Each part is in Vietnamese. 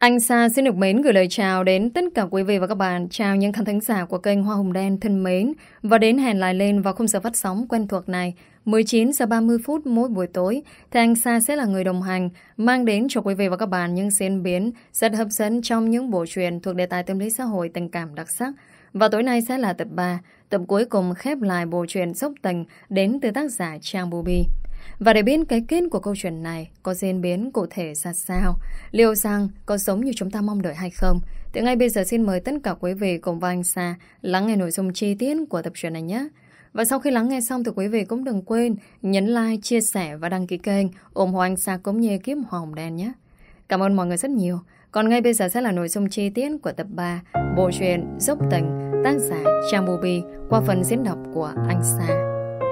Anh Sa xin được mến gửi lời chào đến tất cả quý vị và các bạn. Chào những khán thính giả của kênh Hoa Hồng Đen thân mến. Và đến hẹn lại lên vào khung giờ phát sóng quen thuộc này 19 giờ 30 phút mỗi buổi tối. Thì anh Sa sẽ là người đồng hành mang đến cho quý vị và các bạn những diễn biến rất hấp dẫn trong những bộ truyện thuộc đề tài tâm lý xã hội tình cảm đặc sắc. Và tối nay sẽ là tập 3, tập cuối cùng khép lại bộ truyện Dốc Tình đến từ tác giả Trang Bubi. Và để biết cái kết của câu chuyện này có diễn biến cụ thể ra sao, liệu rằng có giống như chúng ta mong đợi hay không, thì ngay bây giờ xin mời tất cả quý vị cùng với anh Sa lắng nghe nội dung chi tiết của tập truyện này nhé. Và sau khi lắng nghe xong thì quý vị cũng đừng quên nhấn like, chia sẻ và đăng ký kênh ủng hộ anh Sa cũng như ekip Hoa Hồng Đen nhé. Cảm ơn mọi người rất nhiều. Còn ngay bây giờ sẽ là nội dung chi tiết của tập 3 bộ truyện Dốc Tình tác giả Trang Bubi qua phần diễn đọc của anh Sa.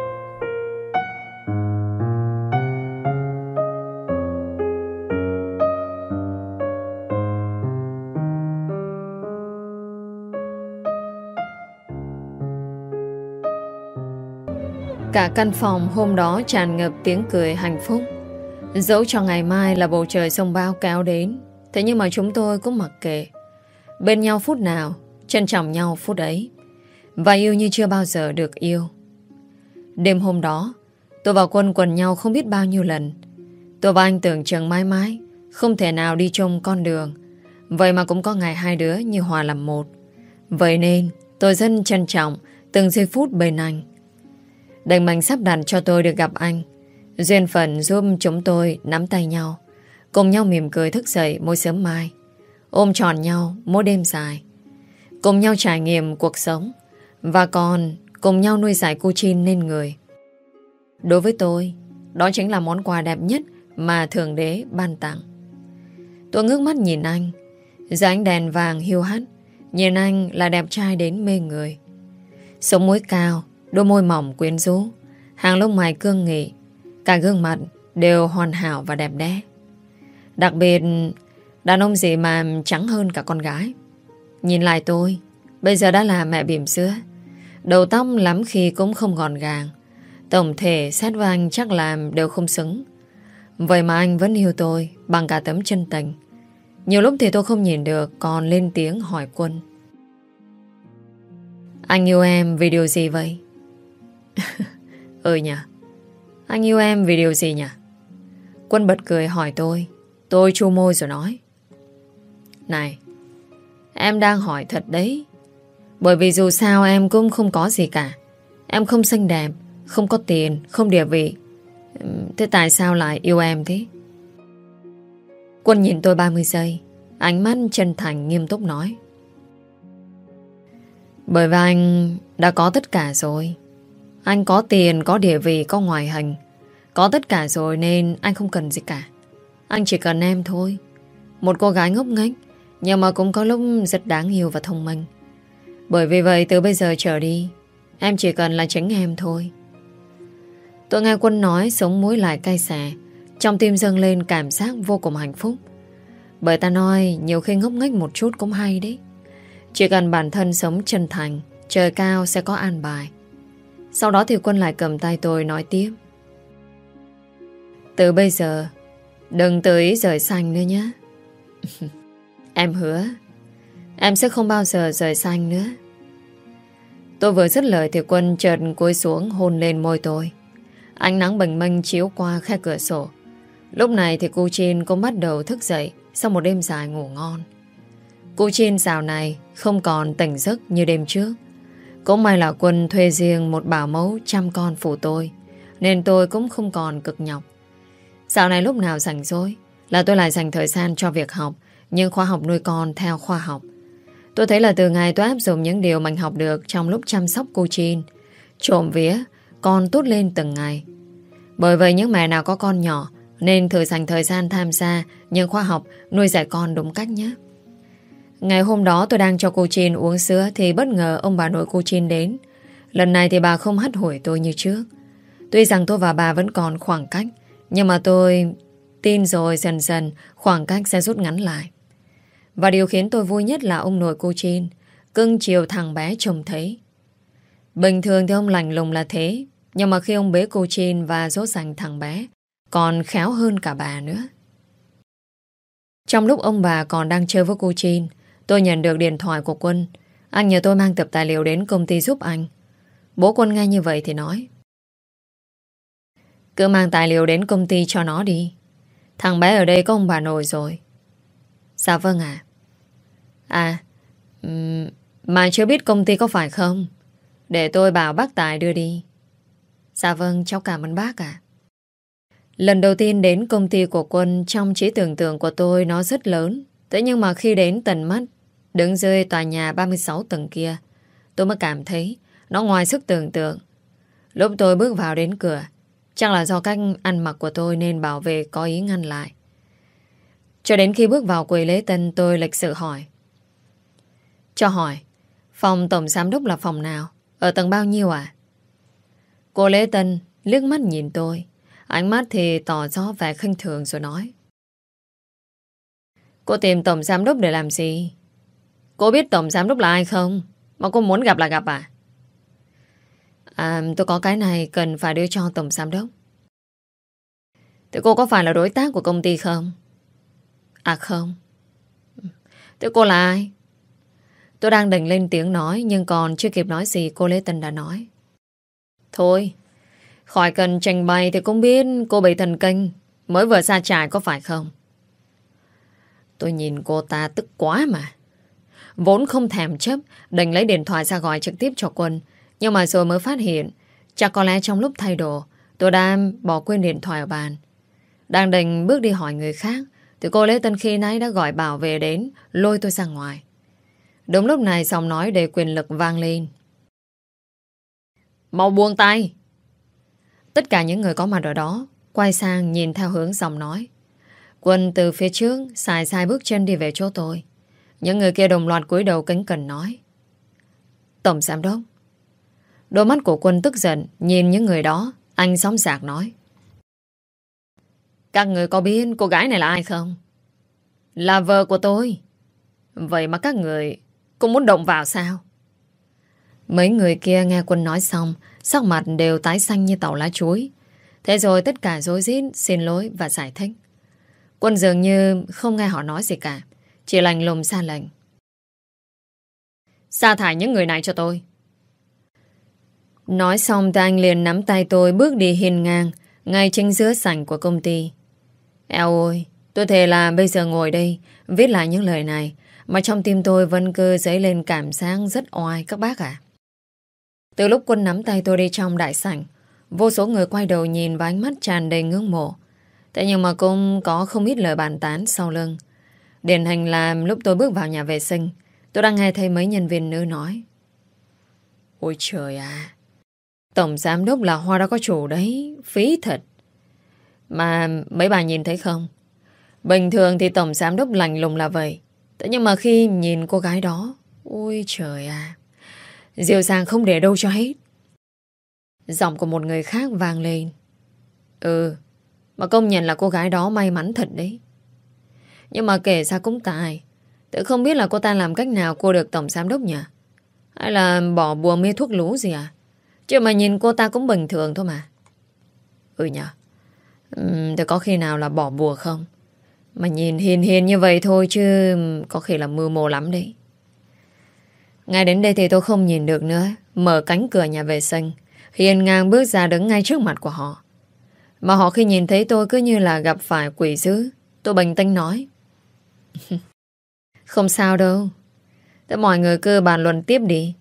Cả căn phòng hôm đó tràn ngập tiếng cười hạnh phúc. Dẫu cho ngày mai là bầu trời sông bao kéo đến, thế nhưng mà chúng tôi cũng mặc kệ. Bên nhau phút nào, trân trọng nhau phút ấy. Và yêu như chưa bao giờ được yêu. Đêm hôm đó, tôi và Quân quần nhau không biết bao nhiêu lần. Tôi và anh tưởng chừng mãi mãi không thể nào đi chung con đường. Vậy mà cũng có ngày hai đứa như hòa làm một. Vậy nên tôi rất trân trọng từng giây phút bên anh. Định mệnh sắp đặt cho tôi được gặp anh. Duyên phận giúp chúng tôi nắm tay nhau, cùng nhau mỉm cười thức dậy mỗi sớm mai, ôm trọn nhau mỗi đêm dài, cùng nhau trải nghiệm cuộc sống, và còn cùng nhau nuôi dạy cô Chin nên người. Đối với tôi, đó chính là món quà đẹp nhất mà Thượng Đế ban tặng. Tôi ngước mắt nhìn anh. Dưới ánh đèn vàng hiu hắt, nhìn anh là đẹp trai đến mê người. Sống mũi cao, đôi môi mỏng quyến rũ, hàng lông mày cương nghị, cả gương mặt đều hoàn hảo và đẹp đẽ. Đặc biệt, đàn ông gì mà trắng hơn cả con gái. Nhìn lại tôi, bây giờ đã là mẹ bỉm sữa. Đầu tóc lắm khi cũng không gọn gàng. Tổng thể xét với anh chắc làm đều không xứng. Vậy mà anh vẫn yêu tôi bằng cả tấm chân tình. Nhiều lúc thì tôi không nhìn được, còn lên tiếng hỏi Quân: anh yêu em vì điều gì vậy? Nhỉ, anh yêu em vì điều gì nhỉ? Quân bật cười hỏi tôi. Tôi chu môi rồi nói: này, em đang hỏi thật đấy. Bởi vì dù sao em cũng không có gì cả. Em không xinh đẹp, không có tiền, không địa vị. Thế tại sao lại yêu em thế? Quân nhìn tôi 30 giây, ánh mắt chân thành nghiêm túc nói: bởi vì anh đã có tất cả rồi. Anh có tiền, có địa vị, có ngoại hình, có tất cả rồi nên anh không cần gì cả. Anh chỉ cần em thôi. Một cô gái ngốc nghếch, nhưng mà cũng có lúc rất đáng yêu và thông minh. Bởi vì vậy từ bây giờ trở đi, em chỉ cần là chính em thôi. Tôi nghe Quân nói sống mũi lại cay xè, trong tim dâng lên cảm giác vô cùng hạnh phúc. Bởi ta nói nhiều khi ngốc nghếch một chút cũng hay đấy. Chỉ cần bản thân sống chân thành, trời cao sẽ có an bài. Sau đó thì Quân lại cầm tay tôi nói tiếp: từ bây giờ đừng tự ý rời xanh nữa nhé. Em hứa em sẽ không bao giờ rời xanh nữa. Tôi vừa dứt lời thì Quân chợt cúi xuống hôn lên môi tôi. Ánh nắng bình minh chiếu qua khe cửa sổ. Lúc này thì cô Chin cũng bắt đầu thức dậy sau một đêm dài ngủ ngon. Cô Chin dạo này không còn tỉnh giấc như đêm trước. Cũng may là Quân thuê riêng một bảo mẫu chăm con phụ tôi, nên tôi cũng không còn cực nhọc. Dạo này lúc nào rảnh rỗi là tôi lại dành thời gian cho việc học, nhưng khóa học nuôi con theo khoa học. Tôi thấy là từ ngày tôi áp dụng những điều mình học được trong lúc chăm sóc cô Chin, trộm vía con tốt lên từng ngày. Bởi vậy những mẹ nào có con nhỏ nên thử dành thời gian tham gia những khóa học nuôi dạy con đúng cách nhé. Ngày hôm đó tôi đang cho cô Chin uống sữa thì bất ngờ ông bà nội cô Chin đến. Lần này thì bà không hắt hủi tôi như trước. Tuy rằng tôi và bà vẫn còn khoảng cách, nhưng mà tôi tin rồi dần dần khoảng cách sẽ rút ngắn lại. Và điều khiến tôi vui nhất là ông nội cô Chin cưng chiều thằng bé trông thấy. Bình thường thì ông lạnh lùng là thế, nhưng mà khi ông bế cô Chin và dỗ dành thằng bé còn khéo hơn cả bà nữa. Trong lúc ông bà còn đang chơi với cô Chin, tôi nhận được điện thoại của Quân. Anh nhờ tôi mang tập tài liệu đến công ty giúp anh. Bố Quân nghe như vậy thì nói: cứ mang tài liệu đến công ty cho nó đi. Thằng bé ở đây có ông bà nội rồi. Dạ vâng ạ. Mà chưa biết công ty có phải không? Để tôi bảo bác Tài đưa đi. Dạ vâng, cháu cảm ơn bác ạ. Lần đầu tiên đến công ty của Quân, trong trí tưởng tượng của tôi nó rất lớn. Thế nhưng mà khi đến tận mắt, đứng dưới tòa nhà 36 tầng kia, tôi mới cảm thấy nó ngoài sức tưởng tượng. Lúc tôi bước vào đến cửa, chắc là do cách ăn mặc của tôi nên bảo vệ có ý ngăn lại. Cho đến khi bước vào quầy lễ tân, tôi lịch sự hỏi: cho hỏi, phòng tổng giám đốc là phòng nào? Ở tầng bao nhiêu à? Cô lễ tân liếc mắt nhìn tôi, ánh mắt thì tỏ rõ vẻ khinh thường rồi nói: cô tìm tổng giám đốc để làm gì? Cô biết tổng giám đốc là ai không? Mà cô muốn gặp là gặp à? Tôi có cái này cần phải đưa cho tổng giám đốc. Thế cô có phải là đối tác của công ty không? À không. Thế cô là ai? Tôi đang định lên tiếng nói, nhưng còn chưa kịp nói gì cô Lê Tân đã nói: thôi, khỏi cần trình bày thì cũng biết cô bị thần kinh, mới vừa ra trại có phải không? Tôi nhìn cô ta tức quá mà. Vốn không thèm chấp, định lấy điện thoại ra gọi trực tiếp cho Quân. Nhưng mà rồi mới phát hiện, chắc có lẽ trong lúc thay đồ, tôi đã bỏ quên điện thoại ở bàn. Đang định bước đi hỏi người khác, thì cô Lê Tân khi nãy đã gọi bảo vệ đến, lôi tôi ra ngoài. Đúng lúc này giọng nói đầy quyền lực vang lên: mau buông tay! Tất cả những người có mặt ở đó quay sang nhìn theo hướng giọng nói. Quân từ phía trước xài xài bước chân đi về chỗ tôi. Những người kia đồng loạt cúi đầu kính cẩn nói: tổng giám đốc. Đôi mắt của Quân tức giận nhìn những người đó. Anh xóm xạc nói: các người có biết cô gái này là ai không? Là vợ của tôi. Vậy mà các người cũng muốn động vào sao? Mấy người kia nghe Quân nói xong, sắc mặt đều tái xanh như tàu lá chuối. Thế rồi tất cả rối rít xin lỗi và giải thích. Quân dường như không nghe họ nói gì cả, chỉ lạnh lùng ra lệnh: sa thải những người này cho tôi. Nói xong thì anh liền nắm tay tôi bước đi hiên ngang ngay chính giữa sảnh của công ty. Eo ôi, tôi thề là bây giờ ngồi đây viết lại những lời này mà trong tim tôi vẫn cứ dấy lên cảm giác rất oai các bác ạ. Từ lúc Quân nắm tay tôi đi trong đại sảnh, vô số người quay đầu nhìn với ánh mắt tràn đầy ngưỡng mộ. Thế nhưng mà cũng có không ít lời bàn tán sau lưng. Điển hình là lúc tôi bước vào nhà vệ sinh, tôi đang nghe thấy mấy nhân viên nữ nói: ôi trời à, tổng giám đốc là hoa đã có chủ đấy, phí thật. Mà mấy bà nhìn thấy không? Bình thường thì tổng giám đốc lạnh lùng là vậy. Thế nhưng mà khi nhìn cô gái đó, ôi trời à, dịu dàng không để đâu cho hết. Giọng của một người khác vang lên: mà công nhận là cô gái đó may mắn thật đấy. Nhưng mà kể ra cũng tài. Tự không biết là cô ta làm cách nào cô được tổng giám đốc nhỉ? Hay là bỏ bùa mê thuốc lú gì à? Chứ mà nhìn cô ta cũng bình thường thôi mà. Nhỉ. Thì có khi nào là bỏ bùa không? Mà nhìn hiền hiền như vậy thôi chứ có khi là mưu mô lắm đấy. Ngay đến đây thì tôi không nhìn được nữa. Mở cánh cửa nhà vệ sinh, hiền ngang bước ra đứng ngay trước mặt của họ. Mà họ khi nhìn thấy tôi cứ như là gặp phải quỷ dữ. Tôi bình tĩnh nói: không sao đâu. Thế mọi người cứ bàn luận tiếp đi.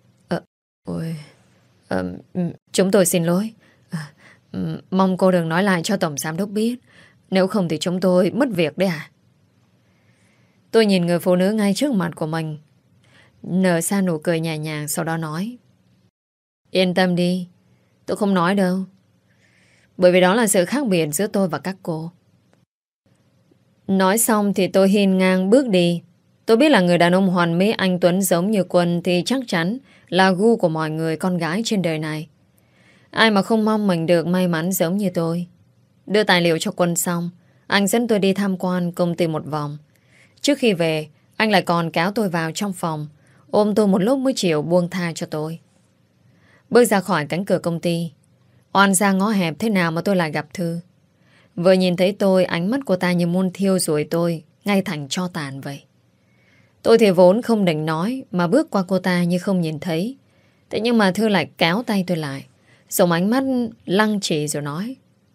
Chúng tôi xin lỗi. Mong cô đừng nói lại cho tổng giám đốc biết. Nếu không thì chúng tôi mất việc đấy à? Tôi nhìn người phụ nữ ngay trước mặt của mình, nở ra nụ cười nhẹ nhàng, sau đó nói: yên tâm đi, tôi không nói đâu. Bởi vì đó là sự khác biệt giữa tôi và các cô. Nói xong thì tôi hiên ngang bước đi. Tôi biết là người đàn ông hoàn mỹ anh tuấn giống như Quân thì chắc chắn là gu của mọi người con gái trên đời này. Ai mà không mong mình được may mắn giống như tôi. Đưa tài liệu cho Quân xong, anh dẫn tôi đi tham quan công ty một vòng. Trước khi về, anh lại còn kéo tôi vào trong phòng, ôm tôi một lúc mới chịu buông tha cho tôi. Bước ra khỏi cánh cửa công ty, oan ra ngõ hẹp thế nào mà tôi lại gặp Thư. Vừa nhìn thấy tôi, ánh mắt cô ta như muốn thiêu rụi tôi ngay thành tro tàn vậy. Tôi thì vốn không định nói mà bước qua cô ta như không nhìn thấy. Thế nhưng mà Thư lại kéo tay tôi lại, dùng ánh mắt lăng trì rồi nói: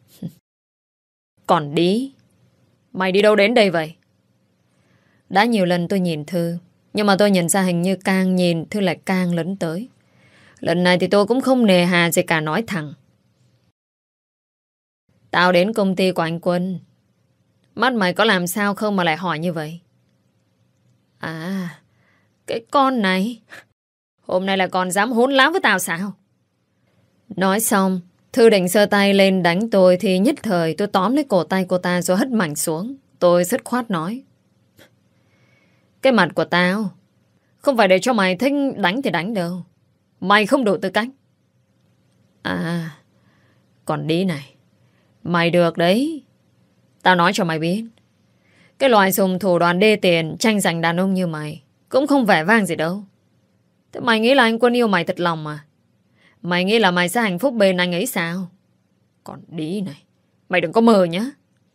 Còn đi, mày đi đâu đến đây vậy? Đã nhiều lần tôi nhìn Thư, nhưng mà tôi nhận ra hình như càng nhìn Thư lại càng lấn tới. Lần này thì tôi cũng không nề hà gì cả, nói thẳng: Tao đến công ty của anh Quân. Mắt mày có làm sao không mà lại hỏi như vậy? À, cái con này hôm nay là còn dám hỗn láo với tao sao? Nói xong, Thư định giơ tay lên đánh tôi thì nhất thời tôi tóm lấy cổ tay cô ta rồi hất mạnh xuống. Tôi dứt khoát nói: Cái mặt của tao không phải để cho mày thích đánh thì đánh đâu. Mày không đủ tư cách. À, còn đi này, mày được đấy. Tao nói cho mày biết, cái loại dùng thủ đoạn đê tiện tranh giành đàn ông như mày cũng không vẻ vang gì đâu. Thế mày nghĩ là anh Quân yêu mày thật lòng mà? Mày nghĩ là mày sẽ hạnh phúc bên anh ấy sao? Còn đi này, mày đừng có mơ nhá.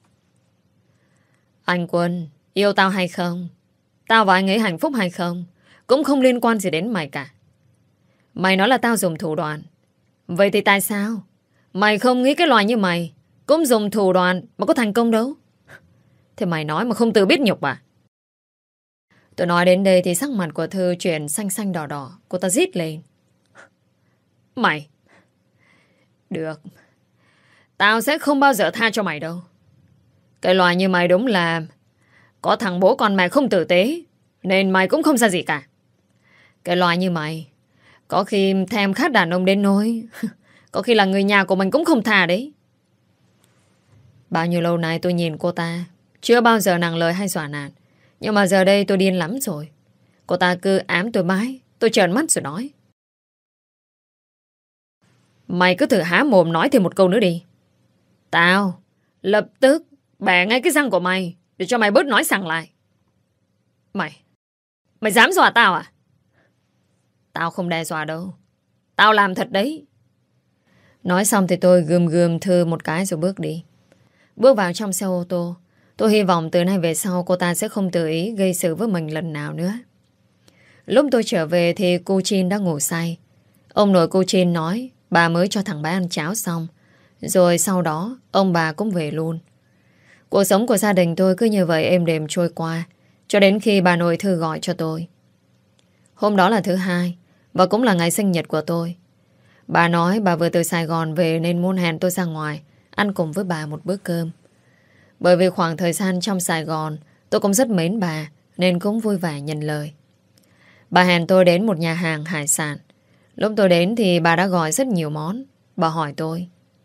Anh Quân yêu tao hay không, tao và anh ấy hạnh phúc hay không, cũng không liên quan gì đến mày cả. Mày nói là tao dùng thủ đoạn, vậy thì tại sao mày không nghĩ cái loài như mày cũng dùng thủ đoạn mà có thành công đâu? Thế mày nói mà không tự biết nhục à? Tôi nói đến đây thì sắc mặt của Thư chuyển xanh xanh đỏ đỏ. Cô ta rít lên: Mày! Được, tao sẽ không bao giờ tha cho mày đâu. Cái loài như mày đúng là có thằng bố con mày không tử tế, nên mày cũng không ra gì cả. Cái loài như mày có khi thèm khát đàn ông đến nỗi có khi là người nhà của mình cũng không tha đấy. Bao nhiêu lâu nay tôi nhìn cô ta chưa bao giờ nặng lời hay dọa nạt, nhưng mà giờ đây tôi điên lắm rồi. Cô ta cứ ám tôi mãi. Tôi trợn mắt rồi nói: Mày cứ thử há mồm nói thêm một câu nữa đi, tao lập tức bẻ ngay cái răng của mày để cho mày bớt nói sằng lại. Mày dám dọa tao à? Tao không đe dọa đâu, tao làm thật đấy. Nói xong thì tôi gườm gườm Thư một cái rồi bước đi. Bước vào trong xe ô tô. Tôi hy vọng từ nay về sau cô ta sẽ không tự ý gây sự với mình lần nào nữa. Lúc tôi trở về thì cô Chin đã ngủ say. Ông nội cô Chin nói bà mới cho thằng bé ăn cháo xong, rồi sau đó ông bà cũng về luôn. Cuộc sống của gia đình tôi cứ như vậy êm đềm trôi qua, cho đến khi bà nội Thư gọi cho tôi. Hôm đó là thứ hai, và cũng là ngày sinh nhật của tôi. Bà nói bà vừa từ Sài Gòn về nên muốn hẹn tôi ra ngoài ăn cùng với bà một bữa cơm. Bởi vì khoảng thời gian trong Sài Gòn tôi cũng rất mến bà, nên cũng vui vẻ nhận lời. Bà hẹn tôi đến một nhà hàng hải sản. Lúc tôi đến thì bà đã gọi rất nhiều món. Bà hỏi tôi: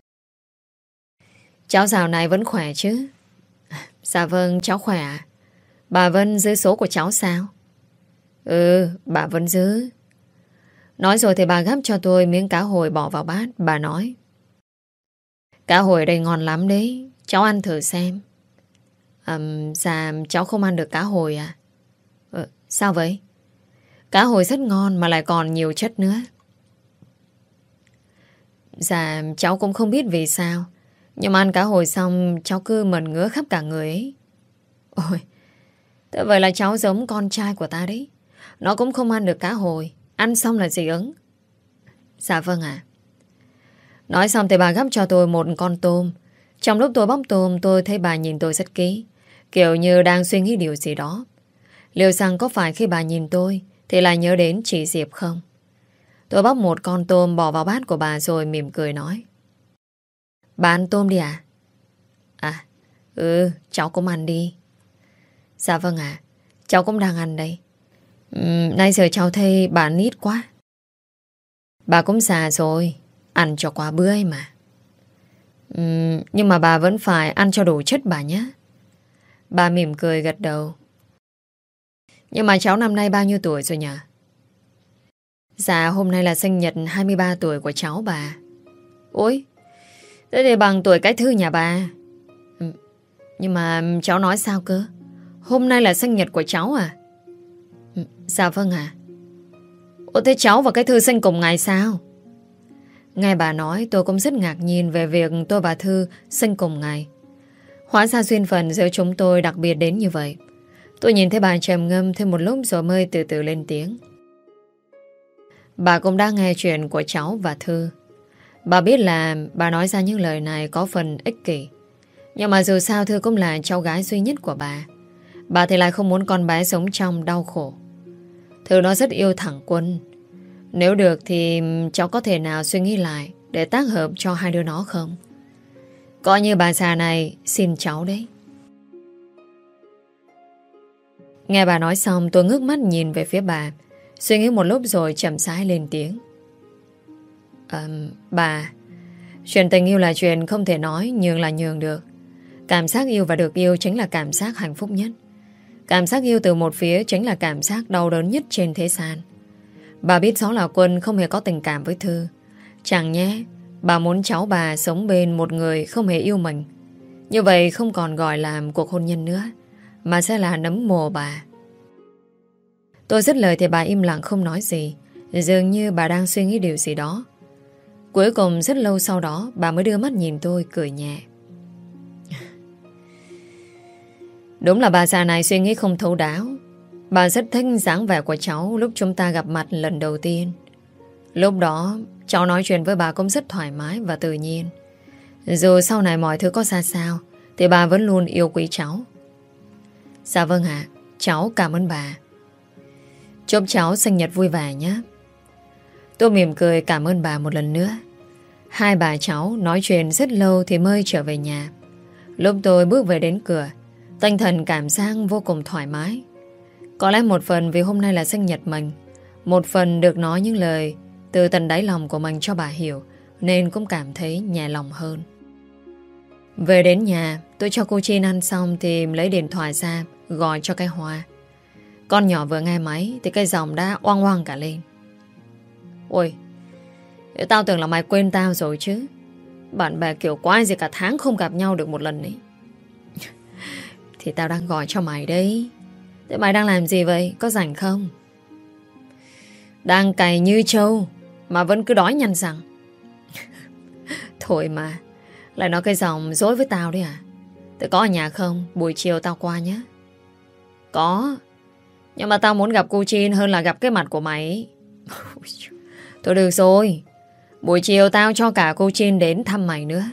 Cháu dạo này vẫn khỏe chứ? Dạ vâng, cháu khỏe ạ. Bà Vân giữ số của cháu sao? Ừ, bà Vân giữ. Nói rồi thì bà gắp cho tôi miếng cá hồi bỏ vào bát. Bà nói: Cá hồi ở đây ngon lắm đấy, cháu ăn thử xem. Dạ cháu không ăn được cá hồi à? Sao vậy? Cá hồi rất ngon mà lại còn nhiều chất nữa. Dạ cháu cũng không biết vì sao, nhưng mà ăn cá hồi xong cháu cứ mẩn ngứa khắp cả người ấy. Ôi, thế vậy là cháu giống con trai của ta đấy. Nó cũng không ăn được cá hồi, ăn xong là dị ứng. Dạ vâng ạ. Nói xong thì bà gắp cho tôi một con tôm. Trong lúc tôi bóc tôm, tôi thấy bà nhìn tôi rất kỹ, kiểu như đang suy nghĩ điều gì đó. Liệu rằng có phải khi bà nhìn tôi thì lại nhớ đến chị Diệp không? Tôi bóc một con tôm bỏ vào bát của bà rồi mỉm cười nói: Bà ăn tôm đi à? À, cháu cũng ăn đi. Dạ vâng ạ, cháu cũng đang ăn đây. Nãy giờ cháu thấy bà ăn ít quá. Bà cũng già rồi, ăn cho quá bữa ấy mà. Nhưng mà bà vẫn phải ăn cho đủ chất bà nhé. Bà mỉm cười gật đầu. Nhưng mà cháu năm nay bao nhiêu tuổi rồi nhỉ? Dạ hôm nay là sinh nhật 23 tuổi của cháu bà. Ôi, thế thì bằng tuổi cái Thư nhà bà. Nhưng mà cháu nói sao cơ? Hôm nay là sinh nhật của cháu à? Dạ vâng ạ. Ủa thế cháu và cái Thư sinh cùng ngày sao? Nghe bà nói tôi cũng rất ngạc nhiên về việc tôi và Thư sinh cùng ngày. Hóa ra duyên phận giữa chúng tôi đặc biệt đến như vậy. Tôi nhìn thấy bà trầm ngâm thêm một lúc rồi mới từ từ lên tiếng. Bà cũng đã nghe chuyện của cháu và Thư. Bà biết là bà nói ra những lời này có phần ích kỷ. Nhưng mà dù sao Thư cũng là cháu gái duy nhất của bà. Bà thì lại không muốn con bé sống trong đau khổ. Thư nó rất yêu thằng Quân. Nếu được thì cháu có thể nào suy nghĩ lại để tác hợp cho hai đứa nó không? Coi như bà già này xin cháu đấy. Nghe bà nói xong tôi ngước mắt nhìn về phía bà. Suy nghĩ một lúc rồi chậm rãi lên tiếng. Bà, chuyện tình yêu là chuyện không thể nói nhường là nhường được. Cảm giác yêu và được yêu chính là cảm giác hạnh phúc nhất. Cảm giác yêu từ một phía chính là cảm giác đau đớn nhất trên thế gian. Bà biết rõ là Quân không hề có tình cảm với Thư. Chẳng nhé, bà muốn cháu bà sống bên một người không hề yêu mình. Như vậy không còn gọi là cuộc hôn nhân nữa, mà sẽ là nấm mồ bà. Tôi dứt lời thì bà im lặng không nói gì. Dường như bà đang suy nghĩ điều gì đó. Cuối cùng rất lâu sau đó bà mới đưa mắt nhìn tôi cười nhẹ. Đúng là bà già này suy nghĩ không thấu đáo. Bà rất thích dáng vẻ của cháu lúc chúng ta gặp mặt lần đầu tiên. Lúc đó cháu nói chuyện với bà cũng rất thoải mái và tự nhiên. Dù sau này mọi thứ có ra sao thì bà vẫn luôn yêu quý cháu. Dạ vâng ạ, cháu cảm ơn bà. Chúc cháu sinh nhật vui vẻ nhé. Tôi mỉm cười cảm ơn bà một lần nữa. Hai bà cháu nói chuyện rất lâu thì mới trở về nhà. Lúc tôi bước về đến cửa, tinh thần cảm giác vô cùng thoải mái. Có lẽ một phần vì hôm nay là sinh nhật mình, một phần được nói những lời từ tận đáy lòng của mình cho bà hiểu, nên cũng cảm thấy nhẹ lòng hơn. Về đến nhà, tôi cho cô Chin ăn xong thì lấy điện thoại ra gọi cho cái Hoa. Con nhỏ vừa nghe máy thì cái giọng đã oang oang cả lên. Ôi, tao tưởng là mày quên tao rồi chứ. Bạn bè kiểu quái gì cả tháng không gặp nhau được một lần ấy. Thì tao đang gọi cho mày đấy. Thế mày đang làm gì vậy? Có rảnh không? Đang cày như trâu mà vẫn cứ đói nhăn răng. Thôi mà, lại nói cái giọng dối với tao đấy à? Tao có ở nhà không? Buổi chiều tao qua nhé. Có. Nhưng mà tao muốn gặp cô Chin hơn là gặp cái mặt của mày. Thôi được rồi. Buổi chiều tao cho cả cô Chin đến thăm mày nữa.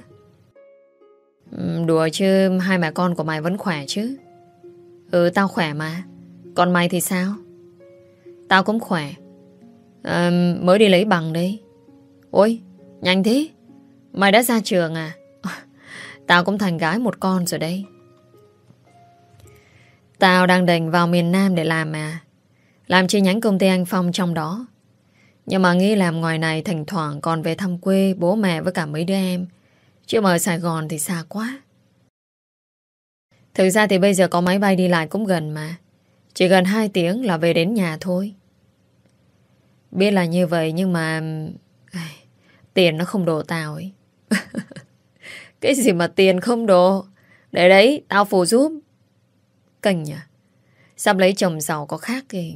Đùa chứ hai mẹ con của mày vẫn khỏe chứ? Ừ, tao khỏe mà. Còn mày thì sao? Tao cũng khỏe. Mới đi lấy bằng đấy. Ôi, nhanh thế. Mày đã ra trường à? Tao cũng thành gái một con rồi đấy. Tao đang định vào miền Nam để làm mà. Làm chi nhánh công ty anh Phong trong đó. Nhưng mà nghĩ làm ngoài này thỉnh thoảng còn về thăm quê bố mẹ với cả mấy đứa em. Chứ mà ở Sài Gòn thì xa quá. Thực ra thì bây giờ có máy bay đi lại cũng gần mà. Chỉ gần 2 tiếng là về đến nhà thôi. Biết là như vậy nhưng mà tiền nó không đổ tao ấy. Cái gì mà tiền không đổ? Để đấy tao phụ giúp. Cành nhỉ? Sắp lấy chồng giàu có khác thì...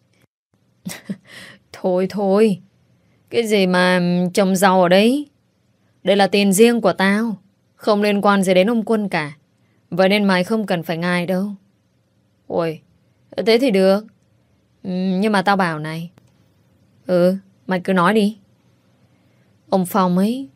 Thôi thôi. Cái gì mà chồng giàu ở đấy? Đây là tiền riêng của tao, không liên quan gì đến ông Quân cả. Vậy nên mày không cần phải ngại đâu. Ôi, thế thì được. Nhưng mà tao bảo này. Mày cứ nói đi. Ông Phong ấy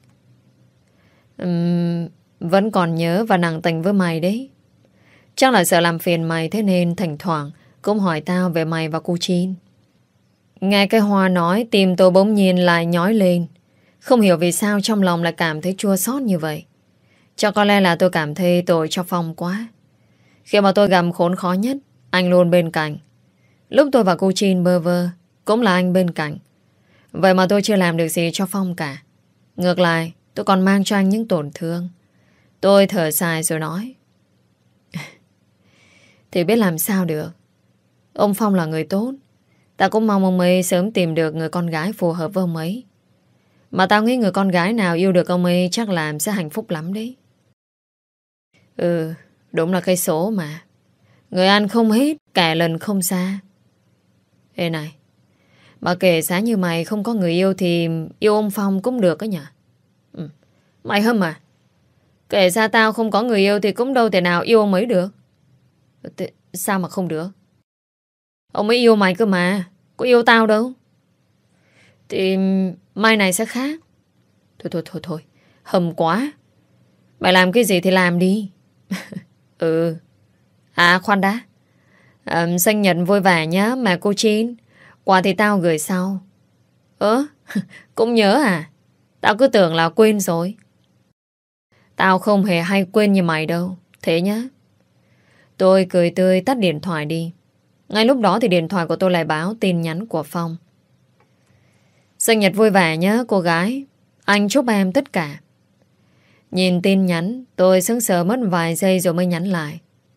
vẫn còn nhớ và nặng tình với mày đấy. Chắc là sợ làm phiền mày, thế nên thỉnh thoảng cũng hỏi tao về mày và cô Chin. Nghe cái Hoa nói, tim tôi bỗng nhiên lại nhói lên. Không hiểu vì sao trong lòng lại cảm thấy chua xót như vậy. Chắc có lẽ là tôi cảm thấy tội cho Phong quá. Khi mà tôi gặp khốn khó nhất, anh luôn bên cạnh. Lúc tôi và cô Chin bơ vơ, cũng là anh bên cạnh. Vậy mà tôi chưa làm được gì cho Phong cả. Ngược lại, tôi còn mang cho anh những tổn thương. Tôi thở dài rồi nói. Thì biết làm sao được. Ông Phong là người tốt. Ta cũng mong ông ấy sớm tìm được người con gái phù hợp với ông ấy. Mà tao nghĩ người con gái nào yêu được ông ấy chắc là sẽ hạnh phúc lắm đấy. Đúng là cái số mà. Người ăn không hết, kẻ lần không xa. Ê này, mà kể giá như mày không có người yêu thì yêu ông Phong cũng được á nhỉ? Mày hâm à? Kể ra tao không có người yêu thì cũng đâu thể nào yêu ông ấy được. Sao mà không được? Ông ấy yêu mày cơ mà. Có yêu tao đâu. Thì mai này sẽ khác. Thôi. Hầm quá. Mày làm cái gì thì làm đi. Ừ. À khoan đã. Sinh nhật vui vẻ nhá mà cô Chín. Quà thì tao gửi sau. Cũng nhớ à? Tao cứ tưởng là quên rồi. Tao không hề hay quên như mày đâu. Thế nhá. Tôi cười tươi tắt điện thoại đi. Ngay lúc đó thì điện thoại của tôi lại báo tin nhắn của Phong. Sinh nhật vui vẻ nhé cô gái. Anh chúc em tất cả. Nhìn tin nhắn, tôi sững sờ mất vài giây rồi mới nhắn lại.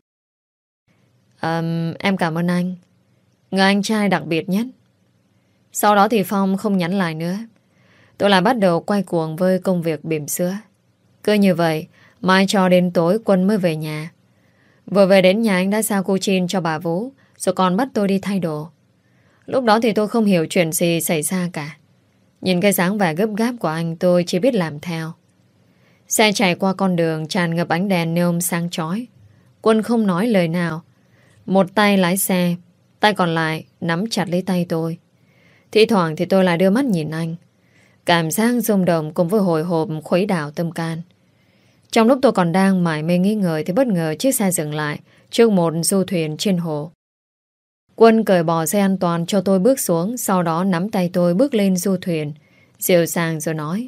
Em cảm ơn anh. Người anh trai đặc biệt nhất. Sau đó thì Phong không nhắn lại nữa. Tôi lại bắt đầu quay cuồng với công việc bỉm sữa. Cứ như vậy, mai cho đến tối Quân mới về nhà. Vừa về đến nhà anh đã giao cô Chin cho bà Vũ, rồi còn bắt tôi đi thay đồ. Lúc đó thì tôi không hiểu chuyện gì xảy ra cả. Nhìn cái dáng vẻ gấp gáp của anh, tôi chỉ biết làm theo. Xe chạy qua con đường tràn ngập ánh đèn neon sáng chói. Quân không nói lời nào. Một tay lái xe, tay còn lại nắm chặt lấy tay tôi. Thi thoảng thì tôi lại đưa mắt nhìn anh. Cảm giác rung động cùng với hồi hộp khuấy đảo tâm can. Trong lúc tôi còn đang mải mê nghĩ ngợi thì bất ngờ chiếc xe dừng lại trước một du thuyền trên hồ. Quân cởi bỏ dây an toàn cho tôi bước xuống, sau đó nắm tay tôi bước lên du thuyền, dịu dàng rồi nói: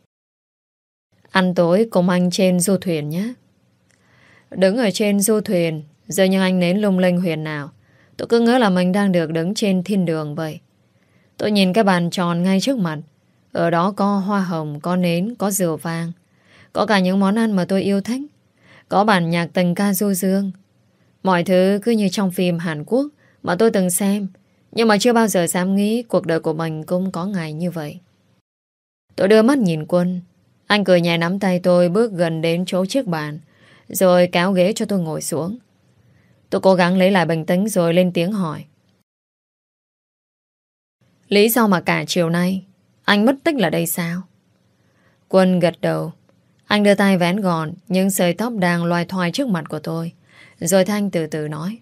ăn tối cùng anh trên du thuyền nhé. Đứng ở trên du thuyền, giờ như anh nến lung linh huyền nào. Tôi cứ ngỡ là mình đang được đứng trên thiên đường vậy. Tôi nhìn cái bàn tròn ngay trước mặt. Ở đó có hoa hồng, có nến, có rượu vang. Có cả những món ăn mà tôi yêu thích. Có bản nhạc tình ca du dương. Mọi thứ cứ như trong phim Hàn Quốc mà tôi từng xem, nhưng mà chưa bao giờ dám nghĩ cuộc đời của mình cũng có ngày như vậy. Tôi đưa mắt nhìn Quân. Anh cười nhẹ nắm tay tôi bước gần đến chỗ chiếc bàn, rồi kéo ghế cho tôi ngồi xuống. Tôi cố gắng lấy lại bình tĩnh rồi lên tiếng hỏi: lý do mà cả chiều nay anh mất tích là đây sao? Quân gật đầu. Anh đưa tay vén gọn những sợi tóc đang loài thoai trước mặt của tôi, rồi Thanh từ từ nói: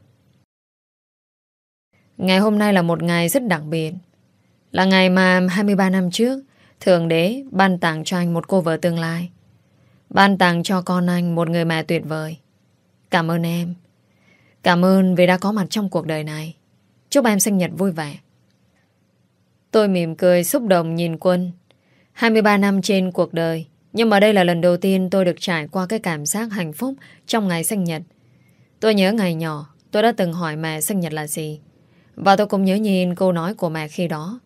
ngày hôm nay là một ngày rất đặc biệt. Là ngày mà 23 năm trước Thượng Đế ban tặng cho anh một cô vợ tương lai. Ban tặng cho con anh một người mẹ tuyệt vời. Cảm ơn em. Cảm ơn vì đã có mặt trong cuộc đời này. Chúc em sinh nhật vui vẻ. Tôi mỉm cười xúc động nhìn Quân. 23 năm trên cuộc đời, nhưng mà đây là lần đầu tiên tôi được trải qua cái cảm giác hạnh phúc trong ngày sinh nhật. Tôi nhớ ngày nhỏ tôi đã từng hỏi mẹ sinh nhật là gì. Và tôi cũng nhớ nhìn câu nói của mẹ khi đó: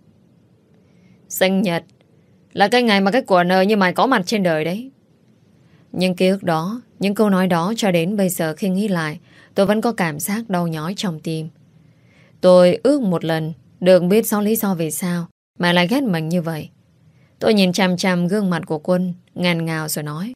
sinh nhật là cái ngày mà cái của nợ như mày có mặt trên đời đấy. Nhưng ký ức đó, những câu nói đó cho đến bây giờ khi nghĩ lại, tôi vẫn có cảm giác đau nhói trong tim. Tôi ước một lần được biết rõ lý do vì sao mà lại ghét mình như vậy. Tôi nhìn chằm chằm gương mặt của Quân, ngàn ngào rồi nói: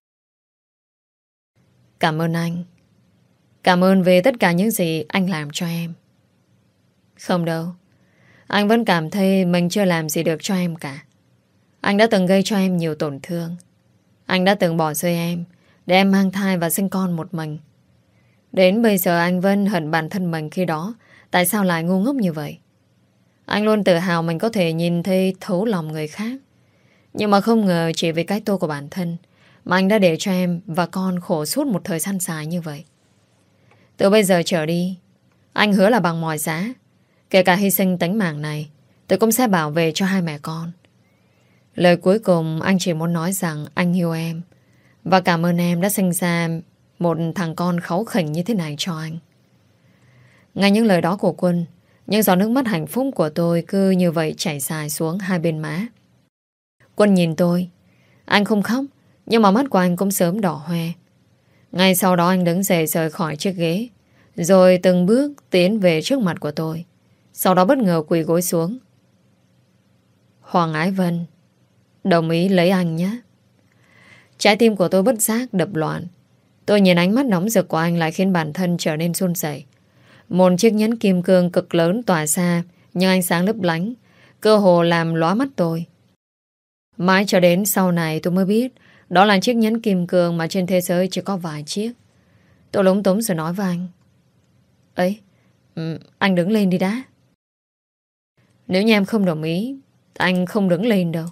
cảm ơn anh. Cảm ơn về tất cả những gì anh làm cho em. Không đâu. Anh vẫn cảm thấy mình chưa làm gì được cho em cả. Anh đã từng gây cho em nhiều tổn thương. Anh đã từng bỏ rơi em để em mang thai và sinh con một mình. Đến bây giờ anh vẫn hận bản thân mình khi đó. Tại sao lại ngu ngốc như vậy? Anh luôn tự hào mình có thể nhìn thấy thấu lòng người khác. Nhưng mà không ngờ chỉ vì cái tôi của bản thân mà anh đã để cho em và con khổ suốt một thời gian dài như vậy. Từ bây giờ trở đi, anh hứa là bằng mọi giá, kể cả hy sinh tính mạng này, tôi cũng sẽ bảo vệ cho hai mẹ con. Lời cuối cùng anh chỉ muốn nói rằng anh yêu em và cảm ơn em đã sinh ra một thằng con kháu khỉnh như thế này cho anh. Ngay những lời đó của Quân, những giọt nước mắt hạnh phúc của tôi cứ như vậy chảy dài xuống hai bên má. Quân nhìn tôi. Anh không khóc, nhưng mà mắt của anh cũng sớm đỏ hoe. Ngay sau đó anh đứng dậy rời khỏi chiếc ghế, rồi từng bước tiến về trước mặt của tôi. Sau đó bất ngờ quỳ gối xuống. Hoàng Ái Vân, đồng ý lấy anh nhé. Trái tim của tôi bất giác đập loạn. Tôi nhìn ánh mắt nóng rực của anh lại khiến bản thân trở nên run rẩy. Một chiếc nhẫn kim cương cực lớn tỏa ra, nhưng ánh sáng lấp lánh, cơ hồ làm lóa mắt tôi. Mãi cho đến sau này tôi mới biết đó là chiếc nhẫn kim cương mà trên thế giới chỉ có vài chiếc. Tôi lúng túng rồi nói với anh: Ấy, anh đứng lên đi đã. Nếu như em không đồng ý, anh không đứng lên đâu.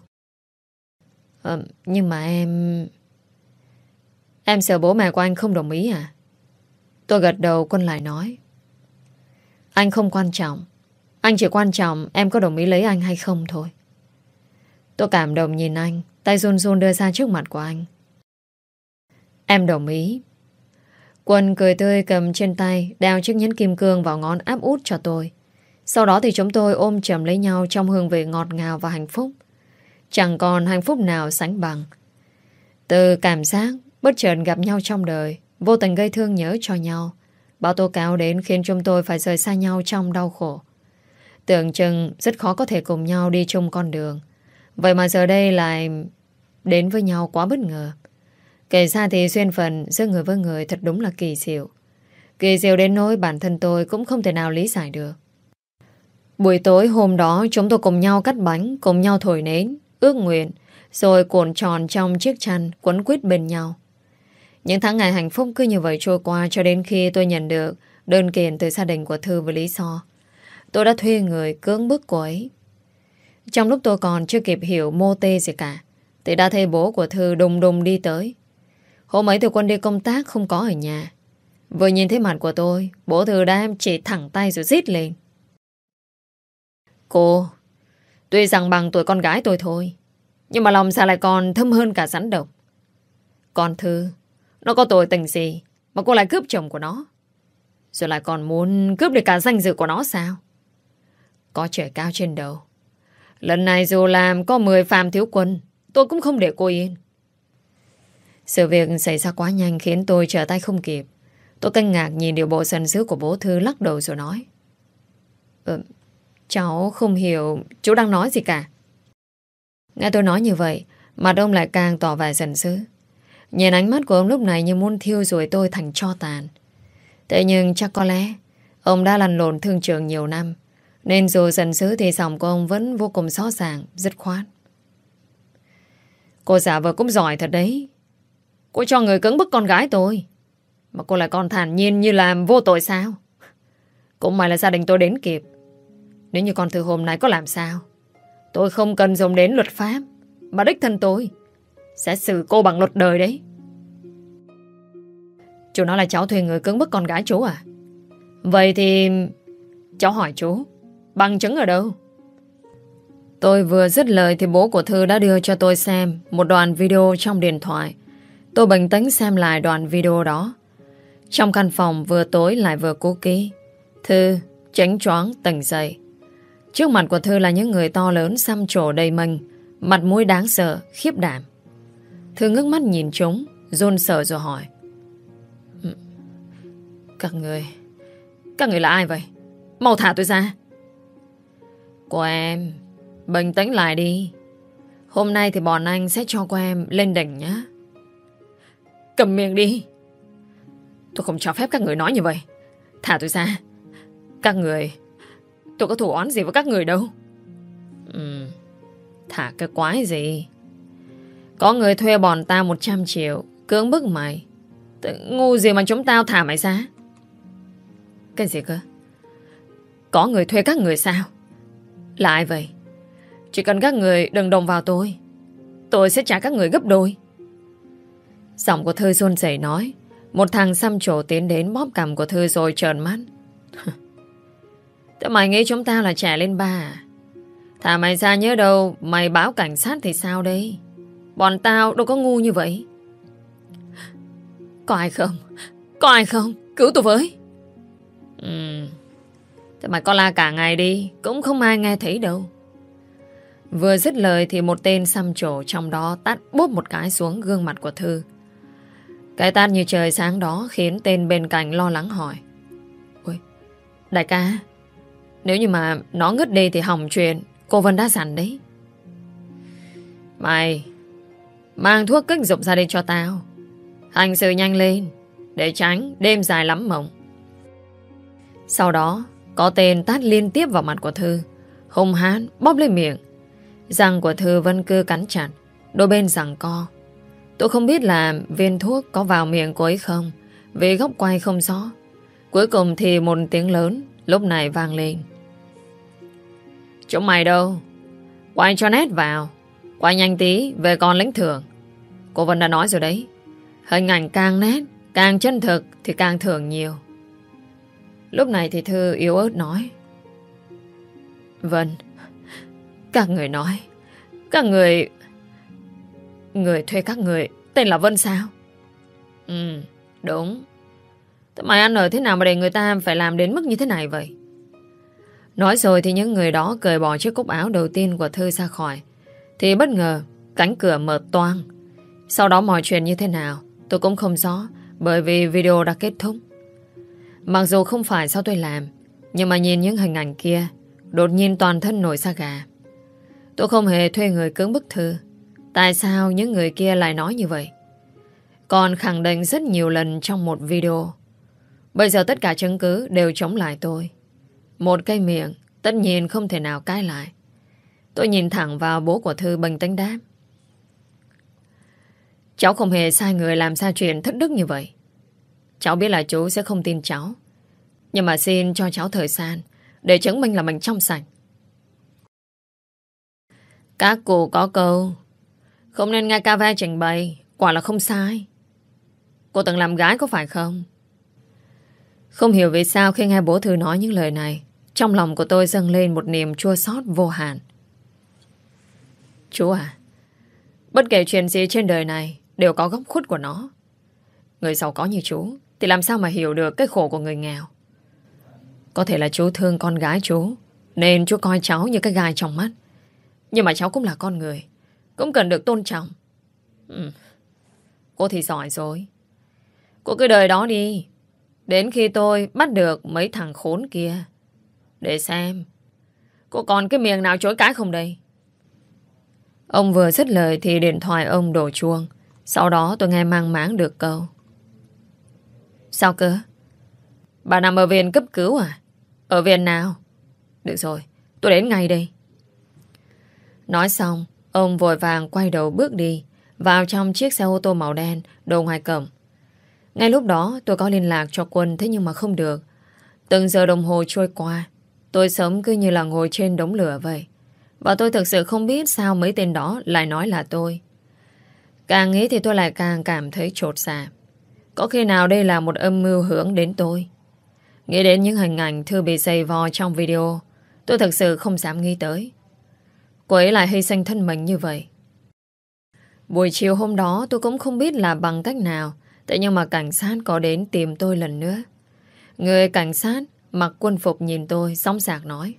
Nhưng mà em sợ bố mẹ của anh không đồng ý à? Tôi gật đầu, Quân lại nói. Anh không quan trọng. Anh chỉ quan trọng em có đồng ý lấy anh hay không thôi. Tôi cảm động nhìn anh, tay run run đưa ra trước mặt của anh. Em đồng ý. Quân cười tươi cầm trên tay đeo chiếc nhẫn kim cương vào ngón áp út cho tôi. Sau đó thì chúng tôi ôm chầm lấy nhau trong hương vị ngọt ngào và hạnh phúc. Chẳng còn hạnh phúc nào sánh bằng. Từ cảm giác bất chợt gặp nhau trong đời, vô tình gây thương nhớ cho nhau, bao tố cáo đến khiến chúng tôi phải rời xa nhau trong đau khổ. Tưởng chừng rất khó có thể cùng nhau đi chung con đường. Vậy mà giờ đây lại đến với nhau quá bất ngờ. Kể ra thì duyên phận giữa người với người thật đúng là kỳ diệu. Kỳ diệu đến nỗi bản thân tôi cũng không thể nào lý giải được. Buổi tối hôm đó chúng tôi cùng nhau cắt bánh, cùng nhau thổi nến, ước nguyện, rồi cuộn tròn trong chiếc chăn quấn quýt bên nhau. Những tháng ngày hạnh phúc cứ như vậy trôi qua cho đến khi tôi nhận được đơn kiện từ gia đình của Thư với lý do tôi đã thuê người cưỡng bức cô ấy. Trong lúc tôi còn chưa kịp hiểu mô tê gì cả thì đã thấy bố của Thư đùng đùng đi tới. Hôm ấy thì Quân đi công tác không có ở nhà. Vừa nhìn thấy mặt của tôi, bố Thư đã chỉ thẳng tay rồi rít lên. Cô, tuy rằng bằng tuổi con gái tôi thôi, nhưng mà lòng sao lại còn thâm hơn cả rắn độc. Con Thư, nó có tội tình gì mà cô lại cướp chồng của nó? Rồi lại còn muốn cướp được cả danh dự của nó sao? Có trời cao trên đầu. Lần này dù làm có 10 phàm thiếu quân, tôi cũng không để cô yên. Sự việc xảy ra quá nhanh khiến tôi trở tay không kịp. Tôi kinh ngạc nhìn điều bộ sần sứ của bố Thư, lắc đầu rồi nói. Cháu không hiểu chú đang nói gì cả. Nghe tôi nói như vậy, mặt ông lại càng tỏ vẻ giận dữ. Nhìn ánh mắt của ông lúc này như muốn thiêu rụi tôi thành tro tàn. Thế nhưng chắc có lẽ ông đã lăn lộn thương trường nhiều năm, nên dù giận dữ thì giọng của ông vẫn vô cùng rõ ràng, dứt khoát. Cô giả vờ cũng giỏi thật đấy. Cô cho người cưỡng bức con gái tôi, mà cô lại còn thản nhiên như làm vô tội sao? Cũng may là gia đình tôi đến kịp. Nếu như con Thư hôm nay có làm sao, tôi không cần dùng đến luật pháp, mà đích thân tôi sẽ xử cô bằng luật đời đấy. Chú nói là cháu thuê người cưỡng bức con gái chú à? Vậy thì cháu hỏi chú, bằng chứng ở đâu? Tôi vừa dứt lời thì bố của Thư đã đưa cho tôi xem một đoạn video trong điện thoại. Tôi bình tĩnh xem lại đoạn video đó. Trong căn phòng vừa tối lại vừa cố ký. Thư chánh choáng tỉnh dậy. Trước mặt của Thư là những người to lớn xăm trổ đầy mình, mặt mũi đáng sợ, khiếp đảm. Thư ngước mắt nhìn chúng, run sợ rồi hỏi. Các người là ai vậy? Mau thả tôi ra. Cô em, bình tĩnh lại đi. Hôm nay thì bọn anh sẽ cho cô em lên đỉnh nhá. Cầm miệng đi. Tôi không cho phép các người nói như vậy. Thả tôi ra. Các người, tôi có thù oán gì với các người đâu. Thả cái quái gì? Có người thuê bọn tao 100 triệu cưỡng bức mày. Ngu gì mà chúng tao thả mày ra? Cái gì cơ? Có người thuê các người sao? Là ai vậy? Chỉ cần các người đừng động vào tôi sẽ trả các người gấp đôi. Giọng của Thư run rẩy nói. Một thằng xăm trổ tiến đến bóp cằm của Thư rồi trợn mắt. Thế mày nghĩ chúng tao là trẻ lên ba à? Thả mày ra nhớ đâu mày báo cảnh sát thì sao đây? Bọn tao đâu có ngu như vậy. Có ai không? Có ai không? Cứu tôi với. Thế mày có la cả ngày đi, cũng không ai nghe thấy đâu. Vừa dứt lời thì một tên xăm trổ trong đó tát bốp một cái xuống gương mặt của Thư. Cái tát như trời sáng đó khiến tên bên cạnh lo lắng hỏi. Ôi, đại ca, nếu như mà nó ngất đi thì hỏng chuyện, cô Vân đã dặn đấy. Mày mang thuốc kích dục ra đây cho tao. Hành sự nhanh lên, để tránh đêm dài lắm mộng. Sau đó có tên tát liên tiếp vào mặt của Thư, hung hãn bóp lên miệng. Răng của Thư vẫn cứ cắn chặt, đôi bên giằng co. Tôi không biết là viên thuốc có vào miệng cô ấy không, vì góc quay không rõ. Cuối cùng thì một tiếng lớn lúc này vang lên. Chúng mày đâu? Quay cho nét vào. Quay nhanh tí về còn lãnh thưởng. Cô Vân đã nói rồi đấy. Hình ảnh càng nét, càng chân thực thì càng thưởng nhiều. Lúc này thì Thư yếu ớt nói. Vân, các người nói, các người thuê các người tên là Vân sao? Ừ, đúng. Thế mày ăn ở thế nào mà để người ta phải làm đến mức như thế này vậy? Nói rồi thì những người đó cởi bỏ chiếc cúc áo đầu tiên của Thư ra khỏi. Thì bất ngờ cánh cửa mở toang. Sau đó mọi chuyện như thế nào tôi cũng không rõ, bởi vì video đã kết thúc. Mặc dù không phải sao tôi làm, nhưng mà nhìn những hình ảnh kia, đột nhiên toàn thân nổi da gà. Tôi không hề thuê người cưỡng bức Thư. Tại sao những người kia lại nói như vậy? Còn khẳng định rất nhiều lần trong một video. Bây giờ tất cả chứng cứ đều chống lại tôi. Một cái miệng tất nhiên không thể nào cãi lại. Tôi nhìn thẳng vào bố của Thư bình tĩnh đáp. Cháu không hề sai người làm ra chuyện thất đức như vậy. Cháu biết là chú sẽ không tin cháu, nhưng mà xin cho cháu thời gian để chứng minh là mình trong sạch. Các cụ có câu không nên nghe ca ve trình bày, quả là không sai. Cô từng làm gái có phải không? Không hiểu vì sao khi nghe bố Thư nói những lời này, trong lòng của tôi dâng lên một niềm chua xót vô hạn. Chú à, bất kể chuyện gì trên đời này đều có góc khuất của nó. Người giàu có như chú thì làm sao mà hiểu được cái khổ của người nghèo. Có thể là chú thương con gái chú, nên chú coi cháu như cái gai trong mắt. Nhưng mà cháu cũng là con người, cũng cần được tôn trọng. Cô thì giỏi rồi. Cô cứ đời đó đi, đến khi tôi bắt được mấy thằng khốn kia, để xem cô còn cái miệng nào chối cãi không đây. Ông vừa dứt lời thì điện thoại ông đổ chuông. Sau đó tôi nghe mang máng được câu. Sao cơ? Bà nằm ở viện cấp cứu à? Ở viện nào? Được rồi, tôi đến ngay đây. Nói xong, ông vội vàng quay đầu bước đi vào trong chiếc xe ô tô màu đen đỗ ngoài cổng. Ngay lúc đó tôi có liên lạc cho Quân, thế nhưng mà không được. Từng giờ đồng hồ trôi qua, tôi sống cứ như là ngồi trên đống lửa vậy. Và tôi thực sự không biết sao mấy tên đó lại nói là tôi. Càng nghĩ thì tôi lại càng cảm thấy chột dạ. Có khi nào đây là một âm mưu hướng đến tôi? Nghĩ đến những hình ảnh Thư bị giày vò trong video, tôi thực sự không dám nghĩ tới. Cô ấy lại hy sinh thân mình như vậy. Buổi chiều hôm đó tôi cũng không biết là bằng cách nào, thế nhưng mà cảnh sát có đến tìm tôi lần nữa. Người cảnh sát mặc quân phục nhìn tôi sóng sạc nói.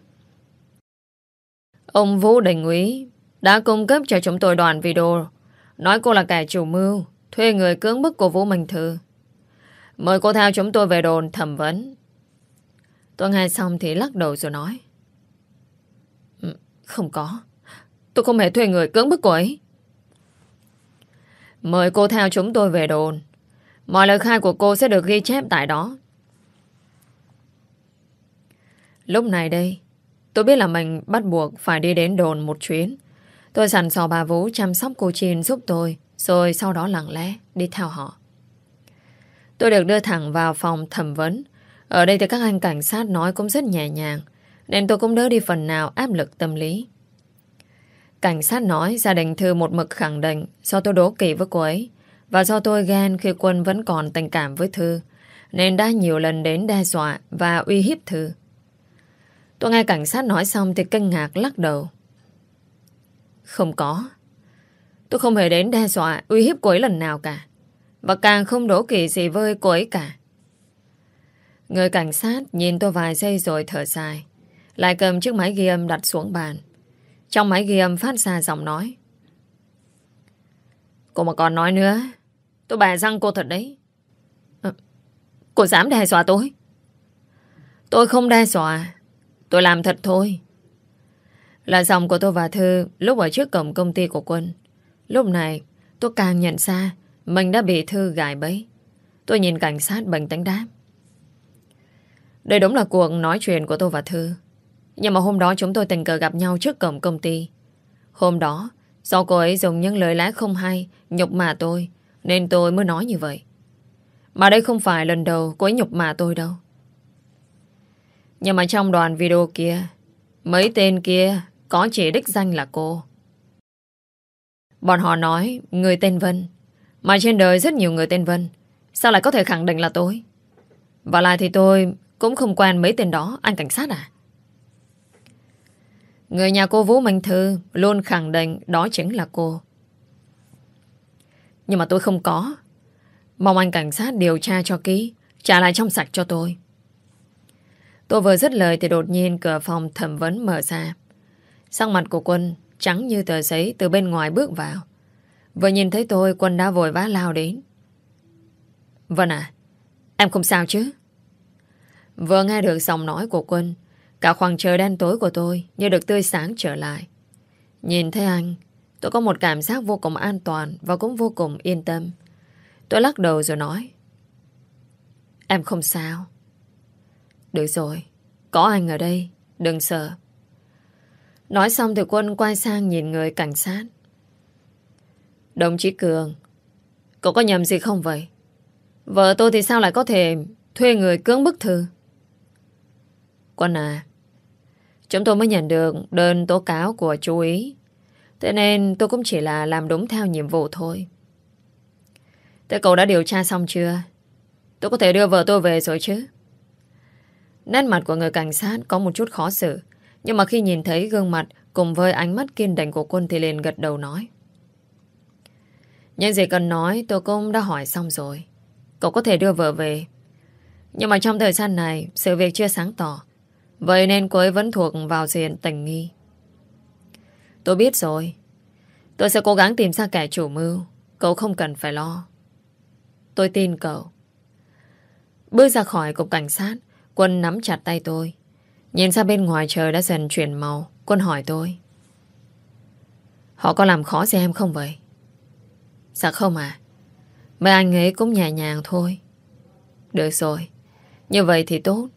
Ông Vũ Đình Úy đã cung cấp cho chúng tôi đoạn video nói cô là kẻ chủ mưu thuê người cưỡng bức của Vũ Minh Thư. Mời cô theo chúng tôi về đồn thẩm vấn. Tôi nghe xong thì lắc đầu rồi nói. Không có. Tôi không hề thuê người cưỡng bức cô ấy. Mời cô theo chúng tôi về đồn. Mọi lời khai của cô sẽ được ghi chép tại đó. Lúc này đây, tôi biết là mình bắt buộc phải đi đến đồn một chuyến. Tôi dặn dò bà Vũ chăm sóc cô Chin giúp tôi, rồi sau đó lặng lẽ đi theo họ. Tôi được đưa thẳng vào phòng thẩm vấn. Ở đây thì các anh cảnh sát nói cũng rất nhẹ nhàng, nên tôi cũng đỡ đi phần nào áp lực tâm lý. Cảnh sát nói gia đình Thư một mực khẳng định do tôi đố kỵ với cô ấy, và do tôi ghen khi Quân vẫn còn tình cảm với Thư, nên đã nhiều lần đến đe dọa và uy hiếp Thư. Tôi nghe cảnh sát nói xong thì kinh ngạc lắc đầu. Không có. Tôi không hề đến đe dọa uy hiếp cô ấy lần nào cả, và càng không đố kỵ gì với cô ấy cả. Người cảnh sát nhìn tôi vài giây rồi thở dài, lại cầm chiếc máy ghi âm đặt xuống bàn. Trong máy ghi âm phát ra giọng nói. Cô mà còn nói nữa, tôi bẻ răng cô thật đấy. Cô dám đe dọa tôi? Tôi không đe dọa, tôi làm thật thôi. Là giọng của tôi và Thư lúc ở trước cổng công ty của Quân. Lúc này tôi càng nhận ra mình đã bị Thư gài bẫy. Tôi nhìn cảnh sát bình tĩnh đáp. Đây đúng là cuộc nói chuyện của tôi và Thư. Nhưng mà hôm đó chúng tôi tình cờ gặp nhau trước cổng công ty. Hôm đó do cô ấy dùng những lời lẽ không hay nhục mạ tôi, nên tôi mới nói như vậy. Mà đây không phải lần đầu cô ấy nhục mạ tôi đâu. Nhưng mà trong đoạn video kia, mấy tên kia có chỉ đích danh là cô. Bọn họ nói người tên Vân, mà trên đời rất nhiều người tên Vân, sao lại có thể khẳng định là tôi? Và lại thì tôi cũng không quen mấy tên đó, anh cảnh sát à? Người nhà cô Vũ Minh Thư luôn khẳng định đó chính là cô. Nhưng mà tôi không có. Mong anh cảnh sát điều tra cho kỹ, trả lại trong sạch cho tôi. Tôi vừa dứt lời thì đột nhiên cửa phòng thẩm vấn mở ra. Sắc mặt của Quân trắng như tờ giấy từ bên ngoài bước vào. Vừa nhìn thấy tôi, Quân đã vội vã lao đến. Vân à, em không sao chứ? Vừa nghe được giọng nói của Quân, cả khoảng trời đen tối của tôi như được tươi sáng trở lại. Nhìn thấy anh, tôi có một cảm giác vô cùng an toàn và cũng vô cùng yên tâm. Tôi lắc đầu rồi nói: Em không sao. Được rồi, có anh ở đây, đừng sợ. Nói xong thì Quân quay sang nhìn người cảnh sát. Đồng chí Cường, cậu có nhầm gì không vậy? Vợ tôi thì sao lại có thể thuê người cưỡng bức Thư? Quân à, chúng tôi mới nhận được đơn tố cáo của chú ý, thế nên tôi cũng chỉ là làm đúng theo nhiệm vụ thôi. Thế cậu đã điều tra xong chưa? Tôi có thể đưa vợ tôi về rồi chứ? Nét mặt của người cảnh sát có một chút khó xử, nhưng mà khi nhìn thấy gương mặt cùng với ánh mắt kiên định của Quân thì liền gật đầu nói: Những gì cần nói tôi cũng đã hỏi xong rồi. Cậu có thể đưa vợ về. Nhưng mà trong thời gian này sự việc chưa sáng tỏ, vậy nên cô ấy vẫn thuộc vào diện tình nghi. Tôi biết rồi. Tôi sẽ cố gắng tìm ra kẻ chủ mưu. Cậu không cần phải lo. Tôi tin cậu. Bước ra khỏi cục cảnh sát, Quân nắm chặt tay tôi. Nhìn ra bên ngoài trời đã dần chuyển màu. Quân hỏi tôi: Họ có làm khó gì em không vậy? Dạ không à. Mấy anh ấy cũng nhẹ nhàng thôi. Được rồi, như vậy thì tốt.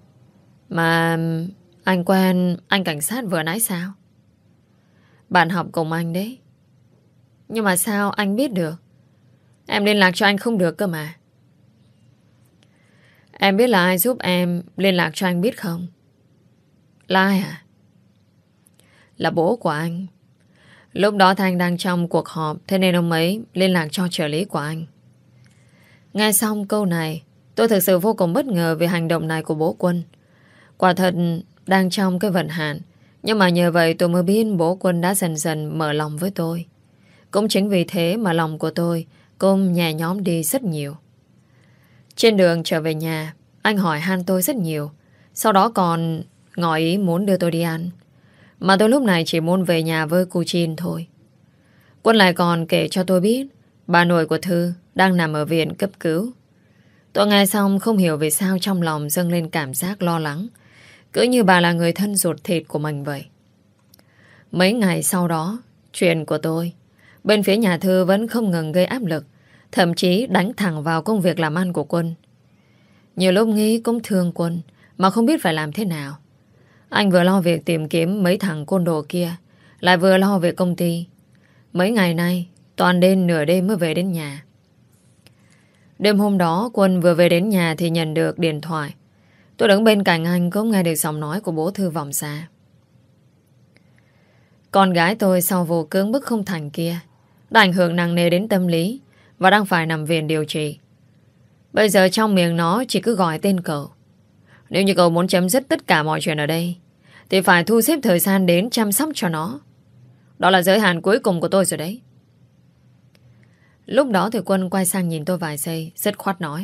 Mà anh quen anh cảnh sát vừa nãy sao? Bạn học cùng anh đấy. Nhưng mà sao anh biết được? Em liên lạc cho anh không được cơ mà. Em biết là ai giúp em liên lạc cho anh biết không? Là ai à? Là bố của anh. Lúc đó Thanh đang trong cuộc họp, thế nên ông ấy liên lạc cho trợ lý của anh. Nghe xong câu này, tôi thực sự vô cùng bất ngờ về hành động này của bố Quân. Quả thật đang trong cái vận hạn, nhưng mà nhờ vậy tôi mới biết bố Quân đã dần dần mở lòng với tôi. Cũng chính vì thế mà lòng của tôi cũng nhẹ nhõm đi rất nhiều. Trên đường trở về nhà, anh hỏi han tôi rất nhiều. Sau đó còn ngỏ ý muốn đưa tôi đi ăn. Mà tôi lúc này chỉ muốn về nhà với cô Chin thôi. Quân lại còn kể cho tôi biết bà nội của Thư đang nằm ở viện cấp cứu. Tôi nghe xong không hiểu vì sao trong lòng dâng lên cảm giác lo lắng, cứ như bà là người thân ruột thịt của mình vậy. Mấy ngày sau đó, chuyện của tôi, bên phía nhà Thư vẫn không ngừng gây áp lực, thậm chí đánh thẳng vào công việc làm ăn của Quân. Nhiều lúc nghĩ cũng thương Quân, mà không biết phải làm thế nào. Anh vừa lo việc tìm kiếm mấy thằng côn đồ kia, lại vừa lo về công ty. Mấy ngày nay, toàn đêm nửa đêm mới về đến nhà. Đêm hôm đó, Quân vừa về đến nhà thì nhận được điện thoại. Tôi đứng bên cạnh anh cũng nghe được giọng nói của bố Thư vọng xa. Con gái tôi sau vụ cưỡng bức không thành kia đã ảnh hưởng nặng nề đến tâm lý và đang phải nằm viện điều trị. Bây giờ trong miệng nó chỉ cứ gọi tên cậu. Nếu như cậu muốn chấm dứt tất cả mọi chuyện ở đây thì phải thu xếp thời gian đến chăm sóc cho nó. Đó là giới hạn cuối cùng của tôi rồi đấy. Lúc đó thì Quân quay sang nhìn tôi vài giây, dứt khoát nói: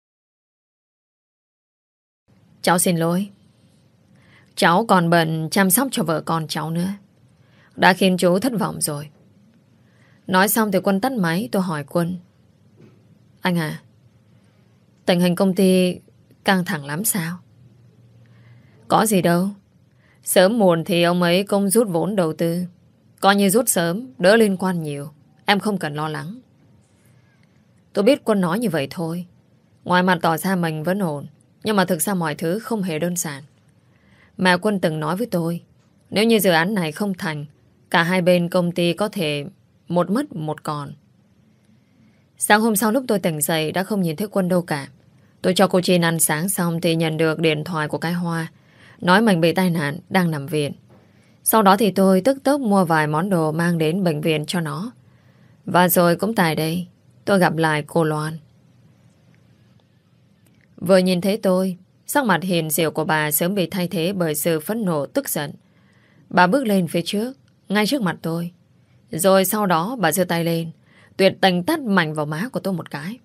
Cháu xin lỗi. Cháu còn bận chăm sóc cho vợ con cháu nữa, đã khiến chú thất vọng rồi. Nói xong thì Quân tắt máy. Tôi hỏi Quân: Anh à, tình hình công ty căng thẳng lắm sao? Có gì đâu. Sớm muộn thì ông ấy cũng rút vốn đầu tư. Coi như rút sớm, đỡ liên quan nhiều. Em không cần lo lắng. Tôi biết Quân nói như vậy thôi. Ngoài mặt tỏ ra mình vẫn ổn, nhưng mà thực ra mọi thứ không hề đơn giản. Mẹ Quân từng nói với tôi, nếu như dự án này không thành, cả hai bên công ty có thể một mất một còn. Sáng hôm sau lúc tôi tỉnh dậy đã không nhìn thấy Quân đâu cả. Tôi cho cô Chin ăn sáng xong thì nhận được điện thoại của cái Hoa. nói mình bị tai nạn, đang nằm viện. Sau đó thì tôi tức tốc mua vài món đồ mang đến bệnh viện cho nó. Và rồi cũng tại đây, tôi gặp lại cô Loan. Vừa nhìn thấy tôi, sắc mặt hiền dịu của bà sớm bị thay thế bởi sự phẫn nộ tức giận. Bà bước lên phía trước, ngay trước mặt tôi. Rồi sau đó bà giơ tay lên, tuyệt tình tát mạnh vào má của tôi một cái.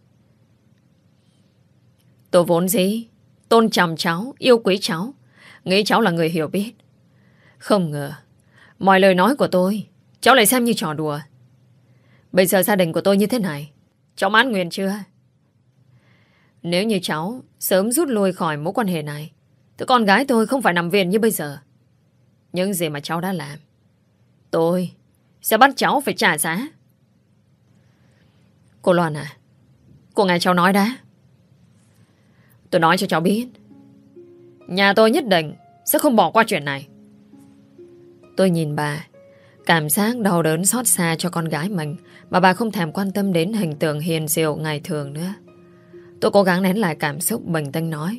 Tôi vốn dĩ tôn trọng cháu, yêu quý cháu, nghĩ cháu là người hiểu biết. Không ngờ mọi lời nói của tôi cháu lại xem như trò đùa. Bây giờ gia đình của tôi như thế này, cháu mãn nguyện chưa? Nếu như cháu sớm rút lui khỏi mối quan hệ này thì con gái tôi không phải nằm viện như bây giờ. Những gì mà cháu đã làm, tôi sẽ bắt cháu phải trả giá. Cô Loan à, cô nghe cháu nói đã. Tôi nói cho cháu biết, nhà tôi nhất định sẽ không bỏ qua chuyện này. Tôi nhìn bà, cảm giác đau đớn xót xa cho con gái mình, mà bà không thèm quan tâm đến hình tượng hiền dịu ngày thường nữa. Tôi cố gắng nén lại cảm xúc, bình tĩnh nói.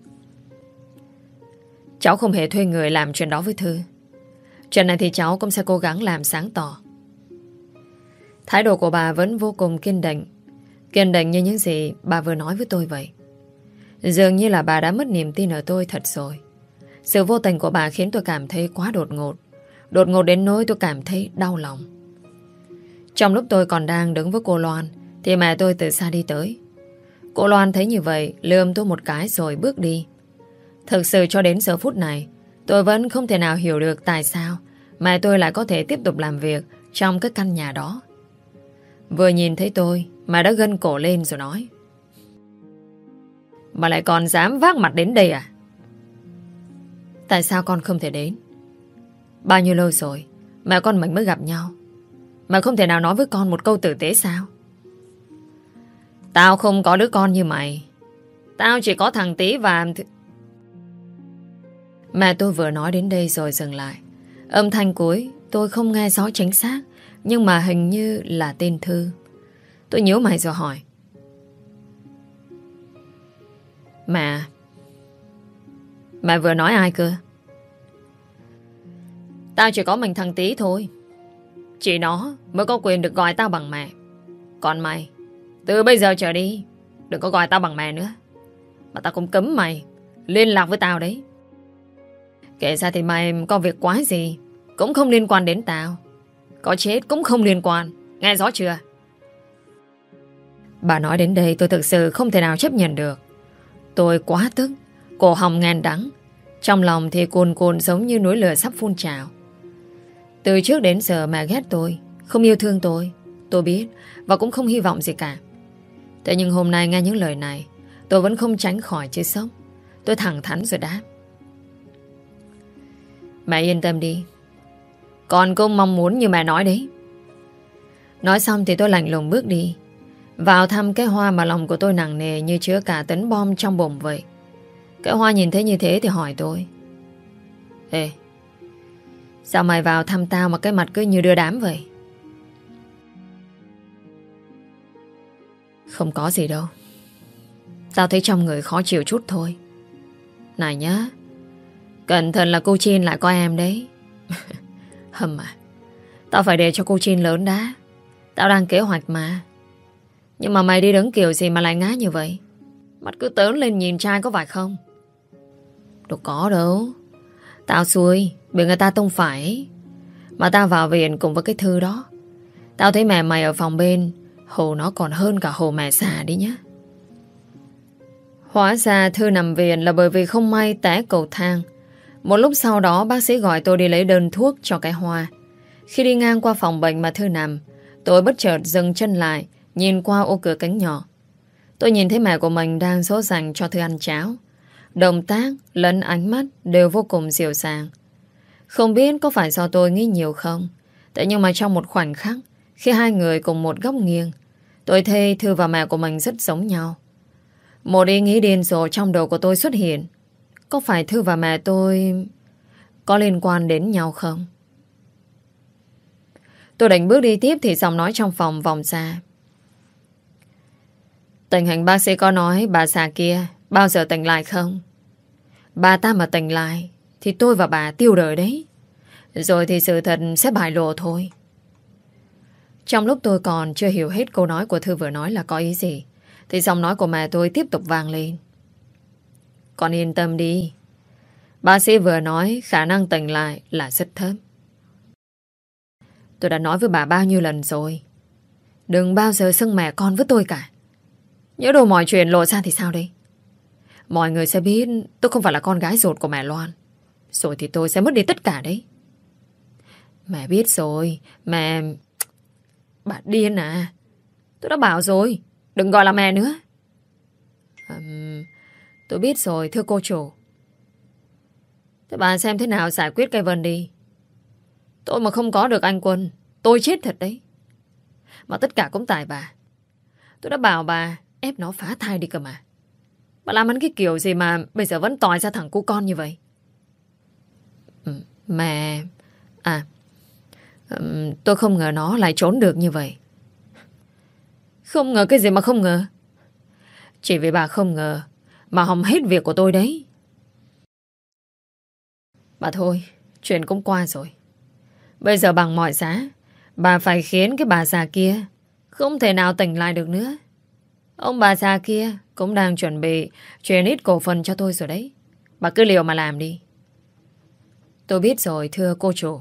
Cháu không hề thuê người làm chuyện đó với Thư. Chuyện này thì cháu cũng sẽ cố gắng làm sáng tỏ. Thái độ của bà vẫn vô cùng kiên định. Kiên định như những gì bà vừa nói với tôi vậy. Dường như là bà đã mất niềm tin ở tôi thật rồi. Sự vô tình của bà khiến tôi cảm thấy quá đột ngột. Đột ngột đến nỗi tôi cảm thấy đau lòng. Trong lúc tôi còn đang đứng với cô Loan thì mẹ tôi từ xa đi tới. Cô Loan thấy như vậy, lườm tôi một cái rồi bước đi. Thực sự cho đến giờ phút này, tôi vẫn không thể nào hiểu được tại sao mẹ tôi lại có thể tiếp tục làm việc trong cái căn nhà đó. Vừa nhìn thấy tôi, mẹ đã gân cổ lên rồi nói. Mà lại còn dám vác mặt đến đây à? Tại sao con không thể đến? Bao nhiêu lâu rồi mẹ con mình mới gặp nhau, mà không thể nào nói với con một câu tử tế sao? Tao không có đứa con như mày. Tao chỉ có thằng Tý và... Mẹ tôi vừa nói đến đây rồi dừng lại. Âm thanh cuối tôi không nghe rõ chính xác, nhưng mà hình như là tên Thư. Tôi nhíu mày rồi hỏi. Mẹ vừa nói ai cơ? Tao chỉ có mình thằng Tý thôi. Chỉ nó mới có quyền được gọi tao bằng mẹ. Còn mày, từ bây giờ trở đi đừng có gọi tao bằng mẹ nữa. Mà tao cũng cấm mày liên lạc với tao đấy. Kể ra thì mày có việc quái gì cũng không liên quan đến tao. Có chết cũng không liên quan. Nghe rõ chưa? Bà nói đến đây tôi thực sự không thể nào chấp nhận được. Tôi quá tức, cổ họng ngàn đắng, trong lòng thì cuồn cuộn giống như núi lửa sắp phun trào. Từ trước đến giờ mẹ ghét tôi, không yêu thương tôi biết, và cũng không hy vọng gì cả. Thế nhưng hôm nay nghe những lời này, tôi vẫn không tránh khỏi chết sốc. Tôi thẳng thắn rồi đáp. Mẹ yên tâm đi, con cũng mong muốn như mẹ nói đấy. Nói xong thì tôi lạnh lùng bước đi, vào thăm cái Hoa mà lòng của tôi nặng nề như chứa cả tấn bom trong bụng vậy. Cái Hoa nhìn thấy như thế thì hỏi tôi. Ê, sao mày vào thăm tao mà cái mặt cứ như đưa đám vậy? Không có gì đâu. Tao thấy trong người khó chịu chút thôi. Này nhá, cẩn thận là cô Chin lại coi em đấy. Hầm à, tao phải để cho cô Chin lớn đã. Tao đang kế hoạch mà. Nhưng mà mày đi đứng kiểu gì mà lại ngá như vậy? Mắt cứ tớn lên nhìn trai có phải không? Đâu có đâu. Tao xui bị người ta tông phải. Mà tao vào viện cùng với cái Thư đó. Tao thấy mẹ mày ở phòng bên, hồ nó còn hơn cả hồ mẹ xà đi nhá. Hóa ra Thư nằm viện là bởi vì không may té cầu thang. Một lúc sau đó bác sĩ gọi tôi đi lấy đơn thuốc cho cái Hoa. Khi đi ngang qua phòng bệnh mà Thư nằm, tôi bất chợt dừng chân lại, nhìn qua ô cửa kính nhỏ. Tôi nhìn thấy mẹ của mình đang dỗ dành cho Thư ăn cháo. Động tác lẫn ánh mắt đều vô cùng dịu dàng. Không biết có phải do tôi nghĩ nhiều không, thế nhưng mà trong một khoảnh khắc, khi hai người cùng một góc nghiêng, tôi thấy Thư và mẹ của mình rất giống nhau. Một ý nghĩ điên rồ trong đầu của tôi xuất hiện. Có phải Thư và mẹ tôi có liên quan đến nhau không? Tôi định bước đi tiếp thì giọng nói trong phòng vòng ra. Tình hình bác sĩ có nói bà già kia bao giờ tỉnh lại không? Bà ta mà tỉnh lại thì tôi và bà tiêu đời đấy. Rồi thì sự thật sẽ bại lộ thôi. Trong lúc tôi còn chưa hiểu hết câu nói của Thư vừa nói là có ý gì, thì giọng nói của mẹ tôi tiếp tục vang lên. Con yên tâm đi. Bác sĩ vừa nói khả năng tỉnh lại là rất thấp. Tôi đã nói với bà bao nhiêu lần rồi, đừng bao giờ xưng mẹ con với tôi cả. Nhớ đâu mọi chuyện lộ ra thì sao đây? Mọi người sẽ biết tôi không phải là con gái ruột của mẹ Loan. Rồi thì tôi sẽ mất đi tất cả đấy. Mẹ biết rồi. Mẹ... Bà điên à? Tôi đã bảo rồi, đừng gọi là mẹ nữa. Tôi biết rồi thưa cô chủ. Thế bà xem thế nào giải quyết cái Vân đi. Tôi mà không có được anh Quân, tôi chết thật đấy. Mà tất cả cũng tại bà. Tôi đã bảo bà ép nó phá thai đi cơ mà. Bà làm hắn cái kiểu gì mà bây giờ vẫn tòi ra thằng cu con như vậy? Mẹ... tôi không ngờ nó lại trốn được như vậy. Không ngờ cái gì mà không ngờ? Chỉ vì bà không ngờ mà hỏng hết việc của tôi đấy. Bà thôi, chuyện cũng qua rồi. Bây giờ bằng mọi giá bà phải khiến cái bà già kia không thể nào tỉnh lại được nữa. Ông bà già kia cũng đang chuẩn bị chuyển ít cổ phần cho tôi rồi đấy. Bà cứ liều mà làm đi. Tôi biết rồi thưa cô chủ.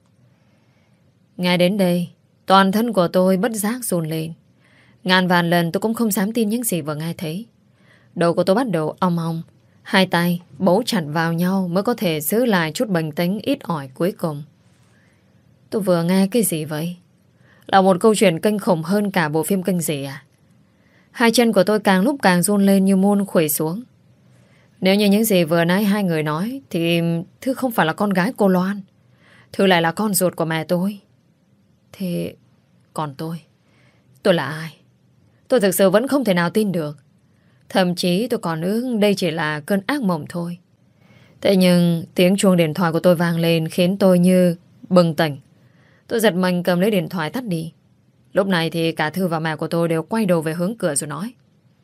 Ngay đến đây, toàn thân của tôi bất giác run lên. Ngàn vạn lần tôi cũng không dám tin những gì vừa nghe thấy. Đầu của tôi bắt đầu ong ong. Hai tay bấu chặt vào nhau mới có thể giữ lại chút bình tĩnh ít ỏi cuối cùng. Tôi vừa nghe cái gì vậy? Là một câu chuyện kinh khủng hơn cả bộ phim kinh dị à? Hai chân của tôi càng lúc càng run lên như muôn khuỵu xuống. Nếu như những gì vừa nãy hai người nói thì Thư không phải là con gái cô Loan. Thư lại là con ruột của mẹ tôi. Thế còn tôi là ai? Tôi thực sự vẫn không thể nào tin được. Thậm chí tôi còn ước đây chỉ là cơn ác mộng thôi. Thế nhưng tiếng chuông điện thoại của tôi vang lên khiến tôi như bừng tỉnh. Tôi giật mình cầm lấy điện thoại tắt đi. Lúc này thì cả Thư và mẹ của tôi đều quay đầu về hướng cửa rồi nói: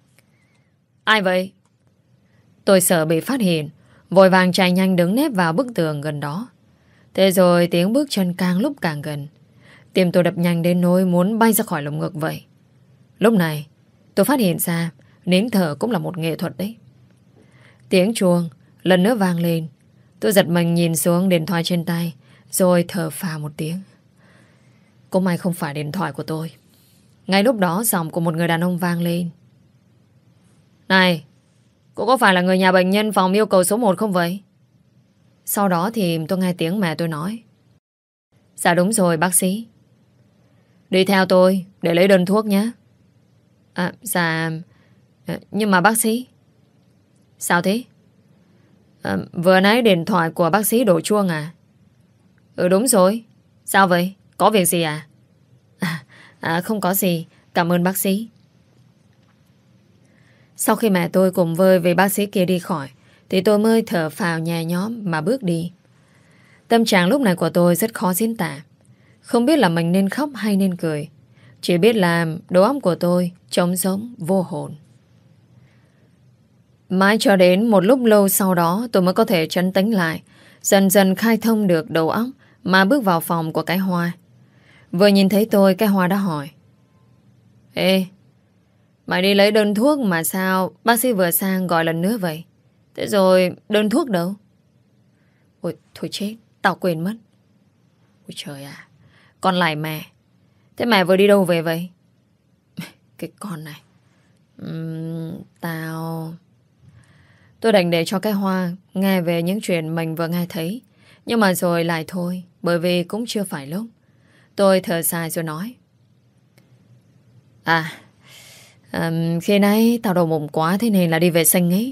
Ai vậy? Tôi sợ bị phát hiện, vội vàng chạy nhanh đứng nép vào bức tường gần đó. Thế rồi tiếng bước chân càng lúc càng gần. Tim tôi đập nhanh đến nỗi muốn bay ra khỏi lồng ngực vậy. Lúc này tôi phát hiện ra nín thở cũng là một nghệ thuật đấy. Tiếng chuông lần nữa vang lên. Tôi giật mình nhìn xuống điện thoại trên tay, rồi thở phào một tiếng. Cũng may không phải điện thoại của tôi. Ngay lúc đó giọng của một người đàn ông vang lên: Này, cô có phải là người nhà bệnh nhân phòng yêu cầu số 1 không vậy? Sau đó thì tôi nghe tiếng mẹ tôi nói: Dạ đúng rồi bác sĩ. Đi theo tôi để lấy đơn thuốc nhé. Dạ. Nhưng mà bác sĩ. Sao thế? Vừa nãy điện thoại của bác sĩ đổ chuông à? Ừ đúng rồi. Sao vậy? Có việc gì à? Không có gì. Cảm ơn bác sĩ. Sau khi mẹ tôi cùng với vị bác sĩ kia đi khỏi thì tôi mới thở phào nhẹ nhõm mà bước đi. Tâm trạng lúc này của tôi rất khó diễn tả. Không biết là mình nên khóc hay nên cười. Chỉ biết là đầu óc của tôi trống rỗng vô hồn. Mãi cho đến một lúc lâu sau đó tôi mới có thể trấn tĩnh lại, dần dần khai thông được đầu óc mà bước vào phòng của cái Hoa. Vừa nhìn thấy tôi, cái Hoa đã hỏi: Ê, mày đi lấy đơn thuốc mà sao bác sĩ vừa sang gọi lần nữa vậy? Thế rồi đơn thuốc đâu? Ôi thôi chết, tao quên mất. Ôi trời à, con lại mẹ. Thế mẹ vừa đi đâu về vậy? Cái con này. Tôi đành để cho cái Hoa nghe về những chuyện mình vừa nghe thấy. Nhưng mà rồi lại thôi, bởi vì cũng chưa phải lúc. Tôi thở dài rồi nói: khi nãy tao đầu mồm quá, thế nên là đi vệ sinh ấy.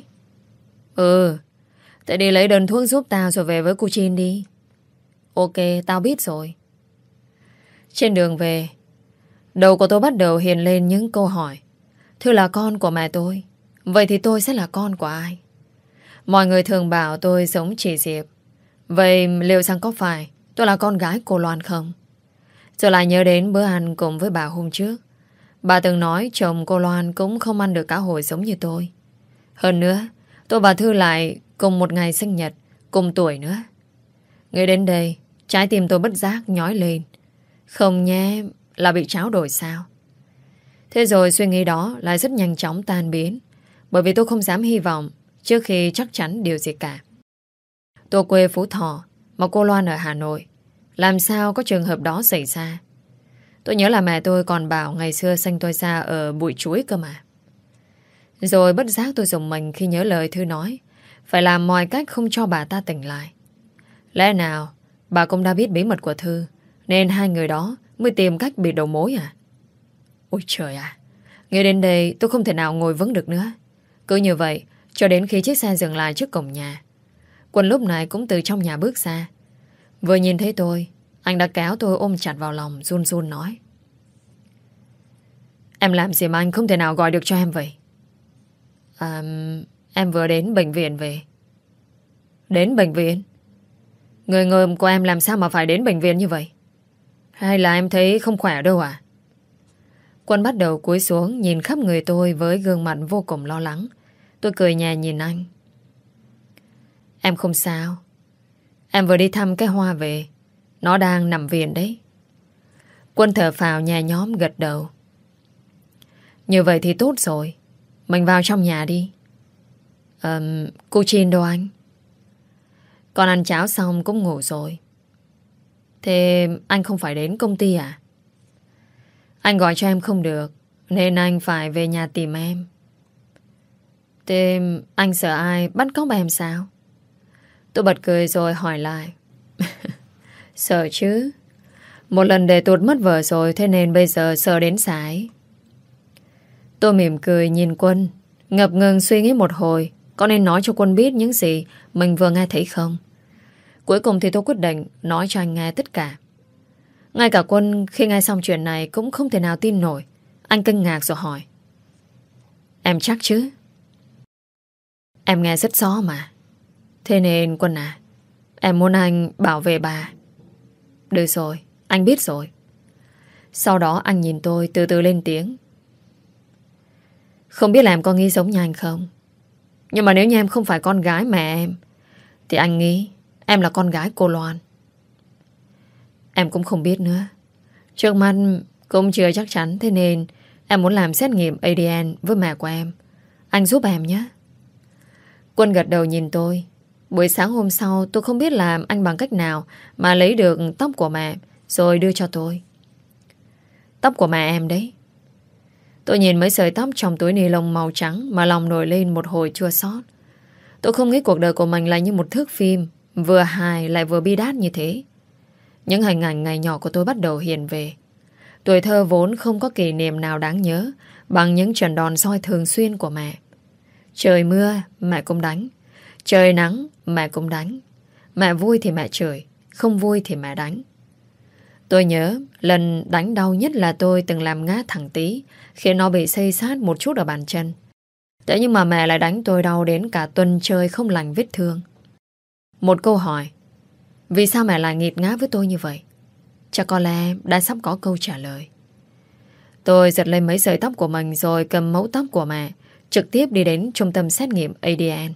Thế đi lấy đơn thuốc giúp tao rồi về với cô Chin đi. Ok, tao biết rồi. Trên đường về, đầu của tôi bắt đầu hiện lên những câu hỏi. Thư là con của mẹ tôi, vậy thì tôi sẽ là con của ai? Mọi người thường bảo tôi giống chị Diệp. Vậy liệu rằng có phải tôi là con gái cô Loan không? Rồi lại nhớ đến bữa ăn cùng với bà hôm trước. Bà từng nói chồng cô Loan cũng không ăn được cá hồi giống như tôi. Hơn nữa, tôi và Thư lại cùng một ngày sinh nhật, cùng tuổi nữa. Nghĩ đến đây, trái tim tôi bất giác nhói lên. Không nhé, là bị tráo đổi sao? Thế rồi suy nghĩ đó lại rất nhanh chóng tan biến, bởi vì tôi không dám hy vọng trước khi chắc chắn điều gì cả. Tôi quê Phú Thọ, mà cô Loan ở Hà Nội. Làm sao có trường hợp đó xảy ra? Tôi nhớ là mẹ tôi còn bảo ngày xưa sinh tôi ra ở bụi chuối cơ mà. Rồi bất giác tôi dùng mình khi nhớ lời Thư nói, phải làm mọi cách không cho bà ta tỉnh lại. Lẽ nào bà cũng đã biết bí mật của Thư, nên hai người đó mới tìm cách bị đầu mối à? Ôi trời à, nghe đến đây tôi không thể nào ngồi vững được nữa. Cứ như vậy cho đến khi chiếc xe dừng lại trước cổng nhà. Quân lúc này cũng từ trong nhà bước ra. Vừa nhìn thấy tôi, anh đã kéo tôi ôm chặt vào lòng, run run nói: Em làm gì mà anh không thể nào gọi được cho em vậy? Em vừa đến bệnh viện về. Đến bệnh viện? Người ngợm của em làm sao mà phải đến bệnh viện như vậy? Hay là em thấy không khỏe đâu à? Quân bắt đầu cúi xuống nhìn khắp người tôi với gương mặt vô cùng lo lắng. Tôi cười nhẹ nhìn anh. Em không sao. Em vừa đi thăm cái Hoa về. Nó đang nằm viện đấy. Quân thở phào nhẹ nhõm gật đầu. Như vậy thì tốt rồi. Mình vào trong nhà đi. Cô Chin đâu anh? Con ăn cháo xong cũng ngủ rồi. Thế anh không phải đến công ty à? Anh gọi cho em không được, nên anh phải về nhà tìm em. Thế anh sợ ai bắt cóc em sao? Tôi bật cười rồi hỏi lại. Sợ chứ. Một lần để tuột mất vợ rồi, thế nên bây giờ sợ đến sải. Tôi mỉm cười nhìn Quân, ngập ngừng suy nghĩ một hồi có nên nói cho Quân biết những gì mình vừa nghe thấy không. Cuối cùng thì tôi quyết định nói cho anh nghe tất cả. Ngay cả Quân khi nghe xong chuyện này cũng không thể nào tin nổi. Anh kinh ngạc rồi hỏi: Em chắc chứ? Em nghe rất rõ mà. Thế nên Quân à, em muốn anh bảo vệ bà. Được rồi, anh biết rồi. Sau đó anh nhìn tôi từ từ lên tiếng. Không biết là em có nghĩ giống như anh không, nhưng mà nếu như em không phải con gái mẹ em, thì anh nghĩ em là con gái cô Loan. Em cũng không biết nữa. Trước mắt cũng chưa chắc chắn, thế nên em muốn làm xét nghiệm ADN với mẹ của em. Anh giúp em nhé. Quân gật đầu nhìn tôi. Buổi sáng hôm sau tôi không biết làm anh bằng cách nào mà lấy được tóc của mẹ rồi đưa cho tôi. Tóc của mẹ em đấy. Tôi nhìn mấy sợi tóc trong túi ni lông màu trắng mà lòng nổi lên một hồi chua xót. Tôi không nghĩ cuộc đời của mình là như một thước phim, vừa hài lại vừa bi đát như thế. Những hình ảnh ngày nhỏ của tôi bắt đầu hiện về. Tuổi thơ vốn không có kỷ niệm nào đáng nhớ bằng những trận đòn roi thường xuyên của mẹ. Trời mưa, mẹ cũng đánh. Trời nắng, mẹ cũng đánh. Mẹ vui thì mẹ chửi, không vui thì mẹ đánh. Tôi nhớ lần đánh đau nhất là tôi từng làm ngã thằng Tí, khiến nó bị xây xát một chút ở bàn chân. Thế nhưng mà mẹ lại đánh tôi đau đến cả tuần trời không lành vết thương. Một câu hỏi: vì sao mẹ lại nghiệt ngã với tôi như vậy? Chắc có lẽ đã sắp có câu trả lời. Tôi giật lên mấy sợi tóc của mình rồi cầm mẫu tóc của mẹ, trực tiếp đi đến trung tâm xét nghiệm ADN.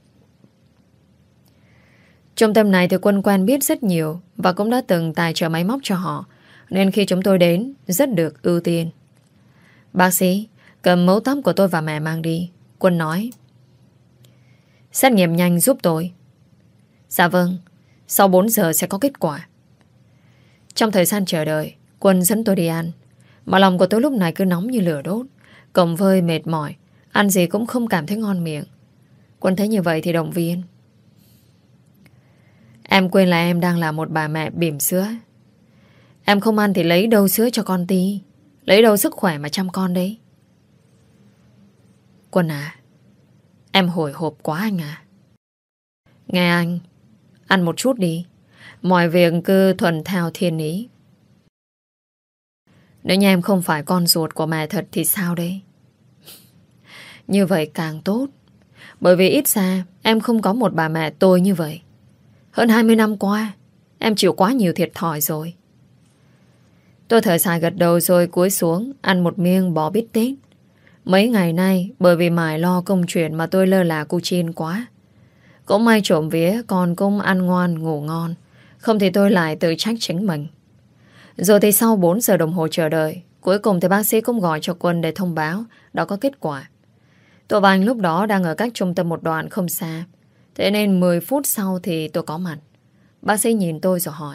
Trung tâm này thì Quân quen biết rất nhiều và cũng đã từng tài trợ máy móc cho họ, nên khi chúng tôi đến rất được ưu tiên. Bác sĩ cầm mẫu tóc của tôi và mẹ mang đi. Quân nói: xét nghiệm nhanh giúp tôi. Dạ vâng, sau 4 giờ sẽ có kết quả. Trong thời gian chờ đợi, Quân dẫn tôi đi ăn. Mà lòng của tôi lúc này cứ nóng như lửa đốt, cộng với mệt mỏi, ăn gì cũng không cảm thấy ngon miệng. Quân thấy như vậy thì động viên: em quên là em đang là một bà mẹ bỉm sữa. Em không ăn thì lấy đâu sữa cho con Tí, lấy đâu sức khỏe mà chăm con đấy. Quân à, em hồi hộp quá anh à. Nghe anh, ăn một chút đi. Mọi việc cứ thuận theo thiên ý. Nếu như em không phải con ruột của mẹ thật thì sao đây? Như vậy càng tốt. Bởi vì ít ra em không có một bà mẹ tôi như vậy. Hơn 20 năm qua em chịu quá nhiều thiệt thòi rồi. Tôi thở dài gật đầu rồi cúi xuống ăn một miếng bò bít tết. Mấy ngày nay bởi vì mải lo công chuyện mà tôi lơ là cô Chin quá. Cũng may trộm vía con cũng ăn ngoan ngủ ngon. Không thì tôi lại tự trách chính mình. Rồi thì sau 4 giờ đồng hồ chờ đợi, cuối cùng thì bác sĩ cũng gọi cho Quân để thông báo đã có kết quả. Tôi và anh lúc đó đang ở cách trung tâm một đoạn không xa. Thế nên 10 phút sau thì tôi có mặt. Bác sĩ nhìn tôi rồi hỏi: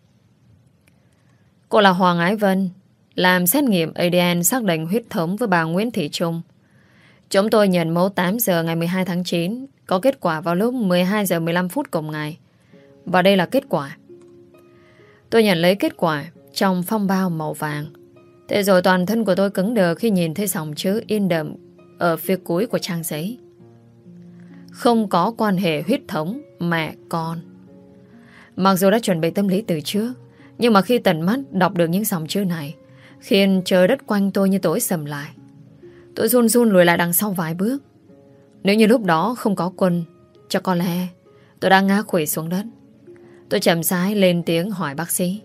Cô là Hoàng Ái Vân, làm xét nghiệm ADN xác định huyết thống với bà Nguyễn Thị Trung. Chúng tôi nhận mẫu 8 giờ ngày 12 tháng 9, có kết quả vào lúc 12 giờ 15 phút cùng ngày. Và đây là kết quả. Tôi nhận lấy kết quả trong phong bao màu vàng. Thế rồi toàn thân của tôi cứng đờ khi nhìn thấy dòng chữ in đậm ở phía cuối của trang giấy: không có quan hệ huyết thống mẹ con. Mặc dù đã chuẩn bị tâm lý từ trước, nhưng mà khi tận mắt đọc được những dòng chữ này khiến trời đất quanh tôi như tối sầm lại. Tôi run run lùi lại đằng sau vài bước. Nếu như lúc đó không có Quân, cho có lẽ tôi đang ngã quỵ xuống đất. Tôi chậm rãi lên tiếng hỏi bác sĩ: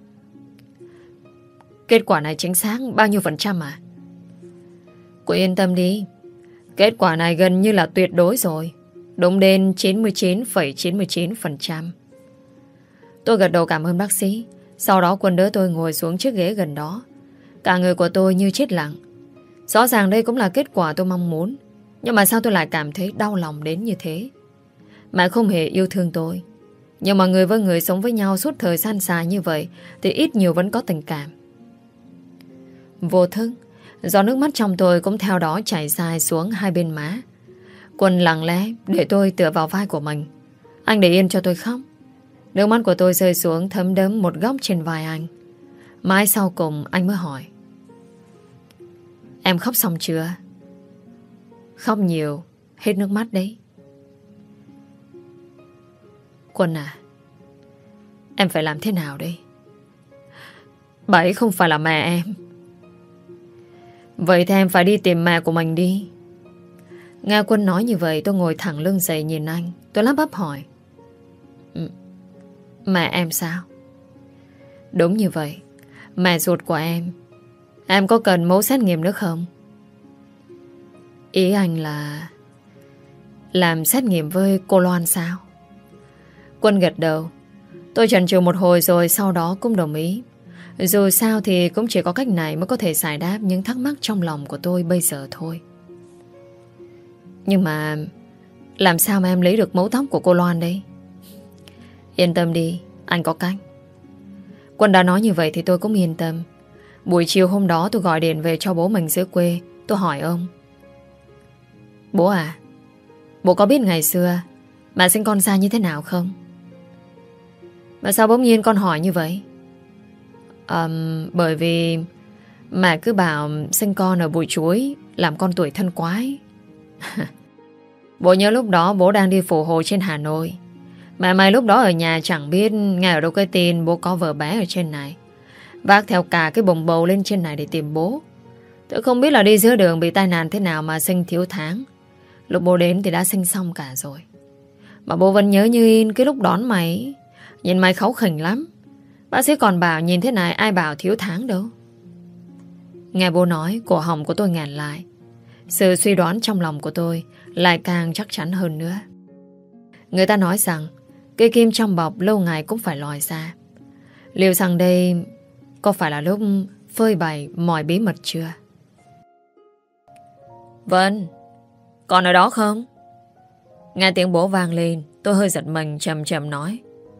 Kết quả này chính xác bao nhiêu % à? Cô yên tâm đi, kết quả này gần như là tuyệt đối rồi. Đúng đến 99,99%. Tôi gật đầu cảm ơn bác sĩ. Sau đó Quân đỡ tôi ngồi xuống chiếc ghế gần đó. Cả người của tôi như chết lặng. Rõ ràng đây cũng là kết quả tôi mong muốn, nhưng mà sao tôi lại cảm thấy đau lòng đến như thế? Mẹ không hề yêu thương tôi, nhưng mà người với người sống với nhau suốt thời gian dài như vậy thì ít nhiều vẫn có tình cảm. Vô thức, giọt nước mắt trong tôi cũng theo đó chảy dài xuống hai bên má. Quân lặng lẽ để tôi tựa vào vai của mình. Anh để yên cho tôi khóc. Nước mắt của tôi rơi xuống thấm đẫm một góc trên vai anh. Mãi sau cùng anh mới hỏi: Em khóc xong chưa? Khóc nhiều, hết nước mắt đấy. Quân à, em phải làm thế nào đây? Bà ấy không phải là mẹ em. Vậy thì em phải đi tìm mẹ của mình đi. Nghe Quân nói như vậy, tôi ngồi thẳng lưng dậy nhìn anh. Tôi lắp bắp hỏi: Mẹ em sao? Đúng như vậy, mẹ ruột của em. Em có cần mẫu xét nghiệm nữa không? Ý anh là làm xét nghiệm với cô Loan sao? Quân gật đầu. Tôi chần chừ một hồi rồi sau đó cũng đồng ý. Dù sao thì cũng chỉ có cách này mới có thể giải đáp những thắc mắc trong lòng của tôi bây giờ thôi. Nhưng mà làm sao mà em lấy được mẫu tóc của cô Loan đây? Yên tâm đi, anh có cách. Quân đã nói như vậy thì tôi cũng yên tâm. Buổi chiều hôm đó tôi gọi điện về cho bố mình dưới quê. Tôi hỏi ông: Bố à, bố có biết ngày xưa mẹ sinh con ra như thế nào không? Mà sao bỗng nhiên con hỏi như vậy? Bởi vì mẹ cứ bảo sinh con ở bụi chuối, làm con tuổi thân quái. Bố nhớ lúc đó bố đang đi phù hộ trên Hà Nội. Mẹ mày lúc đó ở nhà chẳng biết nghe ở đâu cái tin bố có vợ bé ở trên này. Vác theo cả cái bồng bầu lên trên này để tìm bố. Tôi không biết là đi giữa đường bị tai nạn thế nào mà sinh thiếu tháng. Lúc bố đến thì đã sinh xong cả rồi. Mà bố vẫn nhớ như in cái lúc đón mày. Nhìn mày kháu khỉnh lắm. Bác sĩ còn bảo nhìn thế này ai bảo thiếu tháng đâu. Nghe bố nói, cổ họng của tôi nghẹn lại. Sự suy đoán trong lòng của tôi lại càng chắc chắn hơn nữa. Người ta nói rằng cây kim trong bọc lâu ngày cũng phải lòi ra. Liệu rằng đây có phải là lúc phơi bày mọi bí mật chưa? Vân, con ở đó không? Nghe tiếng bố vang lên, tôi hơi giật mình chậm chậm nói: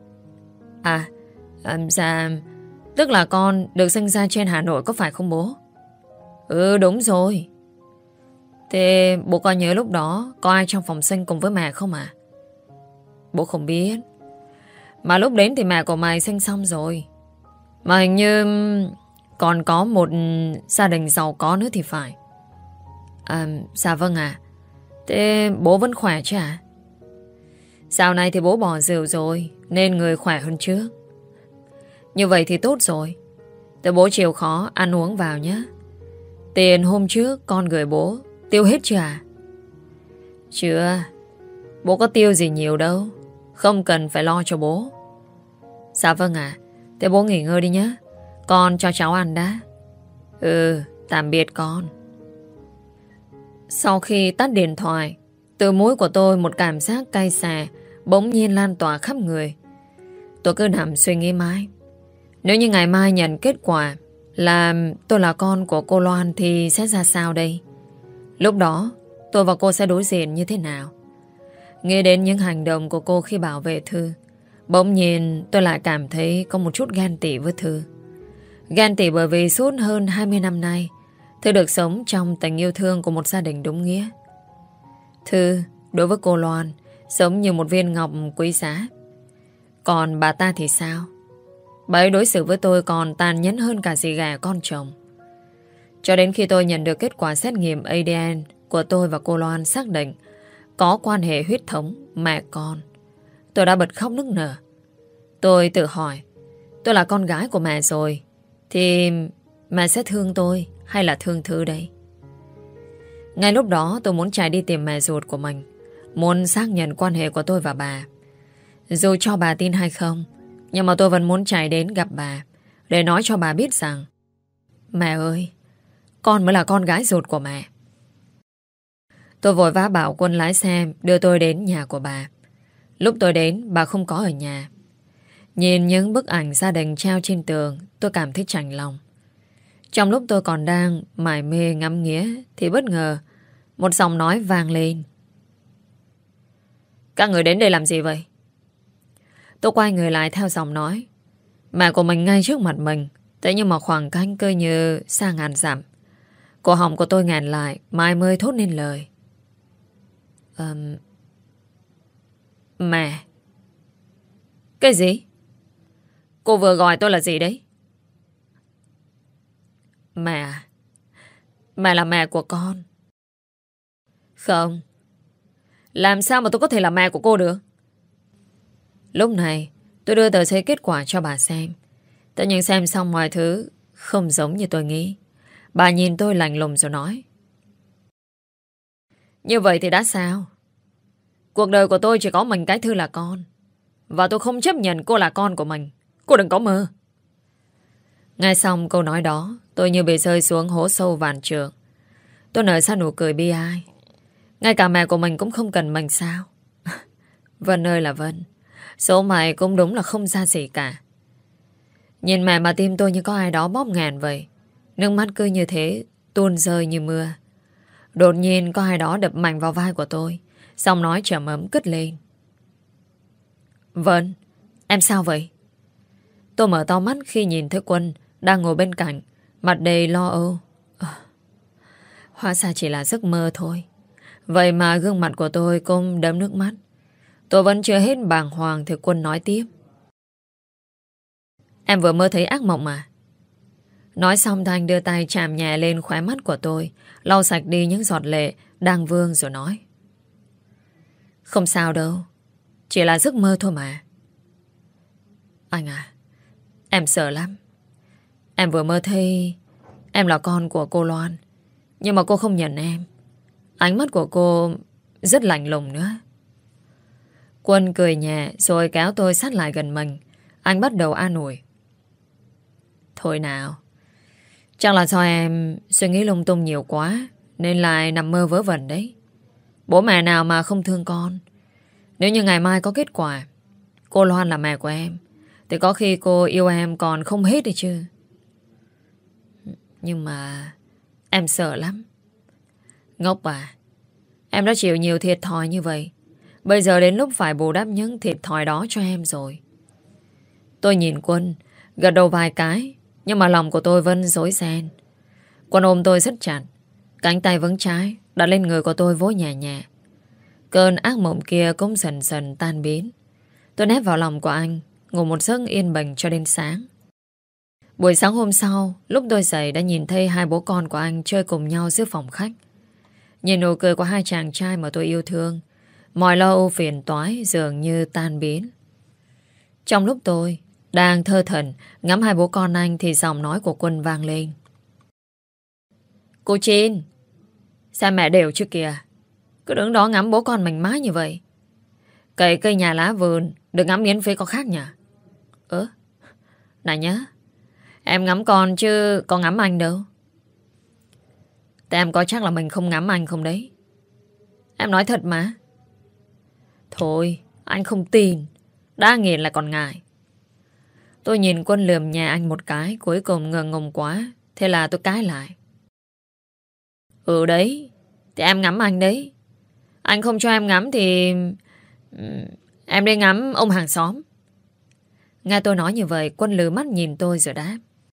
Dạ, tức là con được sinh ra trên Hà Nội có phải không bố? Ừ, đúng rồi. Thế bố có nhớ lúc đó có ai trong phòng sinh cùng với mẹ không à? Bố không biết. Mà lúc đến thì mẹ của mày sinh xong rồi. Mà hình như còn có một gia đình giàu có nữa thì phải. Dạ vâng ạ. Thế bố vẫn khỏe chứ ạ? Dạo này thì bố bỏ rượu rồi nên người khỏe hơn trước. Như vậy thì tốt rồi. Thế bố chịu khó ăn uống vào nhé. Tiền hôm trước con gửi bố tiêu hết chưa à? Chưa. Bố có tiêu gì nhiều đâu. Không cần phải lo cho bố. Dạ vâng ạ. Thế bố nghỉ ngơi đi nhé. Con cho cháu ăn đã. Ừ, tạm biệt con. Sau khi tắt điện thoại, Từ mũi của tôi một cảm giác cay xè bỗng nhiên lan tỏa khắp người. Tôi cứ nằm suy nghĩ mãi. Nếu như ngày mai nhận kết quả là tôi là con của cô Loan thì sẽ ra sao đây? Lúc đó tôi và cô sẽ đối diện như thế nào? Nghĩ đến những hành động của cô khi bảo vệ Thư, bỗng nhiên tôi lại cảm thấy có một chút ghen tị với Thư. Ghen tị bởi vì suốt hơn 20 năm nay Thư được sống trong tình yêu thương của một gia đình đúng nghĩa. Thư đối với cô Loan giống như một viên ngọc quý giá. Còn bà ta thì sao? Bà ấy đối xử với tôi còn tàn nhẫn hơn cả dì ghẻ con chồng. Cho đến khi tôi nhận được kết quả xét nghiệm ADN của tôi và cô Loan xác định có quan hệ huyết thống mẹ con, tôi đã bật khóc nức nở. Tôi tự hỏi, tôi là con gái của mẹ rồi thì mẹ sẽ thương tôi hay là thương Thư đây? Ngay lúc đó tôi muốn chạy đi tìm mẹ ruột của mình, muốn xác nhận quan hệ của tôi và bà. Dù cho bà tin hay không, nhưng mà tôi vẫn muốn chạy đến gặp bà để nói cho bà biết rằng mẹ ơi, con mới là con gái ruột của mẹ. Tôi vội vã bảo Quân lái xe đưa tôi đến nhà của bà. Lúc tôi đến, bà không có ở nhà. Nhìn những bức ảnh gia đình treo trên tường, tôi cảm thấy chạnh lòng. Trong lúc tôi còn đang mải mê ngắm nghía thì bất ngờ một giọng nói vang lên. Các người đến đây làm gì vậy? Tôi quay người lại theo giọng nói. Mẹ của mình ngay trước mặt mình, thế nhưng mà khoảng cách cứ như xa ngàn dặm. Cổ họng của tôi nghẹn lại, mãi mới thốt nên lời. Mẹ. Cái gì? Cô vừa gọi tôi là gì đấy? Mẹ. Mẹ là mẹ của con. Không. Làm sao mà tôi có thể là mẹ của cô được? Lúc này tôi đưa tờ giấy kết quả cho bà xem. Thế nhưng xem xong mọi thứ không giống như tôi nghĩ. Bà nhìn tôi lạnh lùng rồi nói. Như vậy thì đã sao? Cuộc đời của tôi chỉ có mình cái Thư là con. Và tôi không chấp nhận cô là con của mình. Cô đừng có mơ. Nghe xong câu nói đó, tôi như bị rơi xuống hố sâu vạn trượng. Tôi nở ra nụ cười bi ai. Ngay cả mẹ của mình cũng không cần mình sao? Vân ơi là Vân, số mày cũng đúng là không ra gì cả. Nhìn mẹ mà tim tôi như có ai đó bóp nghẹn vậy. Nước mắt cứ như thế tuôn rơi như mưa. Đột nhiên có ai đó đập mạnh vào vai của tôi, giọng nói trầm ấm cất lên. Vân, em sao vậy? Tôi mở to mắt khi nhìn thấy Quân đang ngồi bên cạnh, mặt đầy lo âu. Hóa ra chỉ là giấc mơ thôi. Vậy mà gương mặt của tôi cũng đẫm nước mắt. Tôi vẫn chưa hết bàng hoàng thì Quân nói tiếp. Em vừa mơ thấy ác mộng à? Nói xong Thanh đưa tay chạm nhẹ lên khóe mắt của tôi, lau sạch đi những giọt lệ đang vương rồi nói. Không sao đâu, chỉ là giấc mơ thôi mà. Anh à, em sợ lắm. Em vừa mơ thấy em là con của cô Loan, nhưng mà cô không nhận em. Ánh mắt của cô rất lạnh lùng nữa. Quân cười nhẹ rồi kéo tôi sát lại gần mình. Anh bắt đầu an ủi. Thôi nào, chắc là do em suy nghĩ lung tung nhiều quá nên lại nằm mơ vớ vẩn đấy. Bố mẹ nào mà không thương con. Nếu như ngày mai có kết quả cô Loan là mẹ của em thì có khi cô yêu em còn không hết đấy chứ. Nhưng mà em sợ lắm. Ngốc à, em đã chịu nhiều thiệt thòi như vậy. Bây giờ đến lúc phải bù đắp những thiệt thòi đó cho em rồi. Tôi nhìn Quân gật đầu vài cái, nhưng mà lòng của tôi vẫn rối ren. Quân ôm tôi rất chặt, cánh tay vững trái đặt lên người của tôi vỗ nhẹ nhẹ. Cơn ác mộng kia cũng dần dần tan biến. Tôi nép vào lòng của anh, ngủ một giấc yên bình cho đến sáng. Buổi sáng hôm sau, lúc tôi dậy đã nhìn thấy hai bố con của anh chơi cùng nhau giữa phòng khách. Nhìn nụ cười của hai chàng trai mà tôi yêu thương, mọi lo âu phiền toái dường như tan biến. Trong lúc tôi đang thơ thẩn ngắm hai bố con anh thì giọng nói của Quân vang lên. Cô Chin, sao mẹ đều chứ kìa. Cứ đứng đó ngắm bố con mình mãi như vậy. Cậy cây nhà lá vườn được ngắm miễn phí có khác nhỉ? Này nhá, em ngắm con chứ có ngắm anh đâu. Thế em có chắc là mình không ngắm anh không đấy? Em nói thật mà. Thôi, anh không tin. Đã nghiền lại còn ngại. Tôi nhìn Quân lườm nhà anh một cái, cuối cùng ngượng ngùng quá. Thế là tôi cãi lại. Ừ đấy, thì em ngắm anh đấy. Anh không cho em ngắm thì em đi ngắm ông hàng xóm. Nghe tôi nói như vậy, Quân lừ mắt nhìn tôi rồi đáp.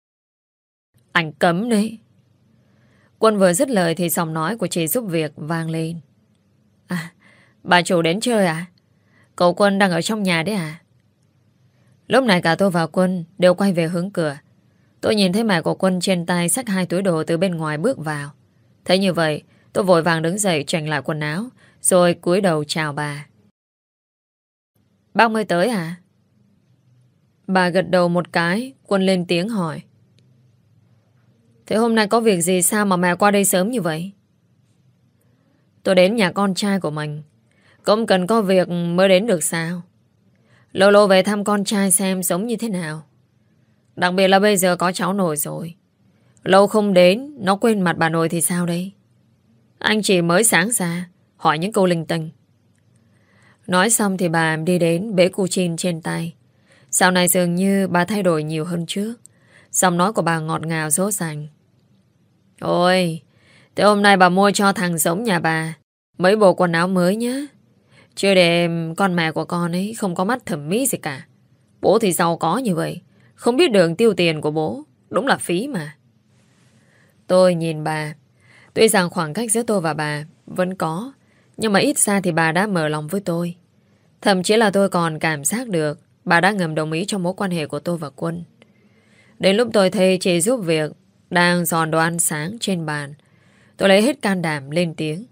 Anh cấm đấy. Quân vừa dứt lời thì giọng nói của chị giúp việc vang lên. À, bà chủ đến chơi à? Cậu Quân đang ở trong nhà đấy à? Lúc này cả tôi và Quân đều quay về hướng cửa. Tôi nhìn thấy mẹ của Quân trên tay xách 2 túi đồ từ bên ngoài bước vào. Thấy như vậy, tôi vội vàng đứng dậy chỉnh lại quần áo, rồi cúi đầu chào bà. Bác mới tới à? Bà gật đầu một cái, Quân lên tiếng hỏi. Thế hôm nay có việc gì sao mà mẹ qua đây sớm như vậy? Tôi đến nhà con trai của mình. Cũng cần có việc mới đến được sao? Lâu lâu về thăm con trai xem sống như thế nào. Đặc biệt là bây giờ có cháu nội rồi. Lâu không đến, nó quên mặt bà nội thì sao đây? Anh chỉ mới sáng ra, hỏi những câu linh tinh. Nói xong thì bà đi đến bế cu chin trên tay. Dạo này dường như bà thay đổi nhiều hơn trước. Giọng nói của bà ngọt ngào dỗ dành. Ôi, thế hôm nay bà mua cho thằng giống nhà bà mấy bộ quần áo mới nhé. Chứ để con mẹ của con ấy không có mắt thẩm mỹ gì cả. Bố thì giàu có như vậy, không biết đường tiêu tiền của bố. Đúng là phí mà. Tôi nhìn bà. Tuy rằng khoảng cách giữa tôi và bà vẫn có, nhưng mà ít ra thì bà đã mở lòng với tôi. Thậm chí là tôi còn cảm giác được bà đã ngầm đồng ý cho mối quan hệ của tôi và Quân. Đến lúc tôi thấy chị giúp việc đang dọn đồ ăn sáng trên bàn, tôi lấy hết can đảm lên tiếng.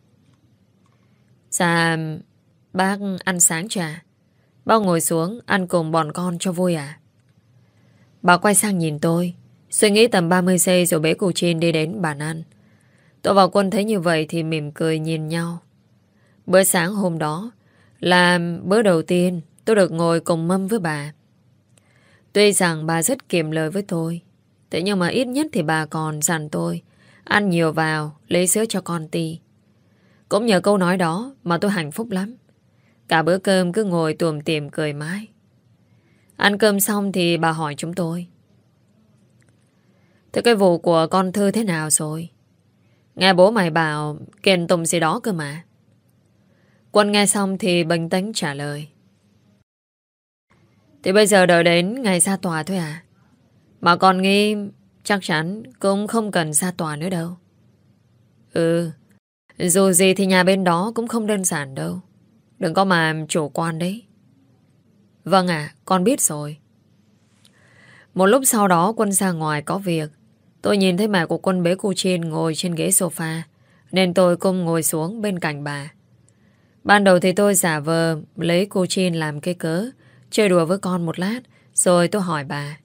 Dạ, bác ăn sáng trà. Bác ngồi xuống ăn cùng bọn con cho vui à? Bà quay sang nhìn tôi, suy nghĩ tầm 30 giây rồi bế cụ Chin đi đến bàn ăn. Tôi và Quân thấy như vậy thì mỉm cười nhìn nhau. Bữa sáng hôm đó là bữa đầu tiên tôi được ngồi cùng mâm với bà. Tuy rằng bà rất kiệm lời với tôi, thế nhưng mà ít nhất thì bà còn dặn tôi ăn nhiều vào, lấy sữa cho con Ti. Cũng nhờ câu nói đó mà tôi hạnh phúc lắm. Cả bữa cơm cứ ngồi tủm tỉm cười mãi. Ăn cơm xong thì bà hỏi chúng tôi. Thế cái vụ của con Thư thế nào rồi? Nghe bố mày bảo kiện tụng gì đó cơ mà. Quân nghe xong thì bình tĩnh trả lời. Thì bây giờ đợi đến ngày ra tòa thôi à? Mà con nghĩ chắc chắn cũng không cần ra tòa nữa đâu. Ừ, dù gì thì nhà bên đó cũng không đơn giản đâu. Đừng có mà chủ quan đấy. Vâng ạ, con biết rồi. Một lúc sau đó Quân ra ngoài có việc. Tôi nhìn thấy mẹ của Quân bế cô Chin ngồi trên ghế sofa, nên tôi cùng ngồi xuống bên cạnh bà. Ban đầu thì tôi giả vờ lấy cô Chin làm cái cớ chơi đùa với con một lát, rồi tôi hỏi bà.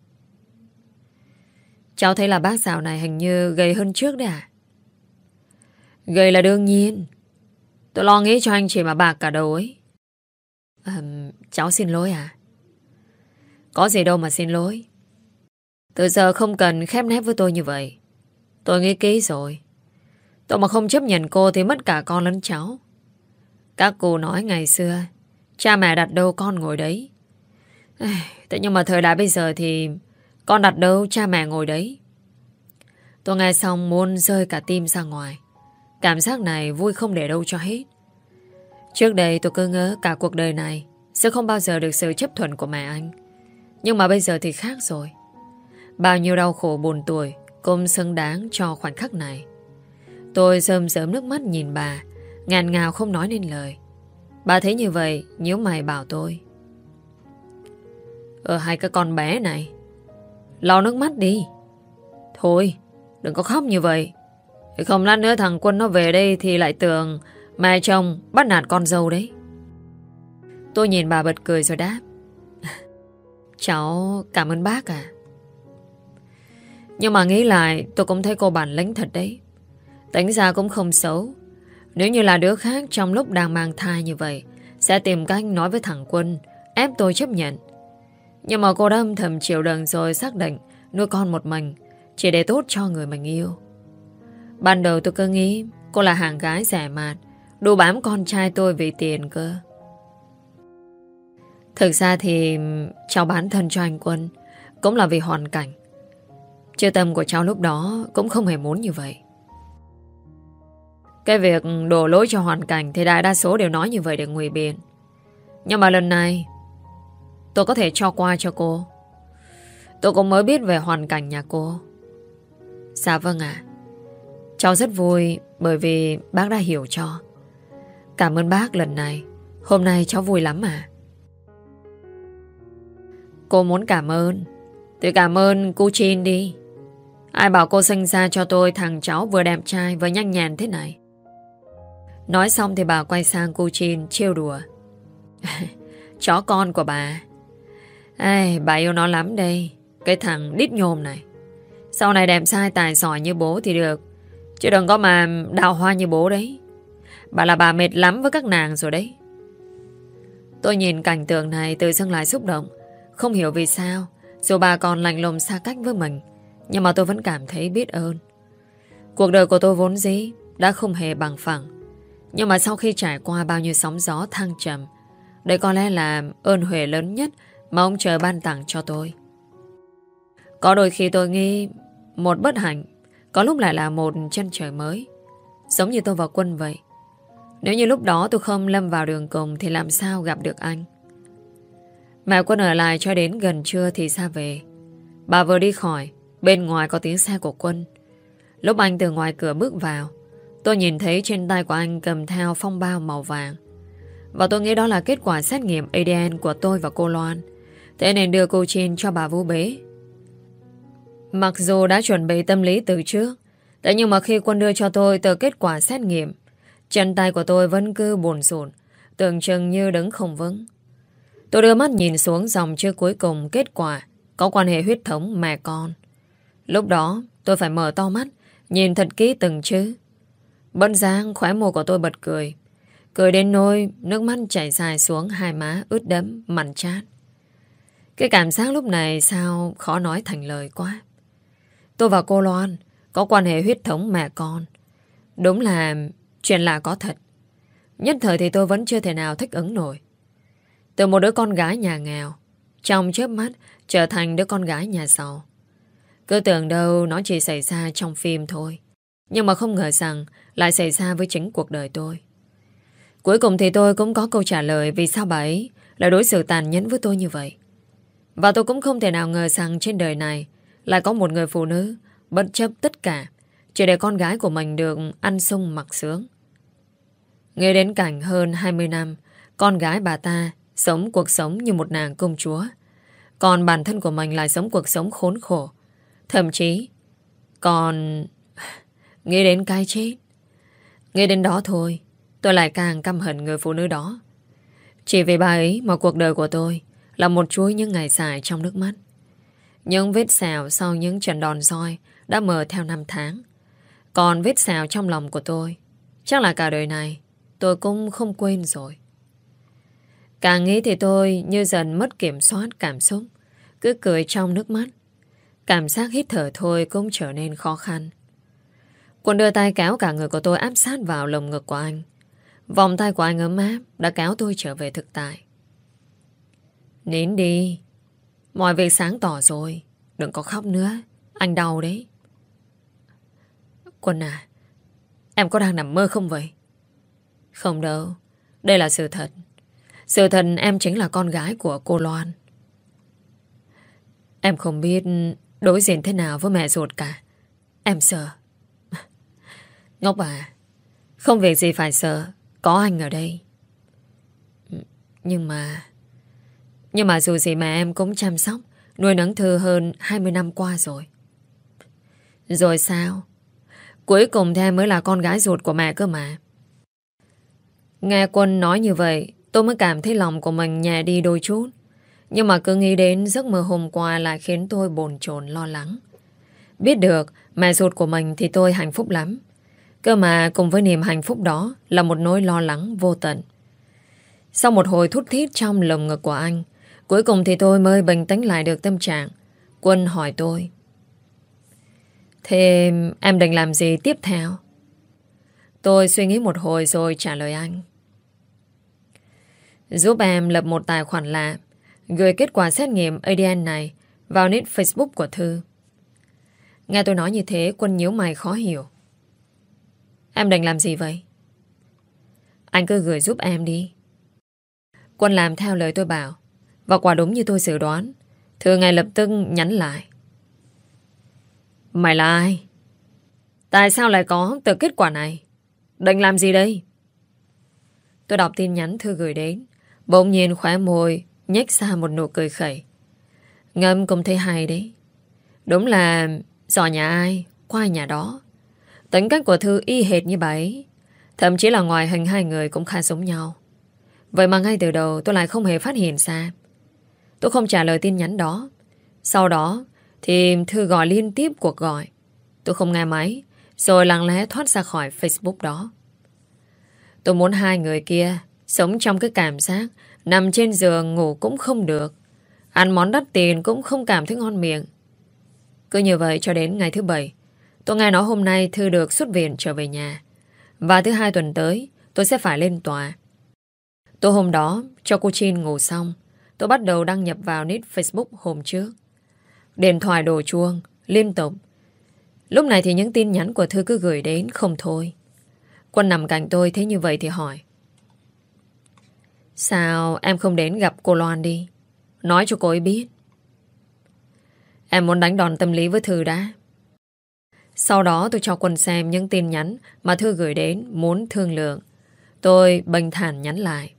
Cháu thấy là bác dạo này hình như gầy hơn trước đấy à? Gầy là đương nhiên. Tôi lo nghĩ cho anh chị mà bạc cả đầu ấy. Cháu xin lỗi à? Có gì đâu mà xin lỗi. Từ giờ không cần khép nép với tôi như vậy. Tôi nghĩ kỹ rồi. Tôi mà không chấp nhận cô thì mất cả con lẫn cháu. Các cô nói ngày xưa cha mẹ đặt đâu con ngồi đấy. Thế nhưng mà thời đại bây giờ thì con đặt đâu cha mẹ ngồi đấy. Tôi nghe xong muốn rơi cả tim ra ngoài. Cảm giác này vui không để đâu cho hết. Trước đây tôi cứ ngỡ cả cuộc đời này sẽ không bao giờ được sự chấp thuận của mẹ anh. Nhưng mà bây giờ thì khác rồi. Bao nhiêu đau khổ buồn tuổi cũng xứng đáng cho khoảnh khắc này. Tôi rơm rớm nước mắt nhìn bà, ngàn ngào không nói nên lời. Bà thấy như vậy nhíu mày bảo tôi. Hai cái con bé này, lau nước mắt đi. Thôi, đừng có khóc như vậy. Không lát nữa thằng Quân nó về đây thì lại tưởng mẹ chồng bắt nạt con dâu đấy. Tôi nhìn bà bật cười rồi đáp. Cháu cảm ơn bác à. Nhưng mà nghĩ lại tôi cũng thấy cô bản lĩnh thật đấy. Tính ra cũng không xấu. Nếu như là đứa khác trong lúc đang mang thai như vậy sẽ tìm cách nói với thằng Quân, ép tôi chấp nhận. Nhưng mà cô đã âm thầm chịu đựng rồi xác định nuôi con một mình chỉ để tốt cho người mình yêu. Ban đầu tôi cứ nghĩ cô là hàng gái rẻ mạt, đu bám con trai tôi vì tiền cơ. Thực ra thì cháu bán thân cho anh Quân cũng là vì hoàn cảnh. Chứ tâm của cháu lúc đó cũng không hề muốn như vậy. Cái việc đổ lỗi cho hoàn cảnh thì đại đa số đều nói như vậy để ngụy biện. Nhưng mà lần này tôi có thể cho qua cho cô. Tôi cũng mới biết về hoàn cảnh nhà cô. Dạ vâng ạ. Cháu rất vui bởi vì bác đã hiểu cho. Cảm ơn bác lần này. Hôm nay cháu vui lắm à. Cô muốn cảm ơn thì cảm ơn cô Chin đi. Ai bảo cô sinh ra cho tôi thằng cháu vừa đẹp trai vừa nhanh nhẹn thế này. Nói xong thì bà quay sang cô Chin trêu đùa. Chó con của bà. Bà yêu nó lắm đây. Cái thằng đít nhôm này. Sau này đẹp trai tài giỏi như bố thì được. Chứ đừng có mà đào hoa như bố đấy. Bà là bà mệt lắm với các nàng rồi đấy. Tôi nhìn cảnh tượng này tự dưng lại xúc động. Không hiểu vì sao dù bà còn lạnh lùng xa cách với mình, nhưng mà tôi vẫn cảm thấy biết ơn. Cuộc đời của tôi vốn dĩ đã không hề bằng phẳng. Nhưng mà sau khi trải qua bao nhiêu sóng gió thăng trầm, đây có lẽ là ơn huệ lớn nhất mà ông trời ban tặng cho tôi. Có đôi khi tôi nghĩ một bất hạnh có lúc lại là một chân trời mới. Giống như tôi và Quân vậy. Nếu như lúc đó tôi không lâm vào đường cùng thì làm sao gặp được anh. Mẹ Quân ở lại cho đến gần trưa thì ra về. Bà vừa đi khỏi, bên ngoài có tiếng xe của Quân. Lúc anh từ ngoài cửa bước vào, tôi nhìn thấy trên tay của anh cầm theo phong bao màu vàng. Và tôi nghĩ đó là kết quả xét nghiệm ADN của tôi và cô Loan. Thế nên đưa cô Chin cho bà Vũ bế. Mặc dù đã chuẩn bị tâm lý từ trước, thế nhưng mà khi Quân đưa cho tôi tờ kết quả xét nghiệm, chân tay của tôi vẫn cứ buồn rộn, tưởng chừng như đứng không vững. Tôi đưa mắt nhìn xuống dòng chữ cuối cùng kết quả có quan hệ huyết thống mẹ con. Lúc đó tôi phải mở to mắt, nhìn thật kỹ từng chữ. Bất giác khóe môi của tôi bật cười. Cười đến nỗi nước mắt chảy dài xuống hai má ướt đẫm, mặn chát. Cái cảm giác lúc này sao khó nói thành lời quá. Tôi và cô Loan có quan hệ huyết thống mẹ con. Đúng là chuyện lạ có thật. Nhất thời thì tôi vẫn chưa thể nào thích ứng nổi. Từ một đứa con gái nhà nghèo, trong chớp mắt trở thành đứa con gái nhà giàu. Cứ tưởng đâu nó chỉ xảy ra trong phim thôi. Nhưng mà không ngờ rằng lại xảy ra với chính cuộc đời tôi. Cuối cùng thì tôi cũng có câu trả lời vì sao bà ấy lại đối xử tàn nhẫn với tôi như vậy. Và tôi cũng không thể nào ngờ rằng trên đời này lại có một người phụ nữ bất chấp tất cả chỉ để con gái của mình được ăn sung mặc sướng. Nghe đến cảnh hơn 20 năm con gái bà ta sống cuộc sống như một nàng công chúa, còn bản thân của mình lại sống cuộc sống khốn khổ. Thậm chí còn nghĩ đến cái chết. Nghĩ đến đó thôi, tôi lại càng căm hận người phụ nữ đó. Chỉ vì bà ấy mà cuộc đời của tôi là một chuỗi những ngày dài trong nước mắt. Những vết sẹo sau những trận đòn roi đã mờ theo năm tháng. Còn vết sẹo trong lòng của tôi chắc là cả đời này tôi cũng không quên rồi. Càng nghĩ thì tôi như dần mất kiểm soát cảm xúc, cứ cười trong nước mắt. Cảm giác hít thở thôi cũng trở nên khó khăn. Quân đưa tay kéo cả người của tôi áp sát vào lồng ngực của anh. Vòng tay của anh ấm áp đã kéo tôi trở về thực tại. Nín đi. Mọi việc sáng tỏ rồi. Đừng có khóc nữa. Anh đau đấy. Quân à, em có đang nằm mơ không vậy? Không đâu. Đây là sự thật. Sự thật em chính là con gái của cô Loan. Em không biết đối diện thế nào với mẹ ruột cả. Em sợ. Ngốc à, không việc gì phải sợ. Có anh ở đây. Nhưng mà dù gì mẹ em cũng chăm sóc nuôi nấng Thư hơn 20 năm qua rồi. Rồi sao? Cuối cùng thì em mới là con gái ruột của mẹ cơ mà. Nghe Quân nói như vậy, tôi mới cảm thấy lòng của mình nhẹ đi đôi chút. Nhưng mà cứ nghĩ đến giấc mơ hôm qua lại khiến tôi bồn chồn lo lắng. Biết được mẹ ruột của mình thì tôi hạnh phúc lắm. Cơ mà cùng với niềm hạnh phúc đó là một nỗi lo lắng vô tận. Sau một hồi thút thít trong lồng ngực của anh, cuối cùng thì tôi mới bình tĩnh lại được tâm trạng. Quân hỏi tôi: Thế em định làm gì tiếp theo? Tôi suy nghĩ một hồi rồi trả lời anh. Giúp em lập một tài khoản lạ, gửi kết quả xét nghiệm ADN này vào nick Facebook của Thư. Nghe tôi nói như thế, Quân nhíu mày khó hiểu. Em định làm gì vậy? Anh cứ gửi giúp em đi. Quân làm theo lời tôi bảo. Và quả đúng như tôi dự đoán, Thư ngay lập tức nhắn lại. Mày là ai? Tại sao lại có tờ kết quả này? Định làm gì đây? Tôi đọc tin nhắn Thư gửi đến, bỗng nhiên khóe môi nhếch ra một nụ cười khẩy. Ngâm cũng thấy hay đấy. Đúng là giò nhà ai qua nhà đó. Tính cách của Thư y hệt như bà ấy. Thậm chí là ngoài hình hai người cũng khá giống nhau. Vậy mà ngay từ đầu tôi lại không hề phát hiện ra. Tôi không trả lời tin nhắn đó. Sau đó thì Thư gọi liên tiếp cuộc gọi. Tôi không nghe máy, rồi lặng lẽ thoát ra khỏi Facebook đó. Tôi muốn hai người kia sống trong cái cảm giác nằm trên giường ngủ cũng không được, ăn món đắt tiền cũng không cảm thấy ngon miệng. Cứ như vậy cho đến ngày thứ 7. Tôi nghe nói hôm nay Thư được xuất viện trở về nhà, và thứ 2 tuần tới tôi sẽ phải lên tòa. Tôi hôm đó cho cô Chin ngủ xong, tôi bắt đầu đăng nhập vào nick Facebook hôm trước. Điện thoại đổ chuông liên tục. Lúc này thì những tin nhắn của Thư cứ gửi đến không thôi. Quân nằm cạnh tôi thấy như vậy thì hỏi. Sao em không đến gặp cô Loan đi, nói cho cô ấy biết. Em muốn đánh đòn tâm lý với Thư đã. Sau đó tôi cho Quân xem những tin nhắn mà Thư gửi đến muốn thương lượng. Tôi bình thản nhắn lại.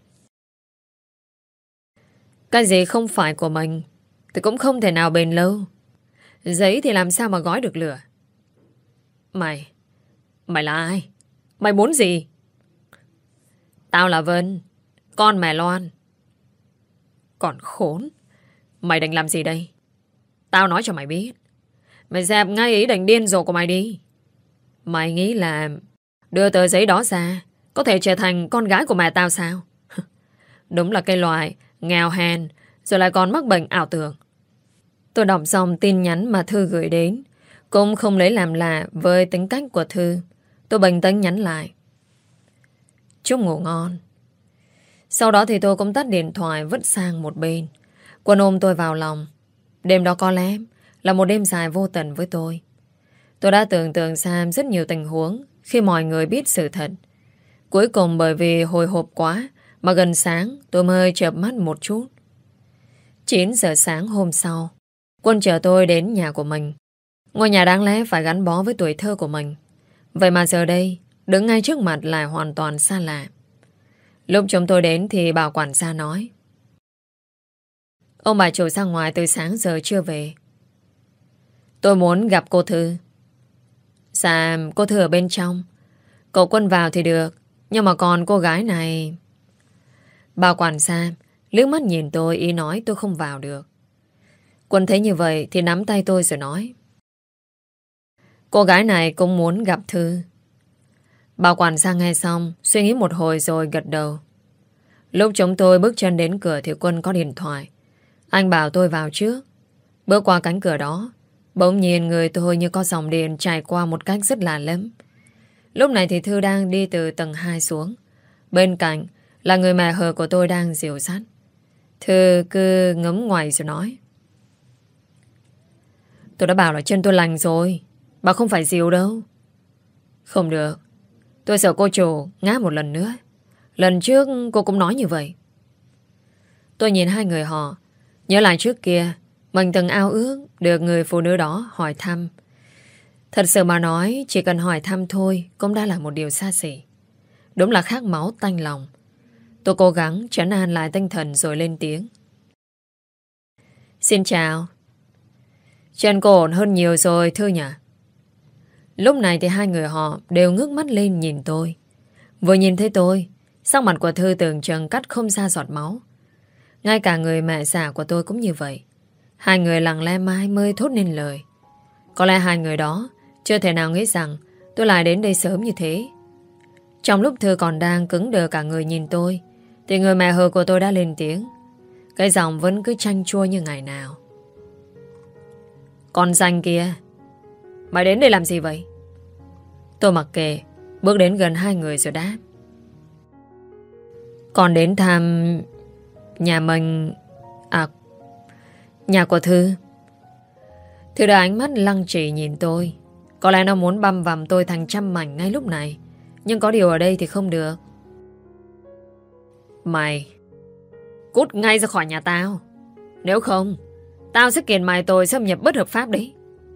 Cái gì không phải của mình thì cũng không thể nào bền lâu. Giấy thì làm sao mà gói được lửa. Mày là ai? Mày muốn gì? Tao là Vân, con mẹ Loan. Còn khốn. Mày định làm gì đây? Tao nói cho mày biết. Mày dẹp ngay ý định điên rồ của mày đi. Mày nghĩ là đưa tờ giấy đó ra có thể trở thành con gái của mẹ tao sao? Đúng là cái loại nghèo hèn, rồi lại còn mắc bệnh ảo tưởng. Tôi đọc xong tin nhắn mà Thư gửi đến, cũng không lấy làm lạ với tính cách của Thư. Tôi bình tĩnh nhắn lại. Chúc ngủ ngon. Sau đó thì tôi cũng tắt điện thoại vứt sang một bên. Quân ôm tôi vào lòng. Đêm đó có lẽ là một đêm dài vô tận với tôi. Tôi đã tưởng tượng ra rất nhiều tình huống khi mọi người biết sự thật. Cuối cùng bởi vì hồi hộp quá mà gần sáng tôi mới chợp mắt một chút. 9 giờ sáng hôm sau, Quân chở tôi đến nhà của mình. Ngôi nhà đáng lẽ phải gắn bó với tuổi thơ của mình. Vậy mà giờ đây, đứng ngay trước mặt lại hoàn toàn xa lạ. Lúc chúng tôi đến thì bà quản gia nói. Ông bà chủ ra ngoài từ sáng giờ chưa về. Tôi muốn gặp cô Thư. Dạ, cô Thư ở bên trong. Cậu Quân vào thì được, nhưng mà còn cô gái này... Bà quản gia liếc mắt nhìn tôi, ý nói tôi không vào được. Quân thấy như vậy thì nắm tay tôi rồi nói. Cô gái này cũng muốn gặp Thư. Bà quản gia nghe xong, suy nghĩ một hồi rồi gật đầu. Lúc chúng tôi bước chân đến cửa thì Quân có điện thoại. Anh bảo tôi vào trước. Bước qua cánh cửa đó, bỗng nhiên người tôi như có dòng điện trải qua một cách rất lạ lắm. Lúc này thì Thư đang đi từ tầng 2 xuống. Bên cạnh là người mẹ hờ của tôi đang dìu dắt. Thư cứ ngấm ngoài rồi nói. Tôi đã bảo là chân tôi lành rồi, bà không phải dìu đâu. Không được, tôi sợ cô chủ ngã một lần nữa. Lần trước cô cũng nói như vậy. Tôi nhìn hai người họ, nhớ lại trước kia mình từng ao ước được người phụ nữ đó hỏi thăm. Thật sự mà nói, chỉ cần hỏi thăm thôi cũng đã là một điều xa xỉ. Đúng là khát máu tanh lòng. Tôi cố gắng trấn an lại tinh thần rồi lên tiếng. Xin chào. Chân cô ổn hơn nhiều rồi Thư nhỉ? Lúc này thì hai người họ đều ngước mắt lên nhìn tôi. Vừa nhìn thấy tôi, sắc mặt của Thư tưởng chừng cắt không ra giọt máu. Ngay cả người mẹ già của tôi cũng như vậy. Hai người lặng lẽ mãi mới thốt nên lời. Có lẽ hai người đó chưa thể nào nghĩ rằng tôi lại đến đây sớm như thế. Trong lúc Thư còn đang cứng đờ cả người nhìn tôi, thì người mẹ hờ của tôi đã lên tiếng. Cái giọng vẫn cứ chanh chua như ngày nào. Con danh kia, mày đến đây làm gì vậy? Tôi mặc kệ, bước đến gần hai người rồi đáp. Con đến thăm nhà mình. À, nhà của Thư. Thư đã ánh mắt lăng trì nhìn tôi. Có lẽ nó muốn băm vằm tôi thành trăm mảnh ngay lúc này. Nhưng có điều ở đây thì không được. Mày cút ngay ra khỏi nhà tao. Nếu không, tao sẽ kiện mày tội xâm nhập bất hợp pháp đấy.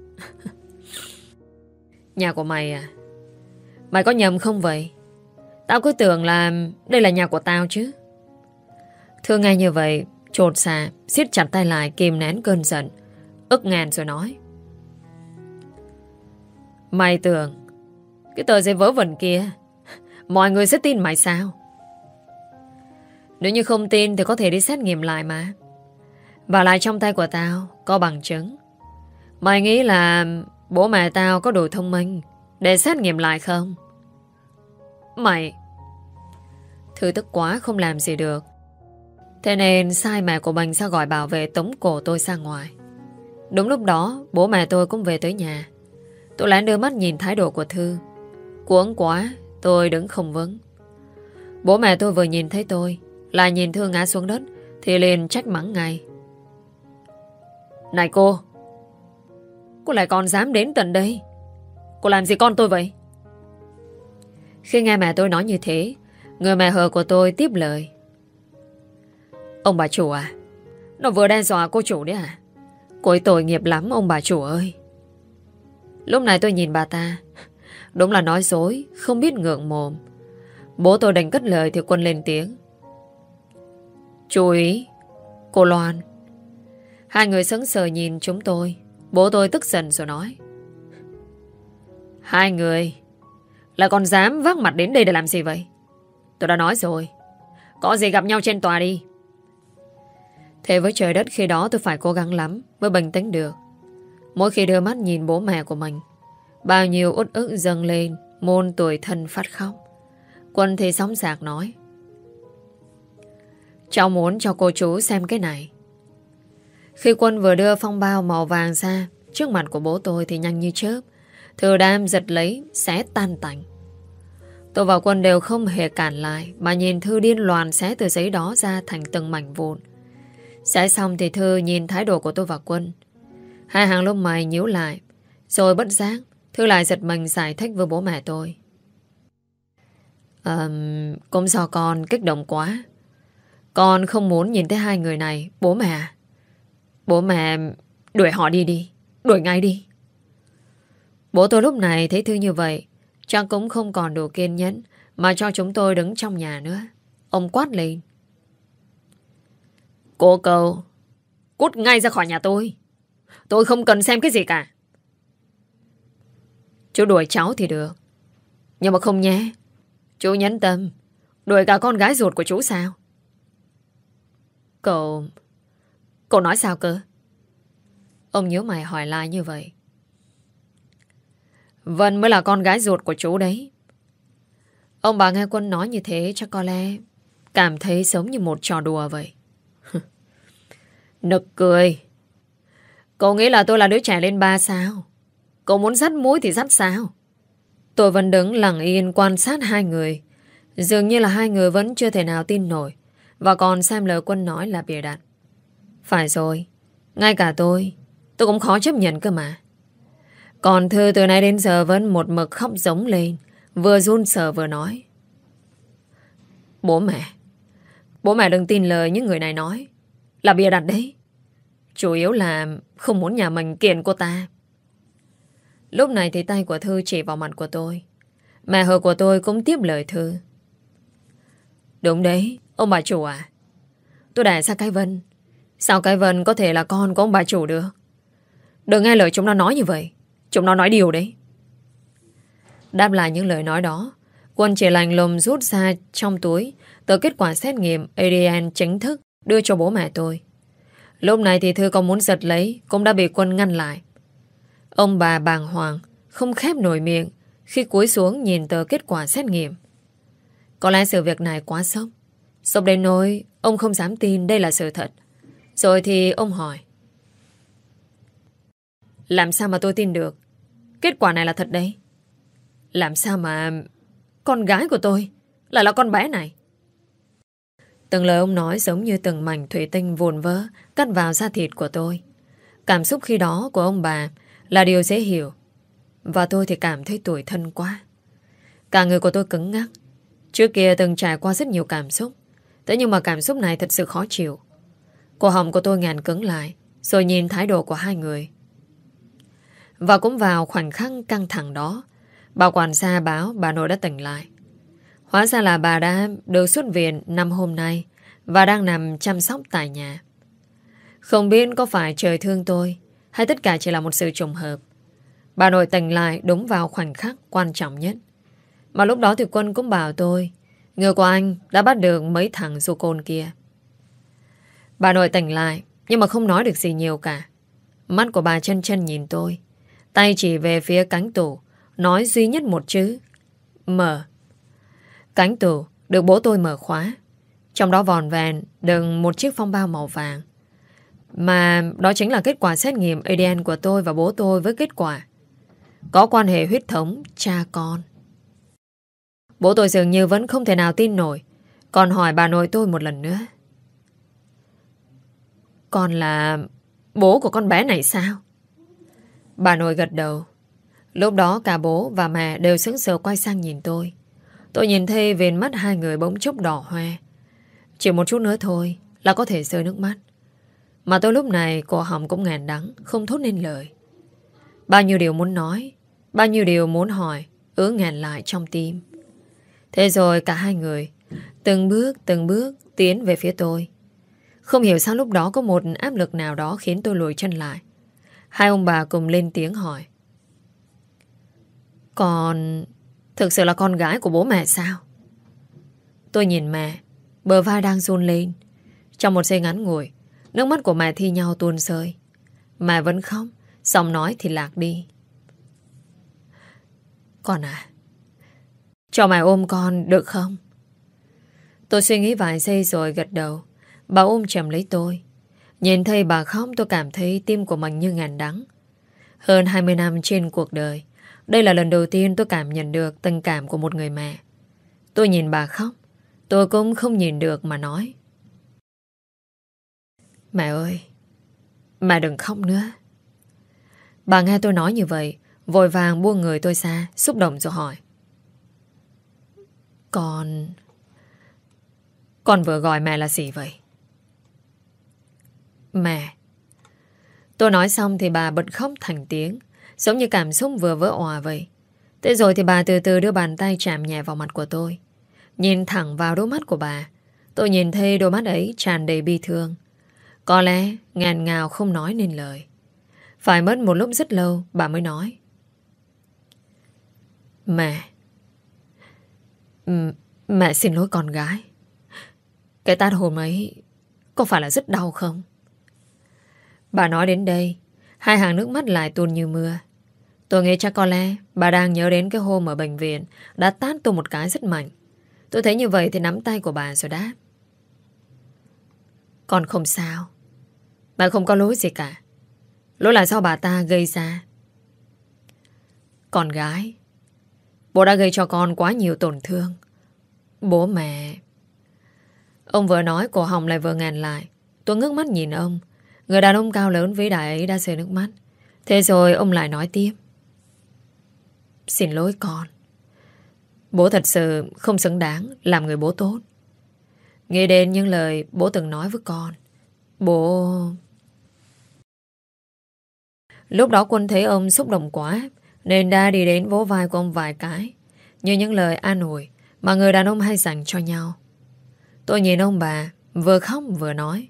Nhà của mày à? Mày có nhầm không vậy? Tao cứ tưởng là đây là nhà của tao chứ. Thư nghe như vậy, chột dạ, siết chặt tay lại kìm nén cơn giận, ức ngàn rồi nói. Mày tưởng cái tờ giấy vớ vẩn kia mọi người sẽ tin mày sao? Nếu như không tin thì có thể đi xét nghiệm lại mà. Và lại trong tay của tao có bằng chứng. Mày nghĩ là bố mẹ tao có đủ thông minh để xét nghiệm lại không? Mày... Thư tức quá không làm gì được. Thế nên sai mẹ của mình ra gọi bảo vệ tống cổ tôi ra ngoài. Đúng lúc đó bố mẹ tôi cũng về tới nhà. Tôi lén đưa mắt nhìn thái độ của Thư. Cuống quá, tôi đứng không vững. Bố mẹ tôi vừa nhìn thấy tôi, lại nhìn Thư ngã xuống đất, thì liền trách mắng ngay. Này cô lại còn dám đến tận đây. Cô làm gì con tôi vậy? Khi nghe mẹ tôi nói như thế, người mẹ hờ của tôi tiếp lời. Ông bà chủ à, nó vừa đe dọa cô chủ đấy à? Cô ấy tội nghiệp lắm ông bà chủ ơi. Lúc này tôi nhìn bà ta, đúng là nói dối, không biết ngượng mồm. Bố tôi đành cất lời thì Quân lên tiếng. Chú ý, cô Loan. Hai người sững sờ nhìn chúng tôi. Bố tôi tức giận rồi nói. Hai người là còn dám vác mặt đến đây để làm gì vậy? Tôi đã nói rồi, có gì gặp nhau trên tòa đi. Thế với trời đất khi đó tôi phải cố gắng lắm mới bình tĩnh được. Mỗi khi đưa mắt nhìn bố mẹ của mình, bao nhiêu uất ức dâng lên, môn tuổi thân phát khóc. Quân thì sóng sạc nói. Cháu muốn cho cô chú xem cái này. Khi Quân vừa đưa phong bao màu vàng ra trước mặt của bố tôi thì nhanh như chớp, Thư đam giật lấy, xé tan tành. Tôi và Quân đều không hề cản lại, mà nhìn Thư điên loạn xé tờ giấy đó ra thành từng mảnh vụn. Xé xong thì Thư nhìn thái độ của tôi và Quân. Hai hàng lông mày nhíu lại, rồi bất giác Thư lại giật mình giải thích với bố mẹ tôi. Cũng do con kích động quá. Con không muốn nhìn thấy hai người này. Bố mẹ, bố mẹ đuổi họ đi đi. Đuổi ngay đi. Bố tôi lúc này thấy Thư như vậy, chắc cũng không còn đủ kiên nhẫn mà cho chúng tôi đứng trong nhà nữa. Ông quát lên. Cô cậu, cút ngay ra khỏi nhà tôi. Tôi không cần xem cái gì cả. Chú đuổi cháu thì được, nhưng mà không nhé. Chú nhẫn tâm đuổi cả con gái ruột của chú sao? Cậu nói sao cơ? Ông nhớ mày hỏi lại như vậy. Vân mới là con gái ruột của chú đấy. Ông bà nghe Quân nói như thế chắc có lẽ cảm thấy giống như một trò đùa vậy. Nực cười. Cậu nghĩ là tôi là đứa trẻ lên ba sao? Cậu muốn dắt mũi thì dắt sao? Tôi vẫn đứng lặng yên quan sát hai người. Dường như là hai người vẫn chưa thể nào tin nổi, và còn xem lời Quân nói là bịa đặt. Phải rồi, ngay cả tôi cũng khó chấp nhận cơ mà. Còn Thư từ nay đến giờ vẫn một mực khóc giống lên, vừa run sợ vừa nói. Bố mẹ đừng tin lời những người này nói, là bịa đặt đấy. Chủ yếu là không muốn nhà mình kiện cô ta. Lúc này thì tay của Thư chỉ vào mặt của tôi. Mẹ hờ của tôi cũng tiếp lời Thư. Đúng đấy, ông bà chủ à. Tôi đẻ ra cái Vân. Sao cái Vân có thể là con của ông bà chủ được? Đừng nghe lời chúng nó nói như vậy. Chúng nó nói điều đấy. Đáp lại những lời nói đó, Quân chỉ lành lùng rút ra trong túi tờ kết quả xét nghiệm ADN chính thức đưa cho bố mẹ tôi. Lúc này thì Thư còn muốn giật lấy, cũng đã bị Quân ngăn lại. Ông bà bàng hoàng, không khép nổi miệng khi cúi xuống nhìn tờ kết quả xét nghiệm. Có lẽ sự việc này quá sốc. Sốc đến nỗi ông không dám tin đây là sự thật. Rồi thì ông hỏi. Làm sao mà tôi tin được kết quả này là thật đấy? Làm sao mà con gái của tôi lại là con bé này. Từng lời ông nói giống như từng mảnh thủy tinh vụn vỡ cắt vào da thịt của tôi. Cảm xúc khi đó của ông bà là điều dễ hiểu. Và tôi thì cảm thấy tủi thân quá. Cả người của tôi cứng ngắc. Trước kia từng trải qua rất nhiều cảm xúc. Thế nhưng mà cảm xúc này thật sự khó chịu. Cổ họng của tôi ngàn cứng lại, rồi nhìn thái độ của hai người. Và cũng vào khoảnh khắc căng thẳng đó, bà quản gia báo bà nội đã tỉnh lại. Hóa ra là bà đã được xuất viện 5 hôm nay và đang nằm chăm sóc tại nhà. Không biết có phải trời thương tôi hay tất cả chỉ là một sự trùng hợp. Bà nội tỉnh lại đúng vào khoảnh khắc quan trọng nhất. Mà lúc đó thì Quân cũng bảo tôi người của anh đã bắt được mấy thằng du côn kia. Bà nội tỉnh lại nhưng mà không nói được gì nhiều cả. Mắt của bà chân chân nhìn tôi, tay chỉ về phía cánh tủ, nói duy nhất một chữ: mở. Cánh tủ được bố tôi mở khóa. Trong đó vòn vẹn đựng một chiếc phong bao màu vàng. Mà đó chính là kết quả xét nghiệm ADN của tôi và bố tôi với kết quả có quan hệ huyết thống cha con. Bố tôi dường như vẫn không thể nào tin nổi, còn hỏi bà nội tôi một lần nữa: con là bố của con bé này sao? Bà nội gật đầu. Lúc đó cả bố và mẹ đều sững sờ quay sang nhìn tôi. Tôi nhìn thấy viền mắt hai người bỗng chốc đỏ hoe. Chỉ một chút nữa thôi là có thể rơi nước mắt. Mà tôi lúc này cổ họng cũng nghẹn đắng, không thốt nên lời. Bao nhiêu điều muốn nói, bao nhiêu điều muốn hỏi ứ nghẹn lại trong tim. Thế rồi cả hai người từng bước tiến về phía tôi. Không hiểu sao lúc đó có một áp lực nào đó khiến tôi lùi chân lại. Hai ông bà cùng lên tiếng hỏi: con thực sự là con gái của bố mẹ sao? Tôi nhìn mẹ, bờ vai đang run lên. Trong một giây ngắn ngủi, nước mắt của mẹ thi nhau tuôn rơi. Mẹ vẫn khóc, giọng nói thì lạc đi. Con à, cho mẹ ôm con được không? Tôi suy nghĩ vài giây rồi gật đầu. Bà ôm chầm lấy tôi. Nhìn thấy bà khóc tôi cảm thấy tim của mình như ngàn đắng. Hơn 20 năm trên cuộc đời, đây là lần đầu tiên tôi cảm nhận được tình cảm của một người mẹ. Tôi nhìn bà khóc, tôi cũng không nhìn được mà nói: mẹ ơi, mẹ đừng khóc nữa. Bà nghe tôi nói như vậy, vội vàng buông người tôi ra, xúc động rồi hỏi: Con vừa gọi mẹ là gì vậy? Mẹ. Tôi nói xong thì bà bật khóc thành tiếng, giống như cảm xúc vừa vỡ òa vậy. Thế rồi thì bà từ từ đưa bàn tay chạm nhẹ vào mặt của tôi. Nhìn thẳng vào đôi mắt của bà, tôi nhìn thấy đôi mắt ấy tràn đầy bi thương. Có lẽ ngàn ngào không nói nên lời. Phải mất một lúc rất lâu bà mới nói: Mẹ. Mẹ xin lỗi con gái. Cái tát hôm ấy có phải là rất đau không? Bà nói đến đây, hai hàng nước mắt lại tuôn như mưa. Tôi nghĩ chắc có lẽ bà đang nhớ đến cái hôm ở bệnh viện đã tát tôi một cái rất mạnh. Tôi thấy như vậy thì nắm tay của bà rồi đáp: Con không sao. Bà không có lỗi gì cả. Lỗi là do bà ta gây ra. Con gái, bố đã gây cho con quá nhiều tổn thương. Bố mẹ. Ông vừa nói cổ họng lại vừa ngàn lại. Tôi ngước mắt nhìn ông. Người đàn ông cao lớn vĩ đại ấy đã rơi nước mắt. Thế rồi ông lại nói tiếp: Xin lỗi con. Bố thật sự không xứng đáng làm người bố tốt. Nghĩ đến những lời bố từng nói với con, bố... Lúc đó Quân thấy ông xúc động quá nên đã đi đến vỗ vai của ông vài cái, như những lời an ủi mà người đàn ông hay dành cho nhau. Tôi nhìn ông bà vừa khóc vừa nói: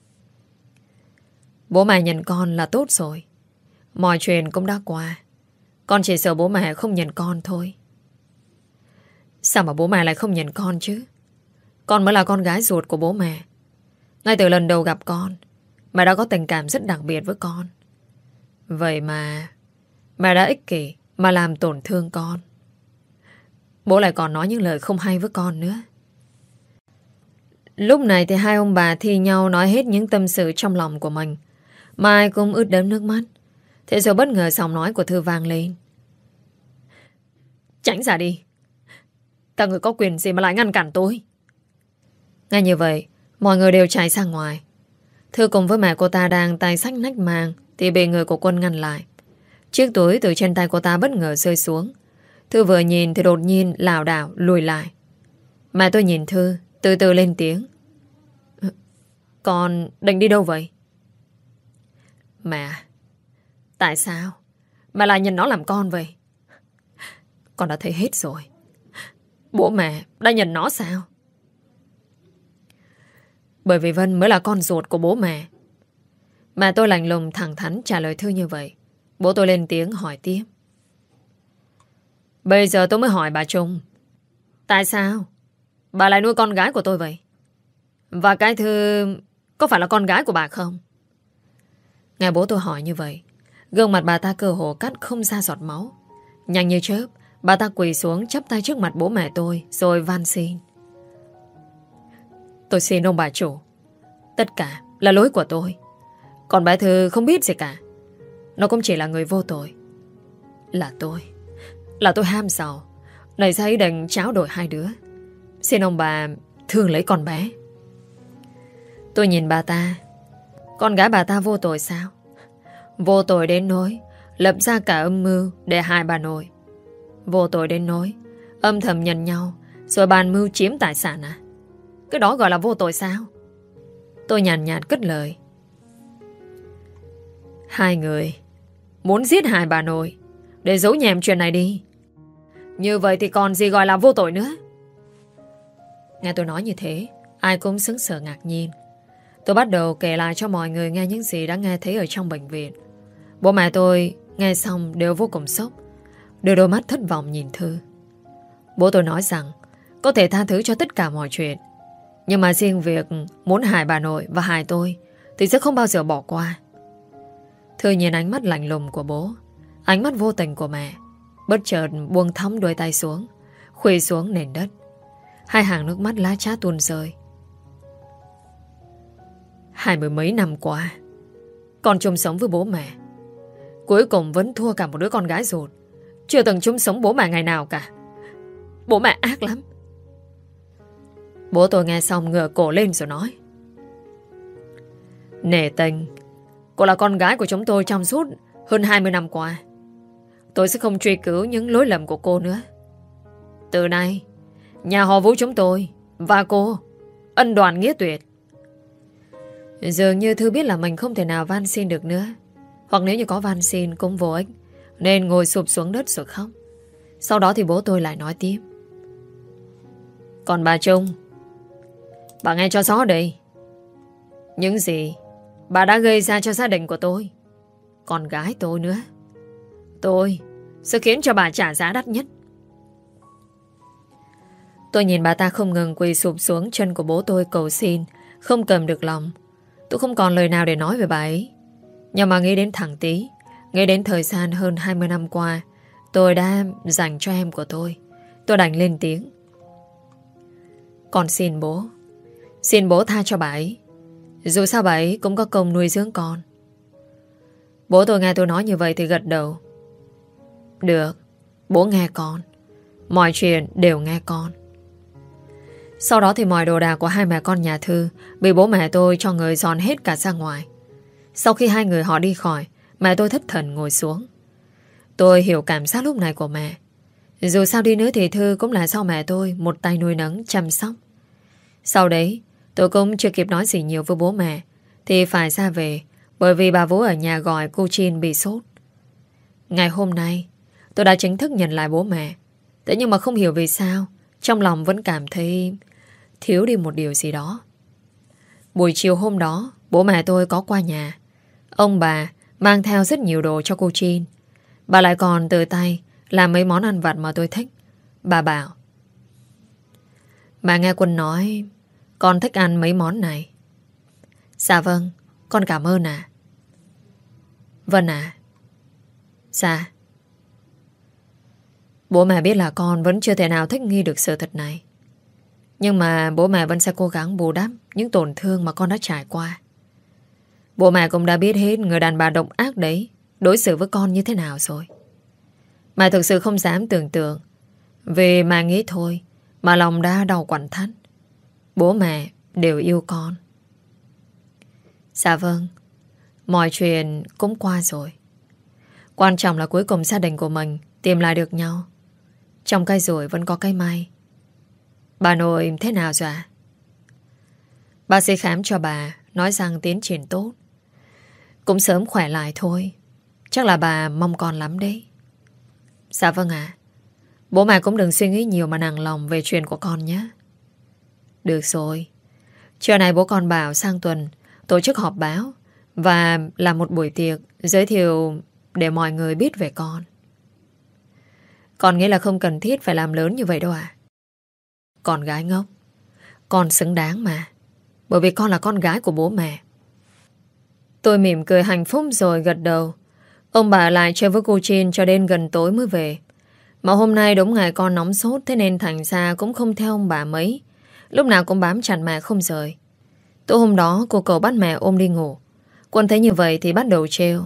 Bố mẹ nhận con là tốt rồi. Mọi chuyện cũng đã qua. Con chỉ sợ bố mẹ không nhận con thôi. Sao mà bố mẹ lại không nhận con chứ? Con mới là con gái ruột của bố mẹ. Ngay từ lần đầu gặp con, mẹ đã có tình cảm rất đặc biệt với con. Vậy mà mẹ đã ích kỷ mà làm tổn thương con. Bố lại còn nói những lời không hay với con nữa. Lúc này thì hai ông bà thi nhau nói hết những tâm sự trong lòng của mình, mà ai cũng ướt đẫm nước mắt. Thế rồi bất ngờ giọng nói của Thư vang lên: Tránh ra đi. Các người có quyền gì mà lại ngăn cản tôi? Ngay như vậy, mọi người đều chạy ra ngoài. Thư cùng với mẹ cô ta đang tay xách nách mang thì bị người của Quân ngăn lại. Chiếc túi từ trên tay cô ta bất ngờ rơi xuống. Thư vừa nhìn thì đột nhiên lảo đảo lùi lại. Mẹ tôi nhìn Thư, từ từ lên tiếng. Con định đi đâu vậy? Mẹ, tại sao mẹ lại nhận nó làm con vậy? Con đã thấy hết rồi. Bố mẹ đã nhận nó sao? Bởi vì Vân mới là con ruột của bố mẹ. Mẹ tôi lạnh lùng thẳng thắn trả lời Thư như vậy. Bố tôi lên tiếng hỏi tiếp. Bây giờ tôi mới hỏi bà Trung, tại sao bà lại nuôi con gái của tôi vậy? Và cái Thư có phải là con gái của bà không? Nghe bố tôi hỏi như vậy, gương mặt bà ta cơ hồ cắt không ra giọt máu. Nhanh như chớp, bà ta quỳ xuống chắp tay trước mặt bố mẹ tôi rồi van xin. Tôi xin ông bà chủ, tất cả là lỗi của tôi. Còn bà Thư không biết gì cả. Nó cũng chỉ là người vô tội. Là tôi ham giàu, nảy ra ý định tráo đổi hai đứa. Xin ông bà thương lấy con bé. Tôi nhìn bà ta. Con gái bà ta vô tội sao? Vô tội đến nỗi lập ra cả âm mưu để hại bà nội. Vô tội đến nỗi âm thầm nhận nhau rồi bàn mưu chiếm tài sản à? Cái đó gọi là vô tội sao? Tôi nhàn nhạt cất lời. Hai người muốn giết hại bà nội để giấu nhẹm chuyện này đi. Như vậy thì còn gì gọi là vô tội nữa? Nghe tôi nói như thế, ai cũng sững sờ ngạc nhiên. Tôi bắt đầu kể lại cho mọi người nghe những gì đã nghe thấy ở trong bệnh viện. Bố mẹ tôi nghe xong đều vô cùng sốc, đưa đôi mắt thất vọng nhìn Thư. Bố tôi nói rằng có thể tha thứ cho tất cả mọi chuyện, nhưng mà riêng việc muốn hại bà nội và hại tôi thì sẽ không bao giờ bỏ qua. Thư nhìn ánh mắt lạnh lùng của bố, ánh mắt vô tình của mẹ, bất chợt buông thõng đôi tay xuống, khuỵu xuống nền đất. Hai hàng nước mắt lá chát tuôn rơi. 20 mấy năm qua, con chung sống với bố mẹ, cuối cùng vẫn thua cả một đứa con gái ruột. Chưa từng chung sống bố mẹ ngày nào cả. Bố mẹ ác lắm. Bố tôi nghe xong ngửa cổ lên rồi nói. Nể tình, cô là con gái của chúng tôi trong suốt hơn 20 năm qua. Tôi sẽ không truy cứu những lỗi lầm của cô nữa. Từ nay, nhà họ Vũ chúng tôi và cô ân đoàn nghĩa tuyệt. Dường như Thư biết là mình không thể nào van xin được nữa, hoặc nếu như có van xin cũng vô ích, nên ngồi sụp xuống đất rồi khóc. Sau đó thì bố tôi lại nói tiếp. Còn bà Trung, bà nghe cho rõ đây. Những gì bà đã gây ra cho gia đình của tôi, con gái tôi nữa, tôi sẽ khiến cho bà trả giá đắt nhất. Tôi nhìn bà ta không ngừng quỳ sụp xuống chân của bố tôi cầu xin, không cầm được lòng. Tôi không còn lời nào để nói về bà ấy. Nhưng mà nghĩ đến thằng Tý, nghĩ đến thời gian hơn 20 năm qua tôi đã dành cho em của tôi đành lên tiếng. Con xin bố tha cho bà ấy. Dù sao bà ấy cũng có công nuôi dưỡng con. Bố tôi nghe tôi nói như vậy thì gật đầu. Được, bố nghe con. Mọi chuyện đều nghe con. Sau đó thì mọi đồ đạc của hai mẹ con nhà Thư bị bố mẹ tôi cho người dọn hết cả ra ngoài. Sau khi hai người họ đi khỏi, mẹ tôi thất thần ngồi xuống. Tôi hiểu cảm giác lúc này của mẹ. Dù sao đi nữa thì Thư cũng là do mẹ tôi một tay nuôi nấng chăm sóc. Sau đấy tôi cũng chưa kịp nói gì nhiều với bố mẹ thì phải ra về, bởi vì bà Vũ ở nhà gọi cô Chin bị sốt. Ngày hôm nay tôi đã chính thức nhận lại bố mẹ. Thế nhưng mà không hiểu vì sao trong lòng vẫn cảm thấy thiếu đi một điều gì đó. Buổi chiều hôm đó bố mẹ tôi có qua nhà. Ông bà mang theo rất nhiều đồ cho cô Chin. Bà lại còn tự tay làm mấy món ăn vặt mà tôi thích. Bà bảo: Bà nghe Quân nói con thích ăn mấy món này. Dạ vâng, con cảm ơn ạ. Vâng ạ. Dạ. Bố mẹ biết là con vẫn chưa thể nào thích nghi được sự thật này, nhưng mà bố mẹ vẫn sẽ cố gắng bù đắp những tổn thương mà con đã trải qua. Bố mẹ cũng đã biết hết người đàn bà độc ác đấy đối xử với con như thế nào rồi. Mẹ thực sự không dám tưởng tượng. Vì mà nghĩ thôi, mà lòng đã đau quặn thắt. Bố mẹ đều yêu con. Dạ vâng, mọi chuyện cũng qua rồi. Quan trọng là cuối cùng gia đình của mình tìm lại được nhau. Trong cái rủi vẫn có cái may. Bà nội thế nào rồi ạ? Bác sĩ khám cho bà, nói rằng tiến triển tốt, cũng sớm khỏe lại thôi. Chắc là bà mong con lắm đấy. Dạ vâng ạ. Bố mẹ cũng đừng suy nghĩ nhiều mà nặng lòng về chuyện của con nhé. Được rồi. Trưa nay bố con bảo sang tuần tổ chức họp báo và làm một buổi tiệc giới thiệu để mọi người biết về con. Con nghĩ là không cần thiết phải làm lớn như vậy đâu à? Con gái ngốc, con xứng đáng mà. Bởi vì con là con gái của bố mẹ. Tôi mỉm cười hạnh phúc rồi gật đầu. Ông bà lại chơi với cô Chin cho đến gần tối mới về. Mà hôm nay đúng ngày con nóng sốt, thế nên thành ra cũng không theo ông bà mấy. Lúc nào cũng bám chặt mẹ không rời. Tối hôm đó cô cậu bắt mẹ ôm đi ngủ. Quân thấy như vậy thì bắt đầu trêu.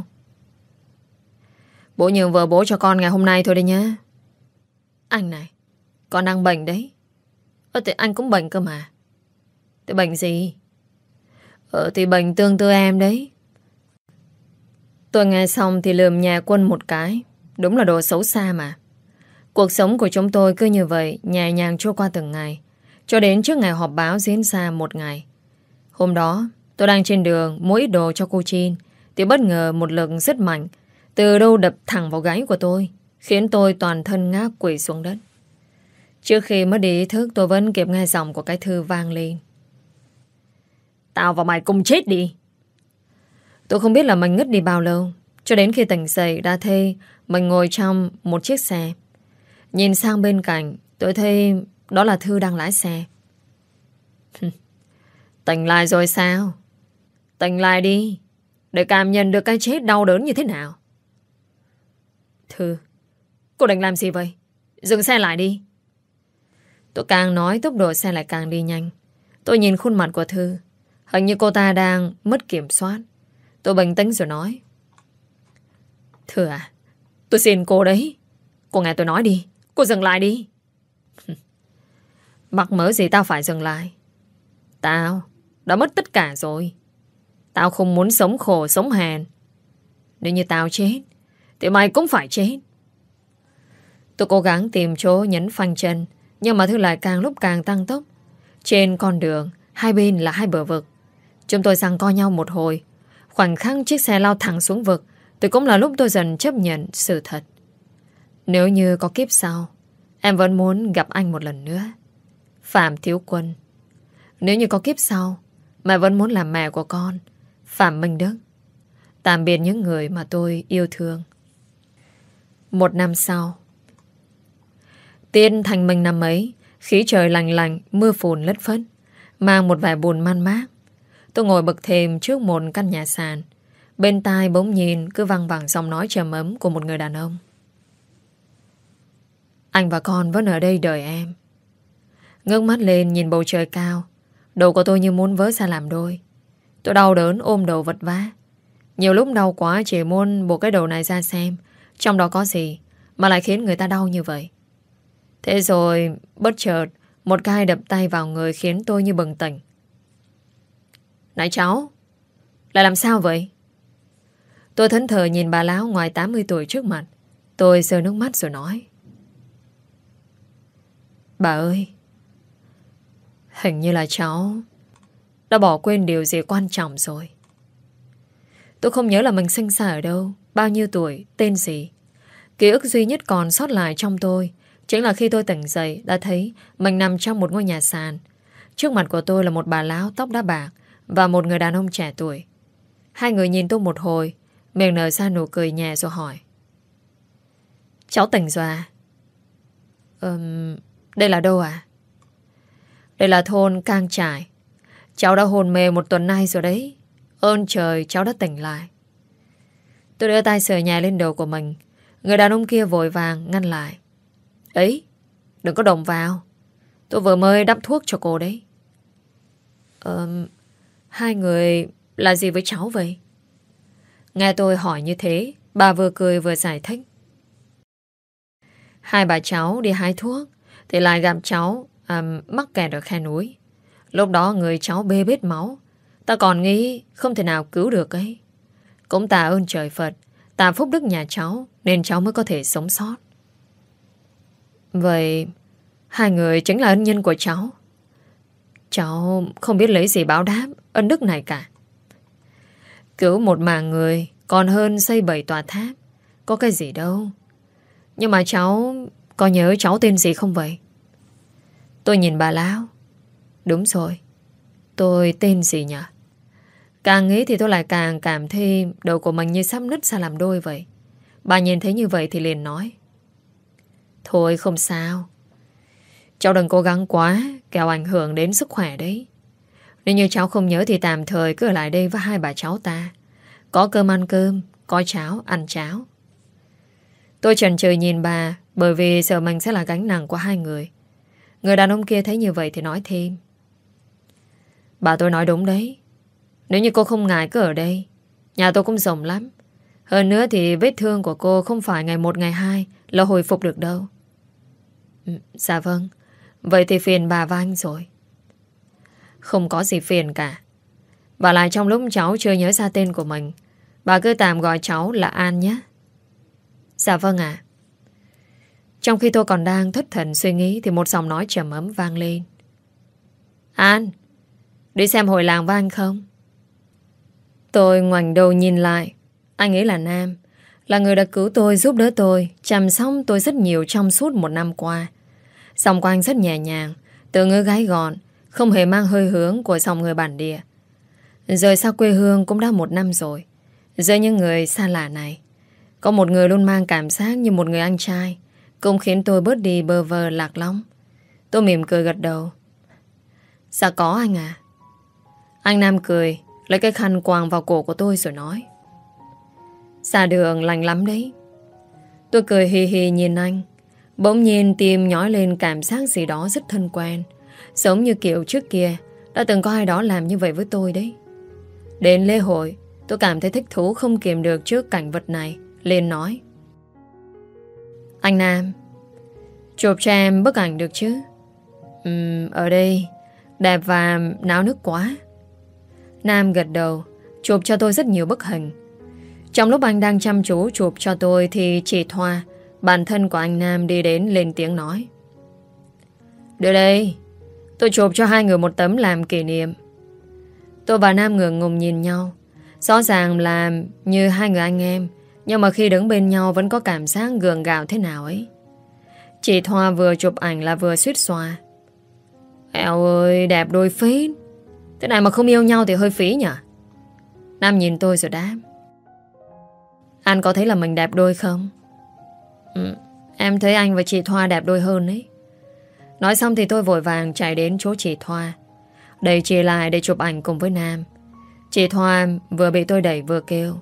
Bố nhường vợ bố cho con ngày hôm nay thôi đấy nhá. Anh này, con đang bệnh đấy. Thì anh cũng bệnh cơ mà. Thì bệnh gì? Thì bệnh tương tự em đấy. Tôi nghe xong thì lườm nhà Quân một cái. Đúng là đồ xấu xa mà. Cuộc sống của chúng tôi cứ như vậy, nhẹ nhàng trôi qua từng ngày, cho đến trước ngày họp báo diễn ra một ngày. Hôm đó tôi đang trên đường mua ít đồ cho cô Chin, thì bất ngờ một lực rất mạnh từ đâu đập thẳng vào gáy của tôi, khiến tôi toàn thân ngã quỵ xuống đất. Trước khi mất đi ý thức, tôi vẫn kịp nghe giọng của cái Thư vang lên. Tao và mày cùng chết đi. Tôi không biết là mình ngất đi bao lâu, cho đến khi tỉnh dậy đã thấy mình ngồi trong một chiếc xe. Nhìn sang bên cạnh, tôi thấy đó là Thư đang lái xe. Tỉnh lại rồi sao? Tỉnh lại đi, để cảm nhận được cái chết đau đớn như thế nào. Thư, cô định làm gì vậy? Dừng xe lại đi. Tôi càng nói tốc độ xe lại càng đi nhanh. Tôi nhìn khuôn mặt của Thư, hình như cô ta đang mất kiểm soát. Tôi bình tĩnh rồi nói. Thư à, tôi xin cô đấy. Cô nghe tôi nói đi, cô dừng lại đi. Mắc mớ gì tao phải dừng lại? Tao đã mất tất cả rồi. Tao không muốn sống khổ sống hèn. Nếu như tao chết thì mày cũng phải chết. Tôi cố gắng tìm chỗ nhấn phanh chân, nhưng mà Thư lại càng lúc càng tăng tốc. Trên con đường hai bên là hai bờ vực. Chúng tôi giằng co nhau một hồi. Khoảnh khắc chiếc xe lao thẳng xuống vực thì cũng là lúc tôi dần chấp nhận sự thật. Nếu như có kiếp sau, em vẫn muốn gặp anh một lần nữa. Phạm Thiếu Quân. Nếu như có kiếp sau, mẹ vẫn muốn làm mẹ của con. Phạm Minh Đức. Tạm biệt những người mà tôi yêu thương. Một năm sau, Tiên thành minh năm ấy, khí trời lành lành, mưa phùn lất phất, mang một vẻ buồn man mác. Tôi ngồi bậc thềm trước một căn nhà sàn. Bên tai bỗng nhìn cứ văng vẳng giọng nói trầm ấm của một người đàn ông. Anh và con vẫn ở đây đợi em. Ngước mắt lên nhìn bầu trời cao. Đầu của tôi như muốn vỡ ra làm đôi. Tôi đau đớn ôm đầu vật vã. Nhiều lúc đau quá chỉ muốn buộc cái đầu này ra xem trong đó có gì mà lại khiến người ta đau như vậy. Thế rồi bất chợt một cái đập tay vào người khiến tôi như bừng tỉnh. Này cháu, lại làm sao vậy? Tôi thẫn thờ nhìn bà lão ngoài 80 tuổi trước mặt. Tôi rơi nước mắt rồi nói. Bà ơi, hình như là cháu đã bỏ quên điều gì quan trọng rồi. Tôi không nhớ là mình sinh ra ở đâu, bao nhiêu tuổi, tên gì. Ký ức duy nhất còn sót lại trong tôi chính là khi tôi tỉnh dậy đã thấy mình nằm trong một ngôi nhà sàn. Trước mặt của tôi là một bà lão tóc đã bạc và một người đàn ông trẻ tuổi. Hai người nhìn tôi một hồi, miệng nở ra nụ cười nhẹ rồi hỏi. Cháu tỉnh rồi à? Đây là đâu à? Đây là thôn Cang Trải. Cháu đã hôn mê một tuần nay rồi đấy. Ơn trời cháu đã tỉnh lại. Tôi đưa tay sờ nhẹ lên đầu của mình. Người đàn ông kia vội vàng ngăn lại. Ấy, đừng có động vào. Tôi vừa mới đắp thuốc cho cô đấy. Hai người là gì với cháu vậy? Nghe tôi hỏi như thế, bà vừa cười vừa giải thích. Hai bà cháu đi hái thuốc thì lại gặp cháu mắc kẹt ở khe núi. Lúc đó người cháu bê bết máu. Ta còn nghĩ không thể nào cứu được ấy. Cũng tạ ơn trời Phật, tạ phúc đức nhà cháu, nên cháu mới có thể sống sót. Vậy hai người chính là ân nhân của cháu. Cháu không biết lấy gì báo đáp ân đức này cả. Cứu một mạng người còn hơn xây 7 tòa tháp. Có cái gì đâu. Nhưng mà cháu có nhớ cháu tên gì không vậy? Tôi nhìn bà lão. Đúng rồi, tôi tên gì nhỉ? Càng nghĩ thì tôi lại càng cảm thấy đầu của mình như sắp nứt ra làm đôi vậy. Bà nhìn thấy như vậy thì liền nói: Thôi không sao, cháu đừng cố gắng quá, kẻo ảnh hưởng đến sức khỏe đấy. Nếu như cháu không nhớ thì tạm thời cứ ở lại đây với hai bà cháu ta. Có cơm ăn cơm, có cháo ăn cháo. Tôi chần chừ nhìn bà, bởi vì sợ mình sẽ là gánh nặng của hai người. Người đàn ông kia thấy như vậy thì nói thêm: Bà tôi nói đúng đấy. Nếu như cô không ngại cứ ở đây, nhà tôi cũng rộng lắm. Hơn nữa thì vết thương của cô không phải ngày một ngày hai là hồi phục được đâu. Dạ vâng, vậy thì phiền bà và anh rồi. Không có gì phiền cả. Và lại trong lúc cháu chưa nhớ ra tên của mình, bà cứ tạm gọi cháu là An nhé. Dạ vâng ạ. Trong khi tôi còn đang thất thần suy nghĩ thì một giọng nói trầm ấm vang lên: An, đi xem hội làng với anh không? Tôi ngoảnh đầu nhìn lại. Anh ấy là Nam, là người đã cứu tôi, giúp đỡ tôi, chăm sóc tôi rất nhiều trong suốt một năm qua. Giọng của anh rất nhẹ nhàng, từ ngữ gái gọn, không hề mang hơi hướng của giọng người bản địa. Rời xa quê hương cũng đã một năm rồi. Giữa những người xa lạ này, có một người luôn mang cảm giác như một người anh trai, cũng khiến tôi bớt đi bơ vơ lạc lõng. Tôi mỉm cười gật đầu. Dạ có anh à. Anh Nam cười, lấy cái khăn quàng vào cổ của tôi rồi nói: Xa đường lành lắm đấy. Tôi cười hì hì nhìn anh. Bỗng nhiên tim nhói lên cảm giác gì đó rất thân quen, giống như kiểu trước kia đã từng có ai đó làm như vậy với tôi đấy. Đến lễ hội, tôi cảm thấy thích thú không kiềm được trước cảnh vật này, liền nói: Anh Nam, chụp cho em bức ảnh được chứ? Ở đây đẹp và náo nức quá. Nam gật đầu, chụp cho tôi rất nhiều bức hình. Trong lúc anh đang chăm chú chụp cho tôi thì chị Thoa, bạn thân của anh Nam, đi đến lên tiếng nói: Đưa đây, tôi chụp cho hai người một tấm làm kỷ niệm. Tôi và Nam ngượng ngùng nhìn nhau. Rõ ràng là như hai người anh em, nhưng mà khi đứng bên nhau vẫn có cảm giác gượng gạo thế nào ấy. Chị Thoa vừa chụp ảnh là vừa suýt xoa: Eo ơi, đẹp đôi phết. Thế này mà không yêu nhau thì hơi phí nhỉ? Nam nhìn tôi rồi đáp: Anh có thấy là mình đẹp đôi không? Em thấy anh và chị Thoa đẹp đôi hơn ấy. Nói xong thì tôi vội vàng chạy đến chỗ chị Thoa, đẩy chị lại để chụp ảnh cùng với Nam. Chị Thoa vừa bị tôi đẩy vừa kêu: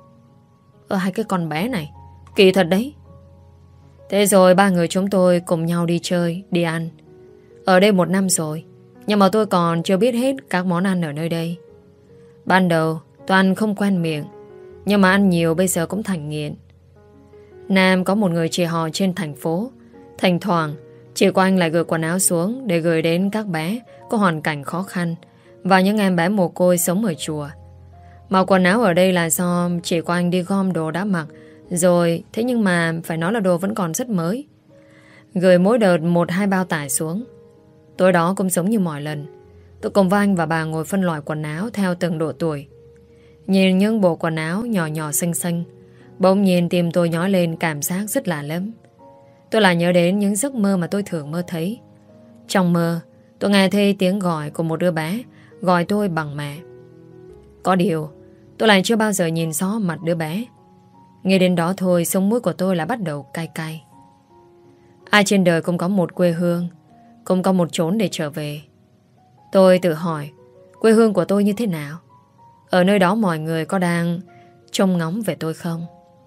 Hai cái con bé này kỳ thật đấy. Thế rồi ba người chúng tôi cùng nhau đi chơi, đi ăn. Ở đây một năm rồi, nhưng mà tôi còn chưa biết hết các món ăn ở nơi đây. Ban đầu tôi ăn không quen miệng, nhưng mà ăn nhiều bây giờ cũng thành nghiện. Nam có một người chị họ trên thành phố. Thỉnh thoảng chị của anh lại gửi quần áo xuống để gửi đến các bé có hoàn cảnh khó khăn và những em bé mồ côi sống ở chùa. Mà quần áo ở đây là do chị của anh đi gom đồ đã mặc rồi, thế nhưng mà phải nói là đồ vẫn còn rất mới. Gửi mỗi đợt 1-2 bao tải xuống. Tối đó cũng giống như mọi lần, tôi cùng với anh và bà ngồi phân loại quần áo theo từng độ tuổi. Nhìn những bộ quần áo nhỏ nhỏ xinh xinh, bỗng nhiên tim tôi nhói lên cảm giác rất lạ lắm. Tôi lại nhớ đến những giấc mơ mà tôi thường mơ thấy. Trong mơ, tôi nghe thấy tiếng gọi của một đứa bé gọi tôi bằng mẹ. Có điều, tôi lại chưa bao giờ nhìn rõ mặt đứa bé. Nghe đến đó thôi, sống mũi của tôi lại bắt đầu cay cay. Ai trên đời cũng có một quê hương, cũng có một chốn để trở về. Tôi tự hỏi, quê hương của tôi như thế nào? Ở nơi đó mọi người có đang trông ngóng về tôi không?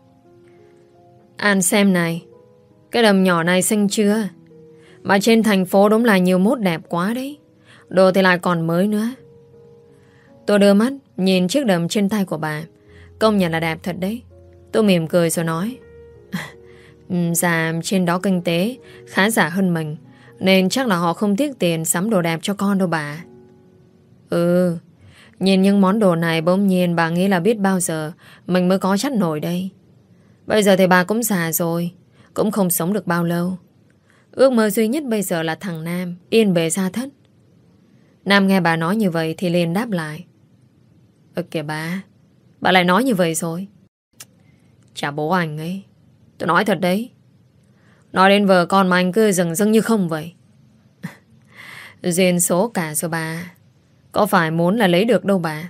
An xem này, cái đầm nhỏ này xinh chưa? Mà trên thành phố đúng là nhiều mốt đẹp quá đấy. Đồ thì lại còn mới nữa. Tôi đưa mắt nhìn chiếc đầm trên tay của bà, công nhận là đẹp thật đấy. Tôi mỉm cười rồi nói: Dạ, trên đó kinh tế khá giả hơn mình, Nên chắc là họ không tiếc tiền sắm đồ đẹp cho con đâu bà. Ừ, nhìn những món đồ này bỗng nhiên bà nghĩ là biết bao giờ mình mới có chắt nổi đây. Bây giờ thì bà cũng già rồi, cũng không sống được bao lâu. Ước mơ duy nhất bây giờ là thằng Nam yên bề gia thất. Nam nghe bà nói như vậy thì liền đáp lại. Kìa bà lại nói như vậy rồi. Chả bố anh ấy. Tôi nói thật đấy. Nói đến vợ con mà anh cứ dừng dưng như không vậy. Duyên số cả rồi bà. Có phải muốn là lấy được đâu bà.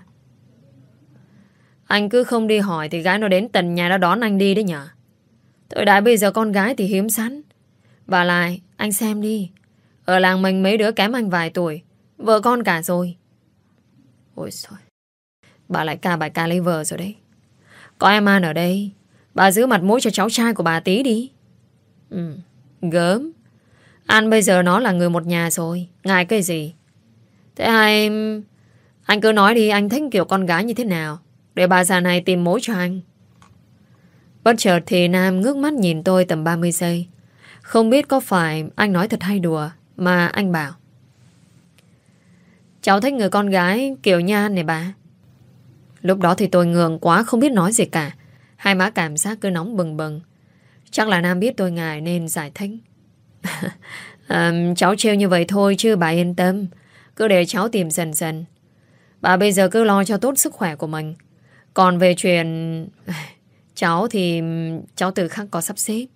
Anh cứ không đi hỏi thì gái nó đến tận nhà nó đón anh đi đấy nhở. Thời đại bây giờ con gái thì hiếm sẵn. Và lại anh xem đi, ở làng mình mấy đứa kém anh vài tuổi, vợ con cả rồi. Ôi trời, bà lại ca bài ca lấy vợ rồi đấy. Có em An ở đây, bà giữ mặt mũi cho cháu trai của bà tí đi. Gớm. An bây giờ nó là người một nhà rồi, ngại cái gì. Thế anh cứ nói đi, anh thích kiểu con gái như thế nào, để bà già này tìm mối cho anh. Bất chợt thì Nam ngước mắt nhìn tôi tầm 30 giây. Không biết có phải anh nói thật hay đùa, mà anh bảo: cháu thích người con gái kiểu như An này bà. Lúc đó thì tôi ngượng quá không biết nói gì cả. Hai má cảm giác cứ nóng bừng bừng. Chắc là Nam biết tôi ngại nên giải thích. Cháu trêu như vậy thôi chứ bà yên tâm. Cứ để cháu tìm dần dần. Bà bây giờ cứ lo cho tốt sức khỏe của mình. Còn về chuyện cháu thì cháu tự khắc có sắp xếp.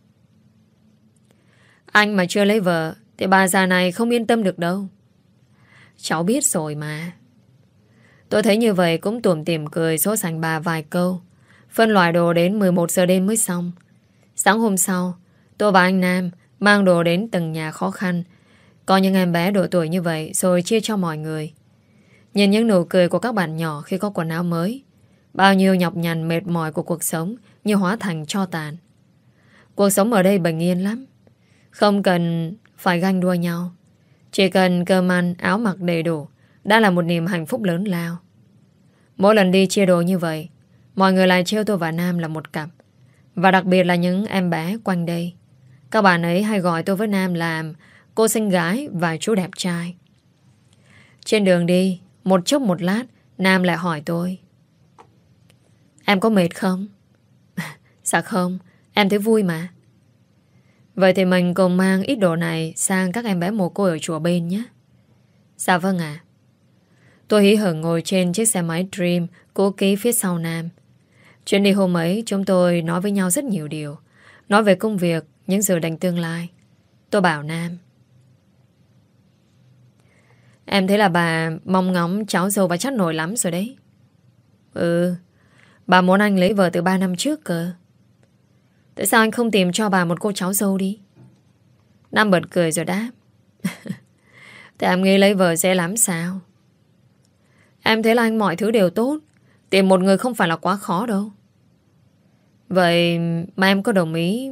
Anh mà chưa lấy vợ thì bà già này không yên tâm được đâu. Cháu biết rồi mà. Tôi thấy như vậy cũng tủm tỉm cười sốt sành bà vài câu. Phân loại đồ đến 11 giờ đêm mới xong. Sáng hôm sau, tôi và anh Nam mang đồ đến từng nhà khó khăn, có những em bé độ tuổi như vậy, rồi chia cho mọi người. Nhìn những nụ cười của các bạn nhỏ khi có quần áo mới, bao nhiêu nhọc nhằn mệt mỏi của cuộc sống như hóa thành tro tàn. Cuộc sống ở đây bình yên lắm. Không cần phải ganh đua nhau. Chỉ cần cơm ăn, áo mặc đầy đủ đã là một niềm hạnh phúc lớn lao. Mỗi lần đi chia đồ như vậy, mọi người lại trêu tôi và Nam là một cặp. Và đặc biệt là những em bé quanh đây. Các bạn ấy hay gọi tôi với Nam là cô xinh gái và chú đẹp trai. Trên đường đi, một chốc một lát, Nam lại hỏi tôi: em có mệt không? Dạ không, em thấy vui mà. Vậy thì mình cùng mang ít đồ này sang các em bé mồ côi ở chùa bên nhé. Dạ vâng ạ. Tôi hí hửng ngồi trên chiếc xe máy Dream cố ký phía sau Nam. Chuyến đi hôm ấy chúng tôi nói với nhau rất nhiều điều. Nói về công việc, những dự định tương lai. Tôi bảo Nam: em thấy là bà mong ngóng cháu dâu bà chắc nổi lắm rồi đấy. Ừ, bà muốn anh lấy vợ từ 3 năm trước cơ. Tại sao anh không tìm cho bà một cô cháu dâu đi? Nam bật cười rồi đáp: thì em nghĩ lấy vợ dễ lắm sao? Em thấy là anh mọi thứ đều tốt. Tìm một người không phải là quá khó đâu. Vậy mà em có đồng ý?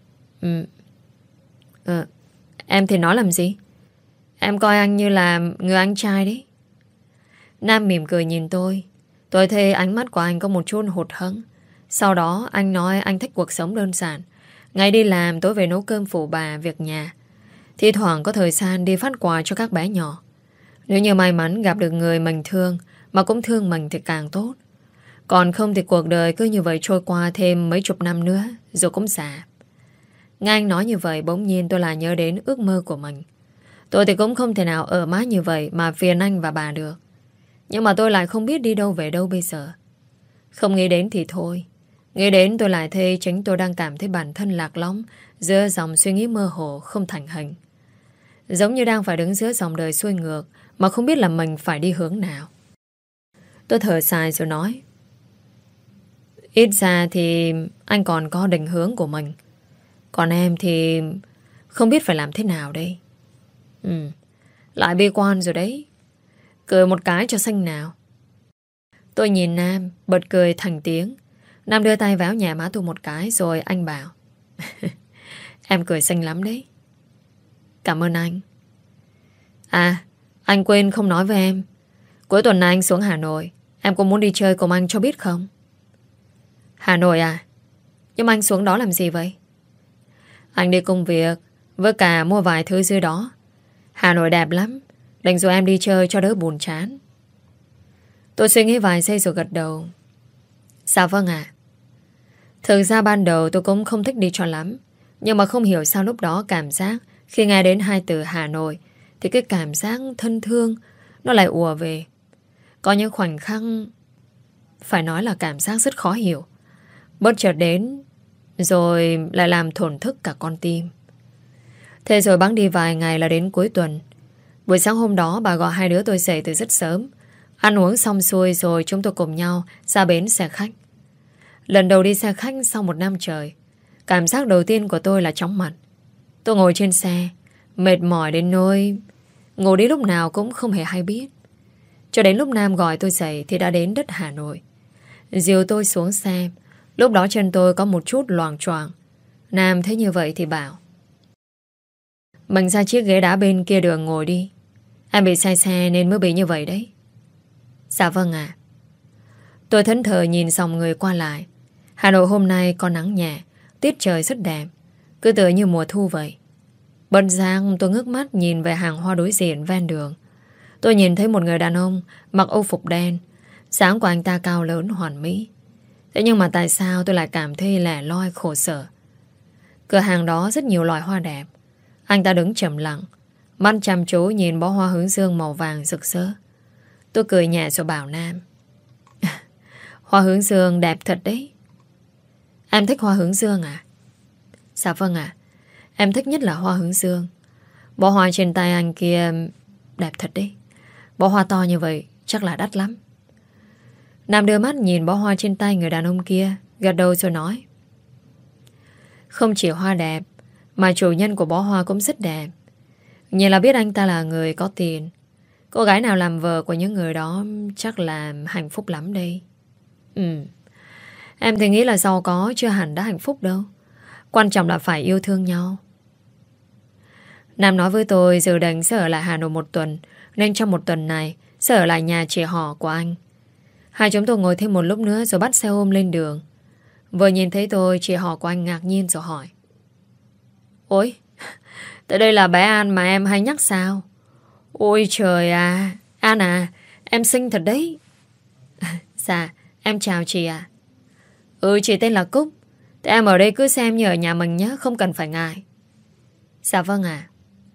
Em thì nói làm gì? Em coi anh như là người anh trai đấy. Nam mỉm cười nhìn tôi. Tôi thấy ánh mắt của anh có một chút hụt hẫng. Sau đó anh nói anh thích cuộc sống đơn giản. Ngày đi làm, tối về nấu cơm phụ bà, việc nhà. Thi thoảng có thời gian đi phát quà cho các bé nhỏ. Nếu như may mắn gặp được người mình thương mà cũng thương mình thì càng tốt. Còn không thì cuộc đời cứ như vậy trôi qua thêm mấy chục năm nữa rồi cũng già. Nghe anh nói như vậy bỗng nhiên tôi lại nhớ đến ước mơ của mình. Tôi thì cũng không thể nào ở mãi như vậy mà phiền anh và bà được. Nhưng mà tôi lại không biết đi đâu về đâu bây giờ. Không nghĩ đến thì thôi. Nghĩ đến tôi lại thấy chính tôi đang cảm thấy bản thân lạc lõng giữa dòng suy nghĩ mơ hồ không thành hình. Giống như đang phải đứng giữa dòng đời xuôi ngược mà không biết là mình phải đi hướng nào. Tôi thở dài rồi nói: ít ra thì anh còn có định hướng của mình. Còn em thì không biết phải làm thế nào đây. Lại bi quan rồi đấy. Cười một cái cho xanh nào. Tôi nhìn Nam bật cười thành tiếng. Nam đưa tay vào nhà má tôi một cái rồi anh bảo: em cười xinh lắm đấy. Cảm ơn anh. À, anh quên không nói với em. Cuối tuần này anh xuống Hà Nội. Em có muốn đi chơi cùng anh cho biết không? Hà Nội à? Nhưng mà anh xuống đó làm gì vậy? Anh đi công việc với cả mua vài thứ dưới đó. Hà Nội đẹp lắm, định rồi em đi chơi cho đỡ buồn chán. Tôi suy nghĩ vài giây rồi gật đầu. Dạ vâng ạ. Thực ra ban đầu tôi cũng không thích đi cho lắm, nhưng mà không hiểu sao lúc đó cảm giác khi nghe đến hai từ Hà Nội thì cái cảm giác thân thương nó lại ùa về. Có những khoảnh khắc phải nói là cảm giác rất khó hiểu, bất chợt đến rồi lại làm thổn thức cả con tim. Thế rồi bẵng đi vài ngày là đến cuối tuần. Buổi sáng hôm đó bà gọi hai đứa tôi dậy từ rất sớm. Ăn uống xong xuôi rồi chúng tôi cùng nhau ra bến xe khách. Lần đầu đi xe khách sau 1 năm trời, cảm giác đầu tiên của tôi là chóng mặt. Tôi ngồi trên xe, mệt mỏi đến nỗi ngủ đi lúc nào cũng không hề hay biết. Cho đến lúc Nam gọi tôi dậy thì đã đến đất Hà Nội. Dìu tôi xuống xe. Lúc đó chân tôi có một chút loạng choạng. Nam thấy như vậy thì bảo: mình ra chiếc ghế đá bên kia đường ngồi đi. Em bị say xe nên mới bị như vậy đấy. Dạ vâng ạ. Tôi thẫn thờ nhìn dòng người qua lại. Hà Nội hôm nay có nắng nhẹ, tiết trời rất đẹp, cứ tựa như mùa thu vậy. Bật giang tôi ngước mắt nhìn về hàng hoa đối diện ven đường. Tôi nhìn thấy một người đàn ông mặc âu phục đen. Dáng của anh ta cao lớn hoàn mỹ. Thế nhưng mà tại sao tôi lại cảm thấy lẻ loi khổ sở? Cửa hàng đó rất nhiều loại hoa đẹp. Anh ta đứng trầm lặng, mắt chăm chú nhìn bó hoa hướng dương màu vàng rực rỡ. Tôi cười nhẹ rồi bảo Nam: hoa hướng dương đẹp thật đấy. Em thích hoa hướng dương à? Dạ vâng ạ. Em thích nhất là hoa hướng dương. Bó hoa trên tay anh kia đẹp thật đấy. Bó hoa to như vậy chắc là đắt lắm. Nam đưa mắt nhìn bó hoa trên tay người đàn ông kia, gật đầu rồi nói: không chỉ hoa đẹp mà chủ nhân của bó hoa cũng rất đẹp. Nhìn là biết anh ta là người có tiền. Cô gái nào làm vợ của những người đó chắc là hạnh phúc lắm đây. Em thì nghĩ là giàu có chưa hẳn đã hạnh phúc đâu. Quan trọng là phải yêu thương nhau. Nam nói với tôi dự định sẽ ở lại Hà Nội 1 tuần, nên trong 1 tuần này sẽ ở lại nhà chị họ của anh. Hai chúng tôi ngồi thêm một lúc nữa rồi bắt xe ôm lên đường. Vừa nhìn thấy tôi, chị họ của anh ngạc nhiên rồi hỏi: ôi, tại đây là bé An mà em hay nhắc sao? Ôi trời à, An à, em xinh thật đấy. Dạ, em chào chị ạ. Chị tên là Cúc. Thế em ở đây cứ xem như ở nhà mình nhé, không cần phải ngại. Dạ vâng ạ.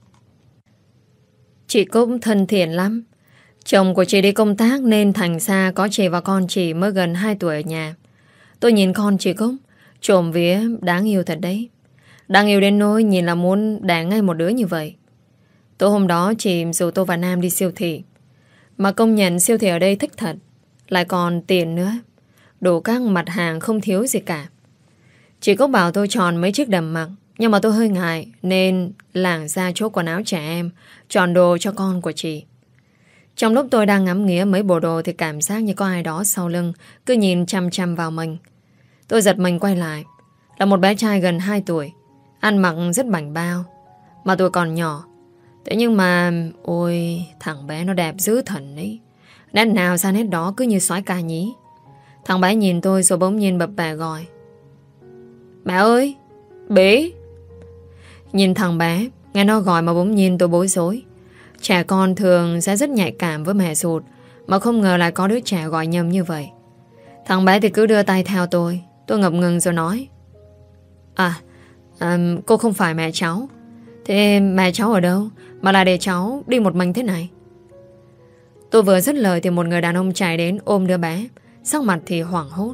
Chị Cúc thân thiện lắm. Chồng của chị đi công tác nên thành ra có chị và con chị mới gần 2 tuổi ở nhà. Tôi nhìn con chị Cúc, trộm vía đáng yêu thật đấy. Đáng yêu đến nỗi nhìn là muốn đẻ ngay một đứa như vậy. Tối hôm đó chị rủ tôi và Nam đi siêu thị. Mà công nhận siêu thị ở đây thích thật, lại còn tiền nữa. Đủ các mặt hàng không thiếu gì cả. Chị Cúc bảo tôi chọn mấy chiếc đầm mặc, nhưng mà tôi hơi ngại nên lảng ra chỗ quần áo trẻ em, chọn đồ cho con của chị. Trong lúc tôi đang ngắm nghía mấy bộ đồ thì cảm giác như có ai đó sau lưng cứ nhìn chăm chăm vào mình. Tôi giật mình quay lại. Là một bé trai gần 2 tuổi, ăn mặc rất bảnh bao, mà tôi còn nhỏ. Thế nhưng mà ôi, thằng bé nó đẹp dữ thần ấy. Nét nào ra nét đó cứ như soái ca nhí. Thằng bé nhìn tôi rồi bỗng nhiên bập bẹ gọi: mẹ ơi, bế. Nhìn thằng bé, nghe nó gọi mà bỗng nhiên tôi bối rối. Trẻ con thường sẽ rất nhạy cảm với mẹ ruột, mà không ngờ lại có đứa trẻ gọi nhầm như vậy. Thằng bé thì cứ đưa tay theo tôi. Tôi ngập ngừng rồi nói: cô không phải mẹ cháu. Thế mẹ cháu ở đâu mà lại để cháu đi một mình thế này? Tôi vừa dứt lời thì một người đàn ông chạy đến ôm đứa bé, sắc mặt thì hoảng hốt.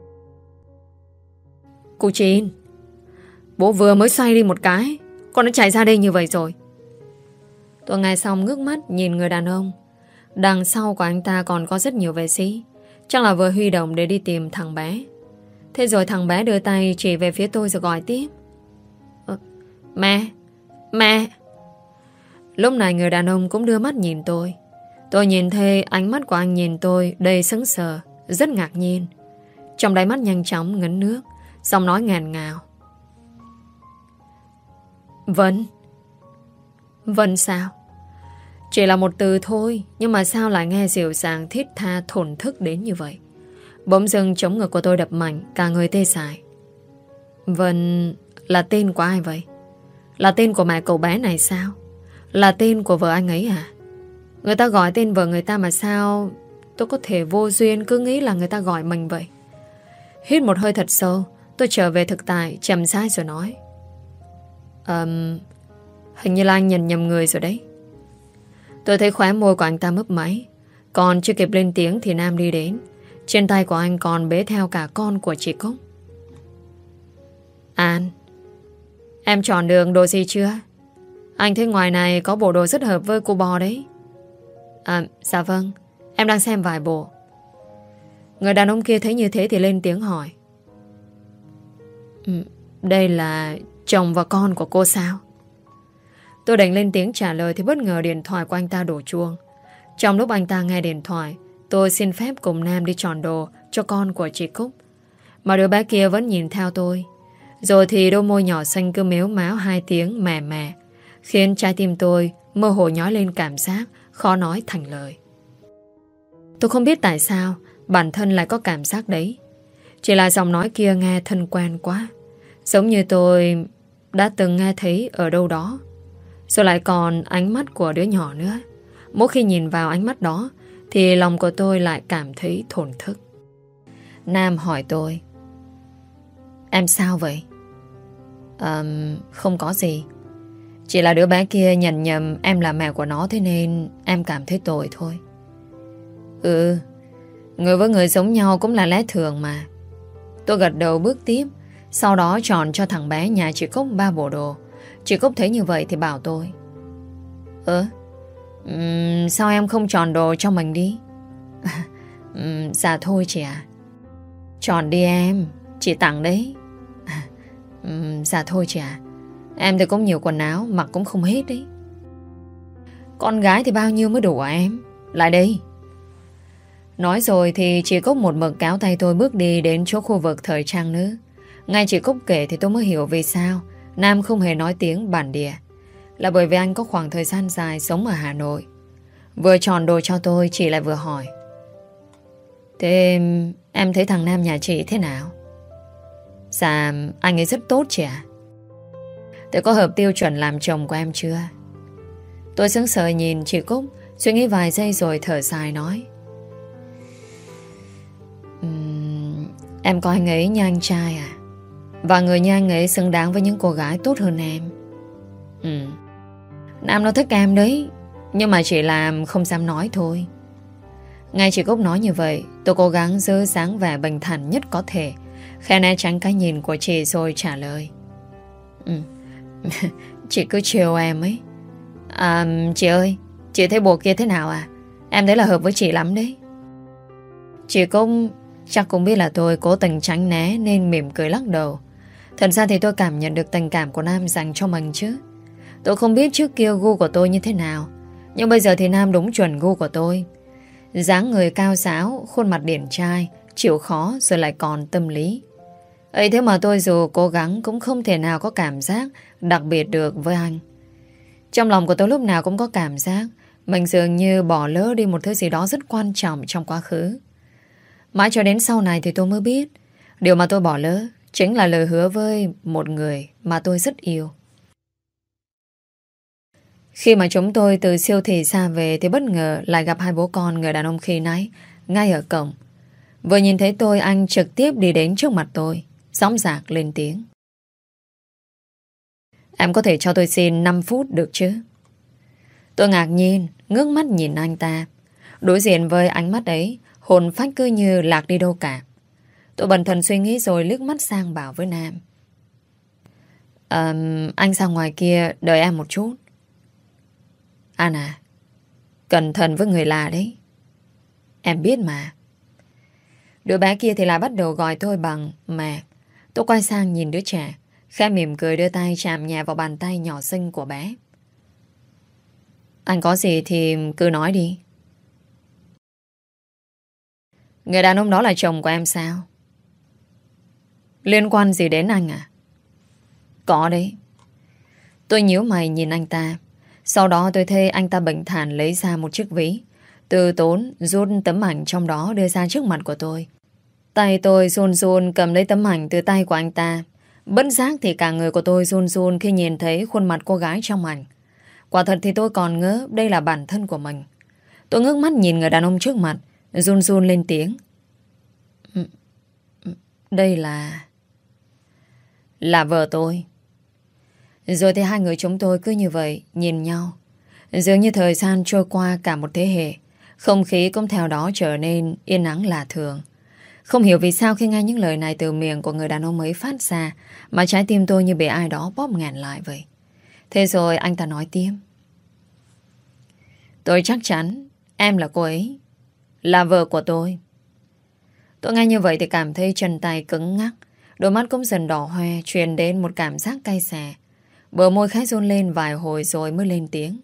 Cô Chín, bố vừa mới xoay đi một cái, con đã chạy ra đây như vậy rồi. Tôi nghe xong ngước mắt nhìn người đàn ông. Đằng sau của anh ta còn có rất nhiều vệ sĩ, chắc là vừa huy động để đi tìm thằng bé. Thế rồi thằng bé đưa tay chỉ về phía tôi rồi gọi tiếp: Mẹ. Lúc này người đàn ông cũng đưa mắt nhìn tôi. Tôi nhìn thấy ánh mắt của anh nhìn tôi đầy sững sờ, rất ngạc nhiên. Trong đáy mắt nhanh chóng ngấn nước, giọng nói ngàn ngào: Vân sao? Chỉ là một từ thôi, nhưng mà sao lại nghe dịu dàng thiết tha thổn thức đến như vậy? Bỗng dưng chống ngực của tôi đập mạnh, cả người tê dại. Vân là tên của ai vậy? Là tên của mẹ cậu bé này sao? Là tên của vợ anh ấy à? Người ta gọi tên vợ người ta mà sao tôi có thể vô duyên cứ nghĩ là người ta gọi mình vậy? Hít một hơi thật sâu, tôi trở về thực tại, chậm rãi rồi nói. Hình như là anh nhìn nhầm người rồi đấy. Tôi thấy khóe môi của anh ta mấp máy. Còn chưa kịp lên tiếng thì Nam đi đến. Trên tay của anh còn bế theo cả con của chị Cúc. An, em chọn được đồ gì chưa? Anh thấy ngoài này có bộ đồ rất hợp với cô bò đấy. Dạ vâng, em đang xem vài bộ. Người đàn ông kia thấy như thế thì lên tiếng hỏi. Đây là chồng và con của cô sao? Tôi định lên tiếng trả lời thì bất ngờ điện thoại của anh ta đổ chuông. Trong lúc anh ta nghe điện thoại, tôi xin phép cùng Nam đi chọn đồ cho con của chị Cúc. Mà đứa bé kia vẫn nhìn theo tôi. Rồi thì đôi môi nhỏ xanh cứ mếu máo hai tiếng mè mè, khiến trái tim tôi mơ hồ nhói lên cảm giác khó nói thành lời. Tôi không biết tại sao bản thân lại có cảm giác đấy. Chỉ là giọng nói kia nghe thân quen quá, giống như tôi đã từng nghe thấy ở đâu đó. Rồi lại còn ánh mắt của đứa nhỏ nữa. Mỗi khi nhìn vào ánh mắt đó thì lòng của tôi lại cảm thấy thổn thức. Nam hỏi tôi. Em sao vậy? Không có gì. Chỉ là đứa bé kia nhận nhầm em là mẹ của nó, thế nên em cảm thấy tội thôi. Người với người giống nhau cũng là lẽ thường mà. Tôi gật đầu bước tiếp. Sau đó chọn cho thằng bé nhà chị Cúc 3 bộ đồ. Chị Cúc thấy như vậy thì bảo tôi. Sao em không chọn đồ cho mình đi? Dạ thôi chị à. Chọn đi em, chị tặng đấy. Dạ thôi chị à. Em thì cũng nhiều quần áo, mặc cũng không hết đấy. Con gái thì bao nhiêu mới đủ à em? Lại đây. Nói rồi thì chị Cúc một mực kéo tay tôi bước đi đến chỗ khu vực thời trang nữ. Ngay chị Cúc kể thì tôi mới hiểu vì sao Nam không hề nói tiếng bản địa. Là bởi vì anh có khoảng thời gian dài sống ở Hà Nội. Vừa chọn đồ cho tôi, chị lại vừa hỏi. Thế em thấy thằng Nam nhà chị thế nào? Dạ, anh ấy rất tốt chị ạ. Thế có hợp tiêu chuẩn làm chồng của em chưa? Tôi sững sờ nhìn chị Cúc, suy nghĩ vài giây rồi thở dài nói. Em có anh ấy như anh trai à? Và người như anh ấy xứng đáng với những cô gái tốt hơn em. Nam nó thích em đấy, nhưng mà chỉ là không dám nói thôi. Ngay chị Cúc nói như vậy, tôi cố gắng giữ dáng vẻ bình thản nhất có thể, khẽ né tránh cái nhìn của chị rồi trả lời. Chị cứ chiều em ấy. Chị ơi, chị thấy bộ kia thế nào à? Em thấy là hợp với chị lắm đấy. Chị Cúc chắc cũng biết là tôi cố tình tránh né nên mỉm cười lắc đầu. Thật ra thì tôi cảm nhận được tình cảm của Nam dành cho mình chứ. Tôi không biết trước kia gu của tôi như thế nào, nhưng bây giờ thì Nam đúng chuẩn gu của tôi. Dáng người cao ráo, khuôn mặt điển trai, chịu khó rồi lại còn tâm lý. Ấy thế mà tôi dù cố gắng cũng không thể nào có cảm giác đặc biệt được với anh. Trong lòng của tôi lúc nào cũng có cảm giác mình dường như bỏ lỡ đi một thứ gì đó rất quan trọng trong quá khứ. Mãi cho đến sau này thì tôi mới biết điều mà tôi bỏ lỡ chính là lời hứa với một người mà tôi rất yêu. Khi mà chúng tôi từ siêu thị ra về thì bất ngờ lại gặp hai bố con người đàn ông khi nãy ngay ở cổng. Vừa nhìn thấy tôi, anh trực tiếp đi đến trước mặt tôi, dõng dạc lên tiếng. Em có thể cho tôi xin 5 phút được chứ? Tôi ngạc nhiên, ngước mắt nhìn anh ta. Đối diện với ánh mắt ấy, hồn phách cứ như lạc đi đâu cả. Tôi bần thần suy nghĩ rồi liếc mắt sang bảo với Nam. Anh ra ngoài kia đợi em một chút. An à, cẩn thận với người lạ đấy. Em biết mà. Đứa bé kia thì lại bắt đầu gọi tôi bằng mẹ. Tôi quay sang nhìn đứa trẻ, khẽ mỉm cười đưa tay chạm nhẹ vào bàn tay nhỏ xinh của bé. Anh có gì thì cứ nói đi. Người đàn ông đó là chồng của em sao? Liên quan gì đến anh à? Có đấy. Tôi nhíu mày nhìn anh ta. Sau đó tôi thấy anh ta bình thản lấy ra một chiếc ví, từ tốn rút tấm ảnh trong đó đưa ra trước mặt của tôi. Tay tôi run run cầm lấy tấm ảnh từ tay của anh ta. Bất giác thì cả người của tôi run run khi nhìn thấy khuôn mặt cô gái trong ảnh. Quả thật thì tôi còn ngỡ đây là bản thân của mình. Tôi ngước mắt nhìn người đàn ông trước mặt, run run lên tiếng. Đây là vợ tôi. Rồi thì hai người chúng tôi cứ như vậy nhìn nhau. Dường như thời gian trôi qua cả một thế hệ, không khí cũng theo đó trở nên yên ắng lạ thường. Không hiểu vì sao khi nghe những lời này từ miệng của người đàn ông ấy phát ra mà trái tim tôi như bị ai đó bóp nghẹn lại vậy. Thế rồi anh ta nói tiếp. Tôi chắc chắn em là cô ấy, là vợ của tôi. Tôi nghe như vậy thì cảm thấy chân tay cứng ngắc, đôi mắt cũng dần đỏ hoe, truyền đến một cảm giác cay xè. Bờ môi khẽ run lên vài hồi rồi mới lên tiếng.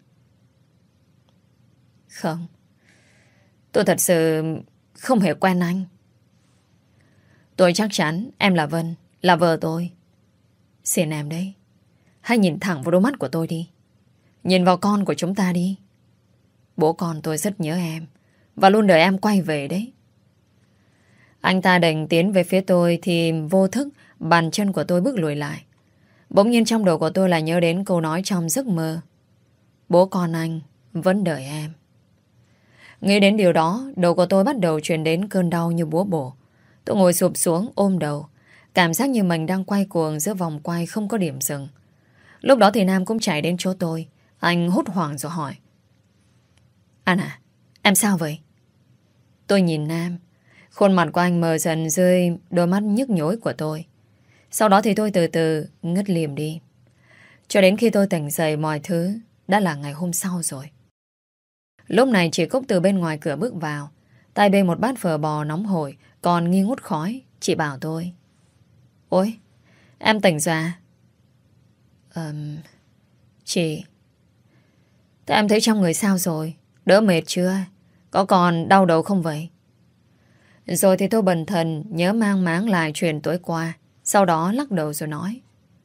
Không, tôi thật sự không hề quen anh. Tôi chắc chắn em là Vân, là vợ tôi. Xin em đấy, hãy nhìn thẳng vào đôi mắt của tôi đi. Nhìn vào con của chúng ta đi. Bố con tôi rất nhớ em và luôn đợi em quay về đấy. Anh ta định tiến về phía tôi thì vô thức bàn chân của tôi bước lùi lại. Bỗng nhiên trong đầu của tôi lại nhớ đến câu nói trong giấc mơ. Bố con anh vẫn đợi em. Nghĩ đến điều đó, đầu của tôi bắt đầu truyền đến cơn đau như búa bổ. Tôi ngồi sụp xuống ôm đầu, cảm giác như mình đang quay cuồng giữa vòng quay không có điểm dừng. Lúc đó thì Nam cũng chạy đến chỗ tôi. Anh hốt hoảng rồi hỏi. Anh à, em sao vậy? Tôi nhìn Nam. Khuôn mặt của anh mờ dần rơi đôi mắt nhức nhối của tôi. Sau đó thì tôi từ từ ngất liềm đi. Cho đến khi tôi tỉnh dậy mọi thứ đã là ngày hôm sau rồi. Lúc này chị Cúc từ bên ngoài cửa bước vào, tay bê một bát phở bò nóng hổi còn nghi ngút khói. Chị bảo tôi. Ôi, em tỉnh rồi à? Chị, thế em thấy trong người sao rồi? Đỡ mệt chưa? Có còn đau đầu không vậy? Rồi thì tôi bần thần nhớ mang máng lại chuyện tối qua. Sau đó lắc đầu rồi nói.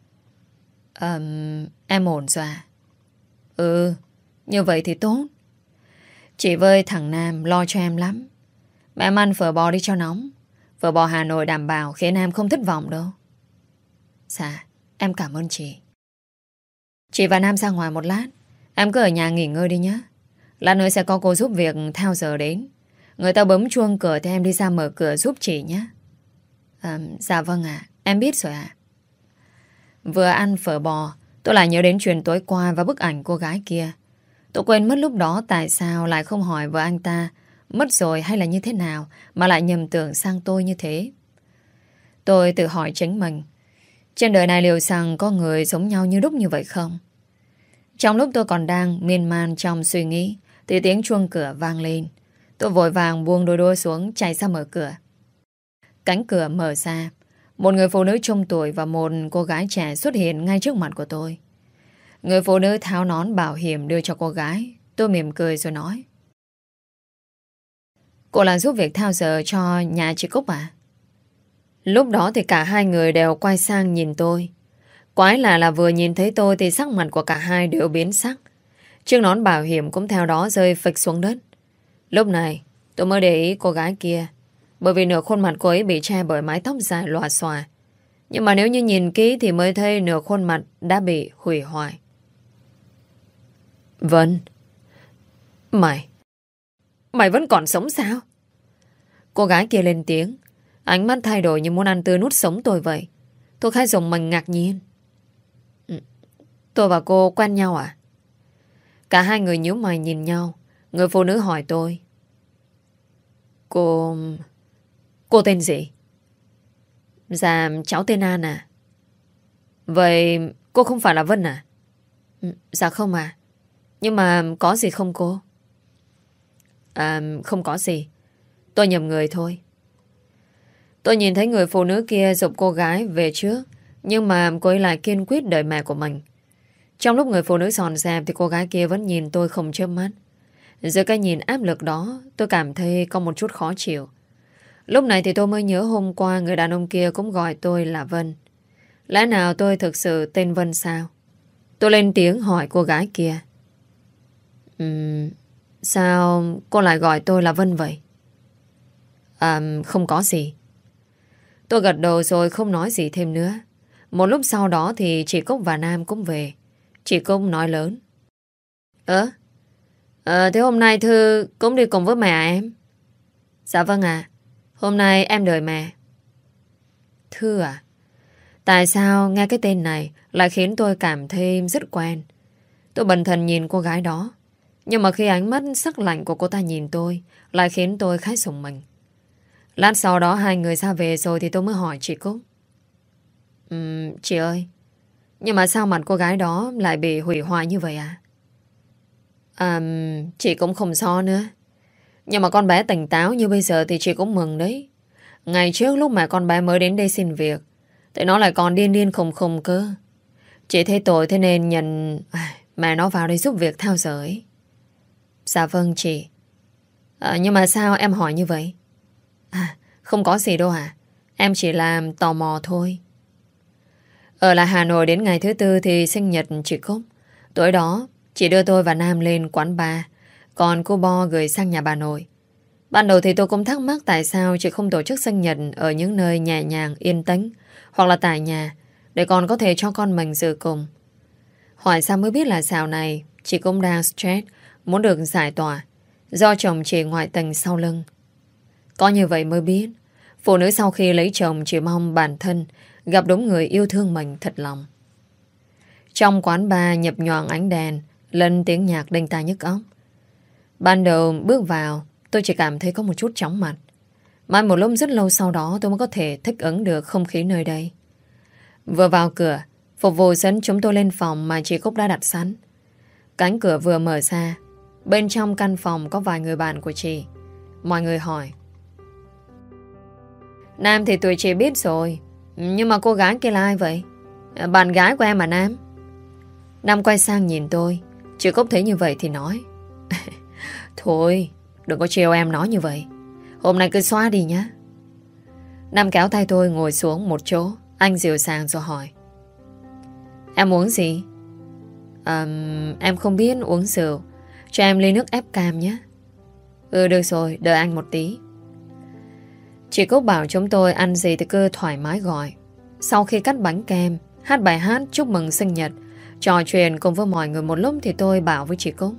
Em ổn rồi à? Ừ, như vậy thì tốt. Chị với thằng Nam lo cho em lắm. Mẹ em ăn phở bò đi cho nóng. Phở bò Hà Nội đảm bảo khiến em không thất vọng đâu. Dạ, em cảm ơn chị. Chị và Nam ra ngoài một lát. Em cứ ở nhà nghỉ ngơi đi nhé. Lát nữa sẽ có cô giúp việc theo giờ đến. Người ta bấm chuông cửa thì em đi ra mở cửa giúp chị nhé. Dạ vâng ạ, em biết rồi ạ. Vừa ăn phở bò, tôi lại nhớ đến chuyện tối qua và bức ảnh cô gái kia. Tôi quên mất lúc đó tại sao lại không hỏi vợ anh ta mất rồi hay là như thế nào mà lại nhầm tưởng sang tôi như thế. Tôi tự hỏi chính mình, trên đời này liệu rằng có người giống nhau như đúc như vậy không? Trong lúc tôi còn đang miên man trong suy nghĩ thì tiếng chuông cửa vang lên. Tôi vội vàng buông đôi đôi xuống chạy ra mở cửa. Cánh cửa mở ra, một người phụ nữ trung tuổi và một cô gái trẻ xuất hiện ngay trước mặt của tôi. Người phụ nữ tháo nón bảo hiểm đưa cho cô gái. Tôi mỉm cười rồi nói. Cô là giúp việc theo giờ cho nhà chị Cúc à? Lúc đó thì cả hai người đều quay sang nhìn tôi. Quái là vừa nhìn thấy tôi thì sắc mặt của cả hai đều biến sắc. Chiếc nón bảo hiểm cũng theo đó rơi phịch xuống đất. Lúc này tôi mới để ý cô gái kia, bởi vì nửa khuôn mặt cô ấy bị che bởi mái tóc dài lòa xòa. Nhưng mà nếu như nhìn kỹ thì mới thấy nửa khuôn mặt đã bị hủy hoại. Vân, Mày vẫn còn sống sao? Cô gái kia lên tiếng, ánh mắt thay đổi như muốn ăn tươi nuốt sống tôi vậy. Tôi khai dùng mình ngạc nhiên. Tôi và cô quen nhau à? Cả hai người nhíu mày nhìn nhau. Người phụ nữ hỏi tôi. Cô tên gì? Dạ cháu tên An à. Vậy cô không phải là Vân à? Dạ không à. Nhưng mà có gì không cô? Không có gì. Tôi nhầm người thôi. Tôi nhìn thấy người phụ nữ kia giục cô gái về trước, nhưng mà cô ấy lại kiên quyết đợi mẹ của mình. Trong lúc người phụ nữ dọn dẹp thì cô gái kia vẫn nhìn tôi không chớp mắt. Giữa cái nhìn áp lực đó, tôi cảm thấy có một chút khó chịu. Lúc này thì tôi mới nhớ hôm qua người đàn ông kia cũng gọi tôi là Vân. Lẽ nào tôi thực sự tên Vân sao? Tôi lên tiếng hỏi cô gái kia. Sao cô lại gọi tôi là Vân vậy? Không có gì. Tôi gật đầu rồi không nói gì thêm nữa. Một lúc sau đó thì chị Cúc và Nam cũng về. Chị Cúc nói lớn. Thế hôm nay Thư cũng đi cùng với mẹ à em? Dạ vâng ạ. Hôm nay em đợi mẹ. Thư à? Tại sao nghe cái tên này lại khiến tôi cảm thấy rất quen? Tôi bần thần nhìn cô gái đó. Nhưng mà khi ánh mắt sắc lạnh của cô ta nhìn tôi lại khiến tôi khá sùng mình. Lát sau đó hai người ra về rồi thì tôi mới hỏi chị Cúc. Chị ơi, nhưng mà sao mặt cô gái đó lại bị hủy hoại như vậy à? Chị cũng không so nữa. Nhưng mà con bé tỉnh táo như bây giờ thì chị cũng mừng đấy. Ngày trước lúc mà con bé mới đến đây xin việc thì nó lại còn điên điên khùng khùng cơ. Chị thấy tội thế nên nhận mẹ nó vào đây giúp việc theo giờ ấy. Dạ vâng chị. Nhưng mà sao em hỏi như vậy? Không có gì đâu à. Em chỉ làm tò mò thôi. Ở lại Hà Nội đến ngày thứ tư thì sinh nhật chị Cúc. Tối đó chị đưa tôi và Nam lên quán bar, còn cô Bo gửi sang nhà bà nội. Ban đầu thì tôi cũng thắc mắc tại sao chị không tổ chức sinh nhật ở những nơi nhẹ nhàng, yên tĩnh, hoặc là tại nhà, để còn có thể cho con mình dự cùng. Hỏi sao mới biết là dạo này chị cũng đang stress, muốn được giải tỏa, do chồng chị ngoại tình sau lưng. Có như vậy mới biết, phụ nữ sau khi lấy chồng chỉ mong bản thân gặp đúng người yêu thương mình thật lòng. Trong quán bar nhập nhoạng ánh đèn, lên tiếng nhạc đinh tai nhức óc. Ban đầu bước vào, tôi chỉ cảm thấy có một chút chóng mặt. Mãi một lúc rất lâu sau đó tôi mới có thể thích ứng được không khí nơi đây. Vừa vào cửa, phục vụ dẫn chúng tôi lên phòng mà chị Cúc đã đặt sẵn. Cánh cửa vừa mở ra, bên trong căn phòng có vài người bạn của chị. Mọi người hỏi. Nam thì tụi chị biết rồi, nhưng mà cô gái kia là ai vậy? Bạn gái của em mà Nam. Nam quay sang nhìn tôi. Chị Cúc thấy như vậy thì nói. Thôi, đừng có trêu em nói như vậy. Hôm nay cứ xóa đi nhé. Nam kéo tay tôi ngồi xuống một chỗ. Anh dịu dàng rồi hỏi. Em uống gì? Em không biết uống rượu. Cho em ly nước ép cam nhé. Được rồi, đợi anh một tí. Chị Cúc bảo chúng tôi ăn gì thì cứ thoải mái gọi. Sau khi cắt bánh kem, hát bài hát chúc mừng sinh nhật, trò chuyện cùng với mọi người một lúc thì tôi bảo với chị Cúc.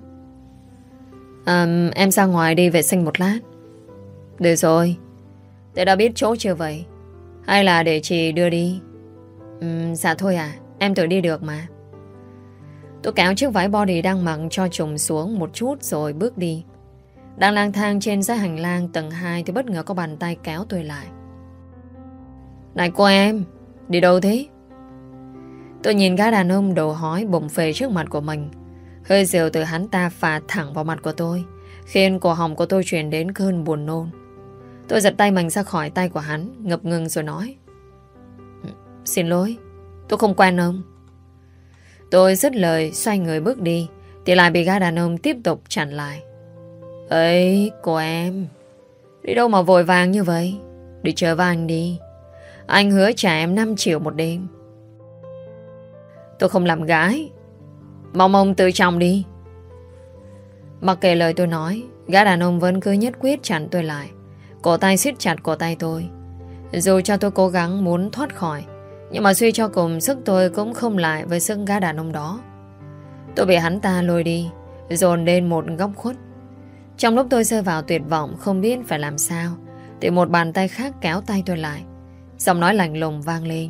Em ra ngoài đi vệ sinh một lát. Được rồi. Tôi đã biết chỗ chưa vậy? Hay là để chị đưa đi? Dạ thôi à, em tự đi được mà. Tôi kéo chiếc váy body đang mặc cho trùng xuống một chút rồi bước đi. Đang lang thang trên dãy hành lang tầng 2 thì bất ngờ có bàn tay kéo tôi lại. Này cô em, đi đâu thế? Tôi nhìn gã đàn ông đầu hói bụng phề trước mặt của mình. Hơi rượu từ hắn ta phả thẳng vào mặt của tôi, khiến cổ họng của tôi truyền đến cơn buồn nôn. Tôi giật tay mình ra khỏi tay của hắn, ngập ngừng rồi nói. Xin lỗi, tôi không quen ông. Tôi dứt lời xoay người bước đi thì lại bị gã đàn ông tiếp tục chặn lại. Ấy, cô em, đi đâu mà vội vàng như vậy? Đi chơi với anh đi. Anh hứa trả em 5 triệu một đêm. Tôi không làm gái. Mong ông tự trọng đi. Mặc kệ lời tôi nói, gã đàn ông vẫn cứ nhất quyết chặn tôi lại. Cổ tay siết chặt cổ tay tôi. Dù cho tôi cố gắng muốn thoát khỏi, nhưng mà suy cho cùng sức tôi cũng không lại với sức gã đàn ông đó. Tôi bị hắn ta lôi đi, dồn lên một góc khuất. Trong lúc tôi rơi vào tuyệt vọng không biết phải làm sao, thì một bàn tay khác kéo tay tôi lại. Giọng nói lạnh lùng vang lên.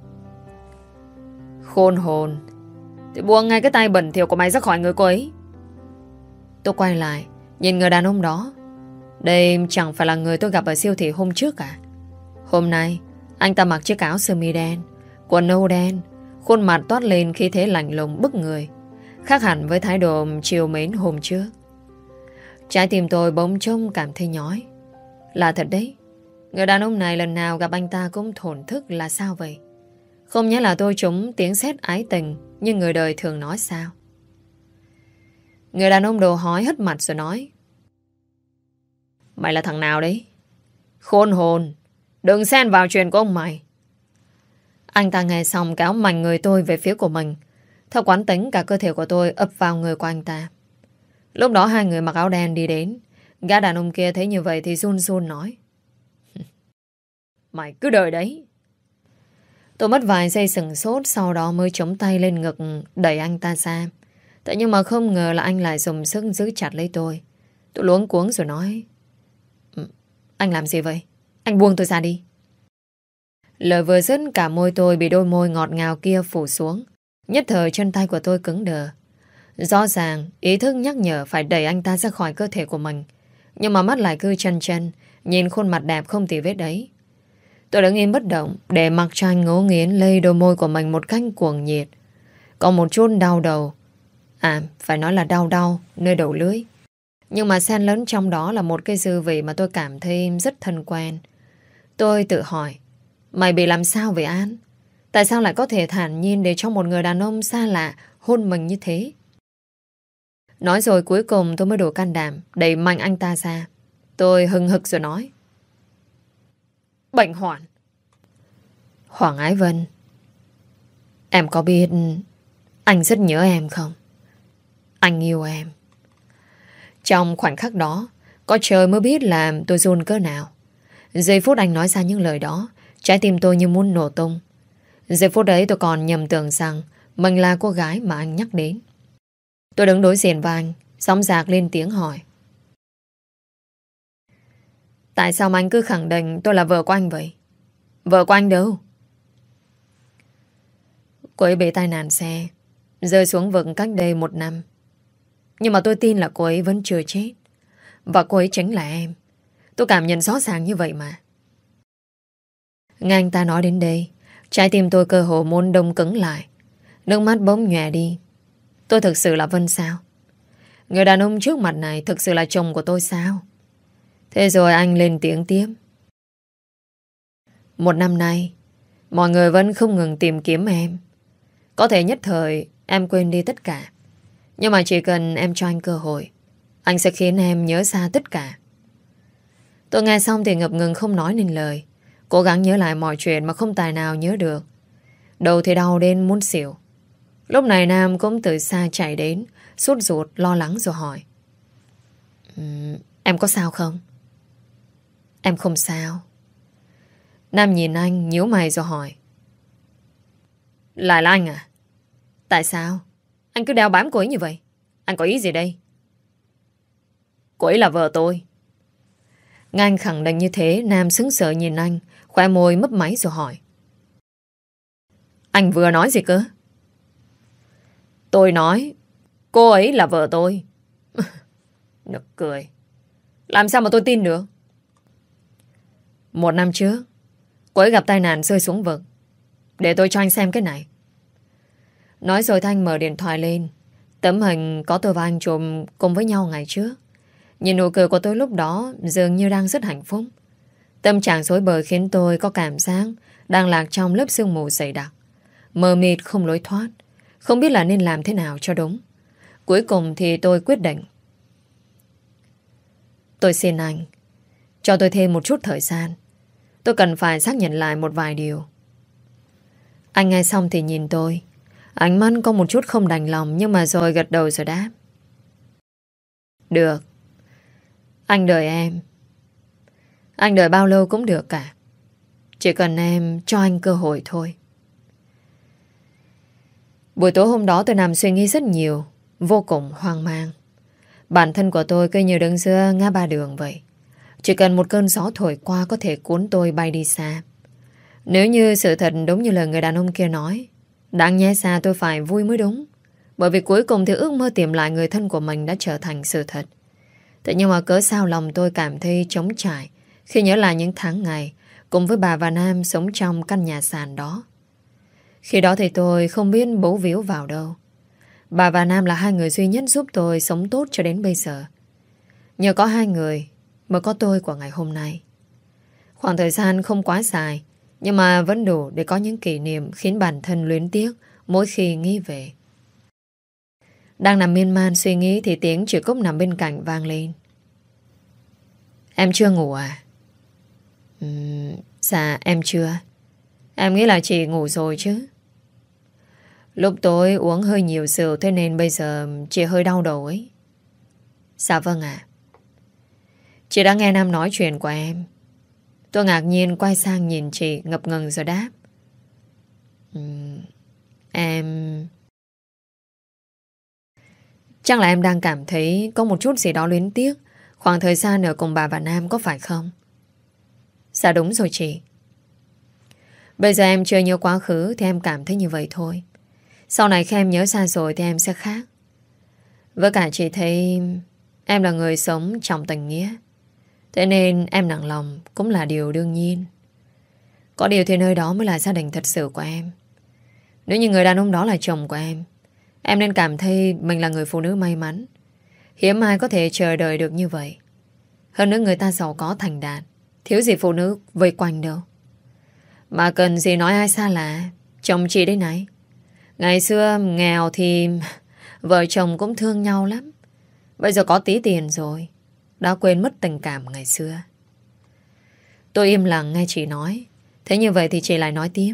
Khôn hồn, thì buông ngay cái tay bẩn thỉu của mày ra khỏi người cô ấy. Tôi quay lại, nhìn người đàn ông đó. Đây chẳng phải là người tôi gặp ở siêu thị hôm trước à? Hôm nay, anh ta mặc chiếc áo sơ mi đen, quần nâu đen, khuôn mặt toát lên khí thế lạnh lùng bức người, khác hẳn với thái độ trìu mến hôm trước. Trái tim tôi bỗng trông cảm thấy nhói. Là thật đấy, người đàn ông này lần nào gặp anh ta cũng thổn thức là sao vậy? Không nhẽ là tôi trúng tiếng sét ái tình như người đời thường nói sao? Người đàn ông đồ hói hất mặt rồi nói. Mày là thằng nào đấy? Khôn hồn, đừng xen vào chuyện của ông mày. Anh ta nghe xong kéo mạnh người tôi về phía của mình. Theo quán tính cả cơ thể của tôi ập vào người của anh ta. Lúc đó hai người mặc áo đen đi đến. Gã đàn ông kia thấy như vậy thì run run nói. Mày cứ đợi đấy. Tôi mất vài giây sửng sốt, sau đó mới chống tay lên ngực đẩy anh ta ra. Thế nhưng mà không ngờ là anh lại dùng sức giữ chặt lấy tôi. Tôi luống cuống rồi nói: Anh làm gì vậy? Anh buông tôi ra đi. Lời vừa dứt, cả môi tôi bị đôi môi ngọt ngào kia phủ xuống. Nhất thời chân tay của tôi cứng đờ. Rõ ràng ý thức nhắc nhở phải đẩy anh ta ra khỏi cơ thể của mình, nhưng mà mắt lại cứ chần chừ nhìn khuôn mặt đẹp không tì vết đấy. Tôi đứng im bất động để mặc cho anh ngấu nghiến lây đôi môi của mình một cách cuồng nhiệt. Có một chút đau đầu. Phải nói là đau nơi đầu lưỡi. Nhưng mà xen lẫn trong đó là một cái dư vị mà tôi cảm thấy rất thân quen. Tôi tự hỏi: mày bị làm sao vậy An? Tại sao lại có thể thản nhiên để cho một người đàn ông xa lạ hôn mình như thế? Nói rồi cuối cùng tôi mới đủ can đảm đẩy mạnh anh ta ra. Tôi hừng hực rồi nói: Bệnh hoạn. Hoàng Ái Vân, em có biết anh rất nhớ em không? Anh yêu em. Trong khoảnh khắc đó, có trời mới biết là tôi run cỡ nào. Giây phút anh nói ra những lời đó, trái tim tôi như muốn nổ tung. Giây phút đấy tôi còn nhầm tưởng rằng mình là cô gái mà anh nhắc đến. Tôi đứng đối diện với anh, sóng dạc lên tiếng hỏi: Tại sao mà anh cứ khẳng định tôi là vợ của anh vậy? Vợ của anh đâu? Cô ấy bị tai nạn xe, rơi xuống vực cách đây 1 năm. Nhưng mà tôi tin là cô ấy vẫn chưa chết. Và cô ấy chính là em. Tôi cảm nhận rõ ràng như vậy mà. Nghe anh ta nói đến đây, trái tim tôi cơ hồ muốn đông cứng lại. Nước mắt bỗng nhòe đi. Tôi thực sự là Vân sao? Người đàn ông trước mặt này thực sự là chồng của tôi sao? Thế rồi anh lên tiếng tiếp: 1 năm nay, mọi người vẫn không ngừng tìm kiếm em. Có thể nhất thời em quên đi tất cả, nhưng mà chỉ cần em cho anh cơ hội, anh sẽ khiến em nhớ xa tất cả. Tôi nghe xong thì ngập ngừng không nói nên lời. Cố gắng nhớ lại mọi chuyện mà không tài nào nhớ được. Đầu thì đau đến muốn xỉu. Lúc này Nam cũng từ xa chạy đến, sốt ruột lo lắng rồi hỏi: Em có sao không? Em không sao. Nam nhìn anh nhíu mày rồi hỏi: Lại là anh à? Tại sao anh cứ đeo bám cô ấy như vậy? Anh có ý gì đây? Cô ấy là vợ tôi. Nghe anh khẳng định như thế, Nam sững sờ nhìn anh, khóe môi mấp máy rồi hỏi: Anh vừa nói gì cơ? Tôi nói cô ấy là vợ tôi. Nực cười. Làm sao mà tôi tin được? 1 năm trước, cô ấy gặp tai nạn rơi xuống vực. Để tôi cho anh xem cái này. Nói rồi Thanh mở điện thoại lên. Tấm hình có tôi và anh chụp cùng với nhau ngày trước. Nhìn nụ cười của tôi lúc đó dường như đang rất hạnh phúc. Tâm trạng rối bời khiến tôi có cảm giác đang lạc trong lớp sương mù dày đặc, mờ mịt không lối thoát, không biết là nên làm thế nào cho đúng. Cuối cùng thì tôi quyết định: Tôi xin anh cho tôi thêm một chút thời gian. Tôi cần phải xác nhận lại một vài điều. Anh nghe xong thì nhìn tôi, ánh mắt có một chút không đành lòng, nhưng mà rồi gật đầu rồi đáp: Được. Anh đợi em. Anh đợi bao lâu cũng được cả. Chỉ cần em cho anh cơ hội thôi. Buổi tối hôm đó tôi nằm suy nghĩ rất nhiều, vô cùng hoang mang. Bản thân của tôi cứ như đứng giữa ngã ba đường vậy. Chỉ cần một cơn gió thổi qua có thể cuốn tôi bay đi xa. Nếu như sự thật đúng như lời người đàn ông kia nói, đáng nhẽ ra tôi phải vui mới đúng. Bởi vì cuối cùng thì ước mơ tìm lại người thân của mình đã trở thành sự thật. Thế nhưng mà cớ sao lòng tôi cảm thấy trống trải khi nhớ lại những tháng ngày cùng với bà và Nam sống trong căn nhà sàn đó. Khi đó thì tôi không biết bấu víu vào đâu. Bà và Nam là hai người duy nhất giúp tôi sống tốt cho đến bây giờ. Nhờ có hai người mới có tôi của ngày hôm nay. Khoảng thời gian không quá dài, nhưng mà vẫn đủ để có những kỷ niệm khiến bản thân luyến tiếc mỗi khi nghĩ về. Đang nằm miên man suy nghĩ thì tiếng chị Cúc nằm bên cạnh vang lên. Em chưa ngủ à? Dạ em chưa. Em nghĩ là chị ngủ rồi chứ. Lúc tối uống hơi nhiều rượu, thế nên bây giờ chị hơi đau đầu ấy. Dạ vâng ạ. Chị đã nghe Nam nói chuyện của em. Tôi ngạc nhiên quay sang nhìn chị, ngập ngừng rồi đáp: Em... Chắc là em đang cảm thấy có một chút gì đó luyến tiếc khoảng thời gian ở cùng bà và Nam, có phải không? Dạ đúng rồi chị. Bây giờ em chưa nhớ quá khứ thì em cảm thấy như vậy thôi. Sau này khi em nhớ ra rồi thì em sẽ khác. Với cả chị thấy em là người sống trong tình nghĩa, thế nên em nặng lòng cũng là điều đương nhiên. Có điều thì nơi đó mới là gia đình thật sự của em. Nếu như người đàn ông đó là chồng của em nên cảm thấy mình là người phụ nữ may mắn. Hiếm ai có thể chờ đợi được như vậy. Hơn nữa người ta giàu có thành đạt, thiếu gì phụ nữ vây quanh đâu. Mà cần gì nói ai xa lạ. Chồng chị đây này, ngày xưa nghèo thì vợ chồng cũng thương nhau lắm. Bây giờ có tí tiền rồi, đã quên mất tình cảm ngày xưa. Tôi im lặng nghe chị nói. Thế như vậy thì chị lại nói tiếp.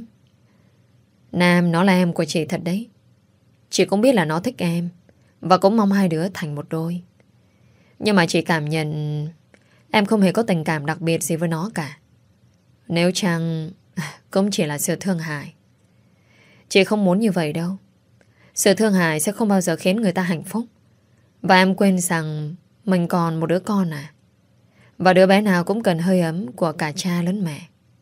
Nam nó là em của chị thật đấy. Chị cũng biết là nó thích em, và cũng mong hai đứa thành một đôi. Nhưng mà chị cảm nhận em không hề có tình cảm đặc biệt gì với nó cả. Nếu chăng cũng chỉ là sự thương hại. Chị không muốn như vậy đâu. Sự thương hại sẽ không bao giờ khiến người ta hạnh phúc. Và em quên rằng mình còn một đứa con à. Và đứa bé nào cũng cần hơi ấm của cả cha lẫn mẹ.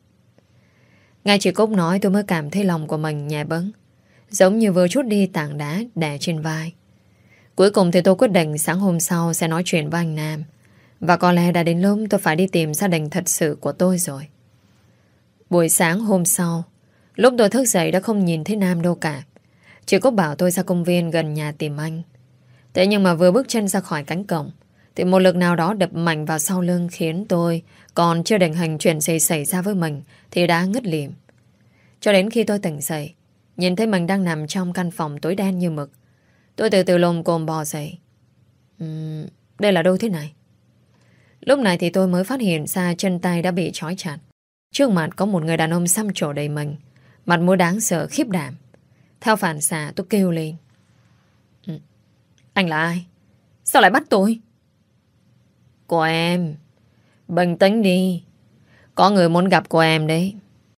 Ngay chị Cúc nói tôi mới cảm thấy lòng của mình nhẹ bẫng, giống như vừa chút đi tảng đá đè trên vai. Cuối cùng thì tôi quyết định sáng hôm sau sẽ nói chuyện với anh Nam. Và có lẽ đã đến lúc tôi phải đi tìm gia đình thật sự của tôi rồi. Buổi sáng hôm sau, lúc tôi thức dậy đã không nhìn thấy Nam đâu cả. Chị Cúc bảo tôi ra công viên gần nhà tìm anh. Thế nhưng mà vừa bước chân ra khỏi cánh cổng thì một lực nào đó đập mạnh vào sau lưng, khiến tôi còn chưa định hình chuyện gì xảy ra với mình thì đã ngất lịm. Cho đến khi tôi tỉnh dậy, nhìn thấy mình đang nằm trong căn phòng tối đen như mực, tôi từ từ lồm cồm bò dậy. Đây là đâu thế này? Lúc này thì tôi mới phát hiện ra chân tay đã bị trói chặt. Trước mặt có một người đàn ông xăm trổ đầy mình, mặt mũi đáng sợ khiếp đảm. Theo phản xạ tôi kêu lên. Anh là ai? Sao lại bắt tôi? Của em. Bình tĩnh đi. Có người muốn gặp của em đấy.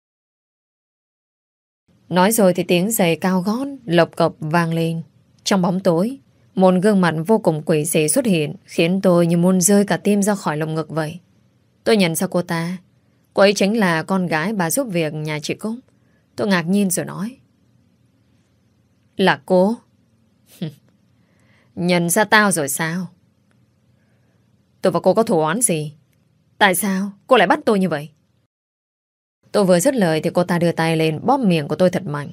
Nói rồi thì tiếng giày cao gót lộc cộc vang lên. Trong bóng tối, một gương mặt vô cùng quỷ dị xuất hiện, khiến tôi như muốn rơi cả tim ra khỏi lồng ngực vậy. Tôi nhận ra cô ta. Cô ấy chính là con gái bà giúp việc nhà chị Cúc. Tôi ngạc nhiên rồi nói. Là cô? Nhận ra tao rồi sao? Tôi và cô có thù oán gì? Tại sao cô lại bắt tôi như vậy? Tôi vừa dứt lời thì cô ta đưa tay lên bóp miệng của tôi thật mạnh.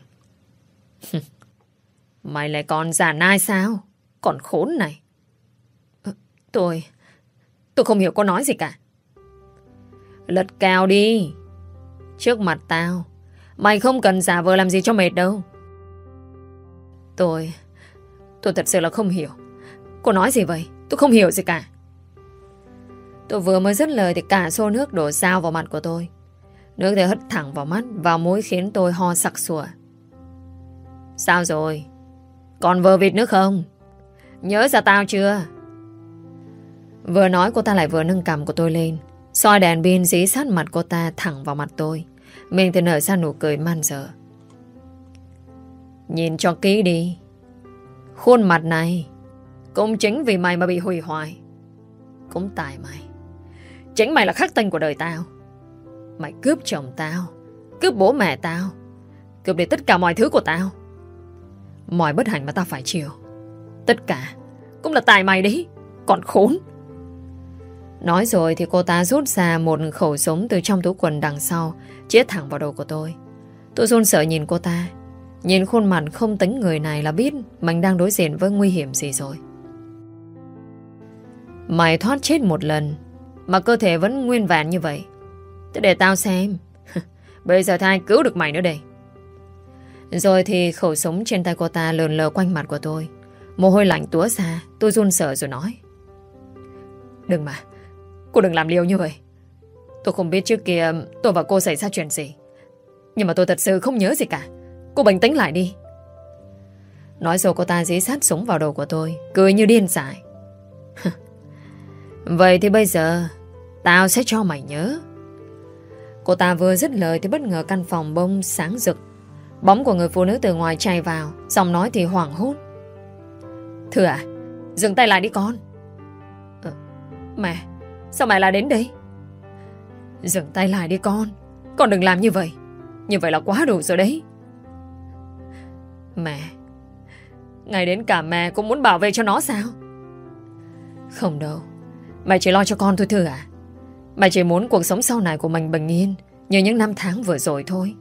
Mày lại còn giả nai sao? Còn khốn này. Tôi không hiểu cô nói gì cả. Lật cao đi. Trước mặt tao, mày không cần giả vờ làm gì cho mệt đâu. Tôi thật sự là không hiểu. Cô nói gì vậy? Tôi không hiểu gì cả. Tôi vừa mới dứt lời thì cả xô nước đổ dao vào mặt của tôi. Nước thì hất thẳng vào mắt, vào mũi, khiến tôi ho sặc sụa. Sao rồi? Còn vờ vịt nữa không? Nhớ ra tao chưa? Vừa nói cô ta lại vừa nâng cằm của tôi lên, soi đèn pin dí sát mặt cô ta thẳng vào mặt tôi. Mình thì nở ra nụ cười man dở. Nhìn cho kỹ đi. Khuôn mặt này cũng chính vì mày mà bị hủy hoại. Cũng tại mày. Chính mày là khắc tinh của đời tao. Mày cướp chồng tao, cướp bố mẹ tao, cướp đi tất cả mọi thứ của tao. Mọi bất hạnh mà tao phải chịu, tất cả cũng là tại mày đấy. Còn khốn. Nói rồi thì cô ta rút ra một khẩu súng từ trong túi quần đằng sau, chĩa thẳng vào đầu của tôi. Tôi run sợ nhìn cô ta. Nhìn khuôn mặt không tính người này là biết mình đang đối diện với nguy hiểm gì rồi. Mày thoát chết một lần mà cơ thể vẫn nguyên vẹn như vậy. Thế để tao xem. Bây giờ thì ai cứu được mày nữa đây. Rồi thì khẩu súng trên tay cô ta lượn lờ quanh mặt của tôi. Mồ hôi lạnh túa ra. Tôi run sợ rồi nói. Đừng mà. Cô đừng làm liều như vậy. Tôi không biết trước kia tôi và cô xảy ra chuyện gì, nhưng mà tôi thật sự không nhớ gì cả. Cô bình tĩnh lại đi. Nói rồi cô ta dí sát súng vào đầu của tôi, cười như điên dại. Vậy thì bây giờ tao sẽ cho mày nhớ. Cô ta vừa dứt lời thì bất ngờ căn phòng bông sáng rực. Bóng của người phụ nữ từ ngoài chạy vào, giọng nói thì hoảng hốt. Thưa à, Dừng tay lại đi con. Mẹ, sao mẹ lại đến đây? Dừng tay lại đi con. Con đừng làm như vậy. Như vậy là quá đủ rồi đấy. Mẹ, ngay đến cả mẹ cũng muốn bảo vệ cho nó sao? Không đâu. Mẹ chỉ lo cho con thôi Thư à. Mẹ chỉ muốn cuộc sống sau này của mình bình yên như những năm tháng vừa rồi thôi.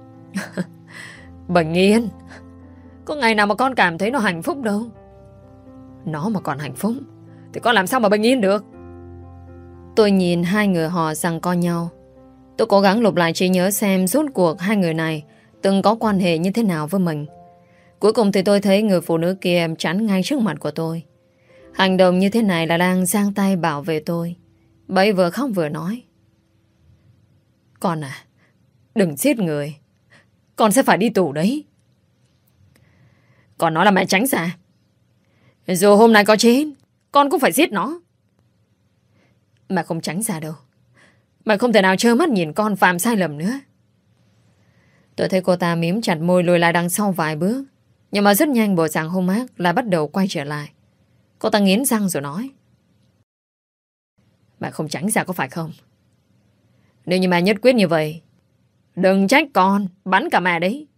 Bình yên? Có ngày nào mà con cảm thấy nó hạnh phúc đâu. Nó mà còn hạnh phúc thì con làm sao mà bình yên được? Tôi nhìn hai người họ giằng co nhau. Tôi cố gắng lục lại trí nhớ xem rốt cuộc hai người này từng có quan hệ như thế nào với mình. Cuối cùng thì tôi thấy người phụ nữ kia chắn ngay trước mặt của tôi. Hành động như thế này là đang giang tay bảo vệ tôi. Bà ấy vừa khóc vừa nói: Con à, đừng giết người. Con sẽ phải đi tù đấy. Con nói là mẹ tránh ra. Dù hôm nay có chết, con cũng phải giết nó. Mẹ không tránh ra đâu. Mẹ không thể nào trơ mắt nhìn con phạm sai lầm nữa. Tôi thấy cô ta mím chặt môi lùi lại đằng sau vài bước. Nhưng mà rất nhanh bộ dạng hung ác lại bắt đầu quay trở lại. Cô ta nghiến răng rồi nói: Mẹ không tránh ra có phải không? Nếu như mẹ nhất quyết như vậy, đừng trách con bắn cả mẹ đấy.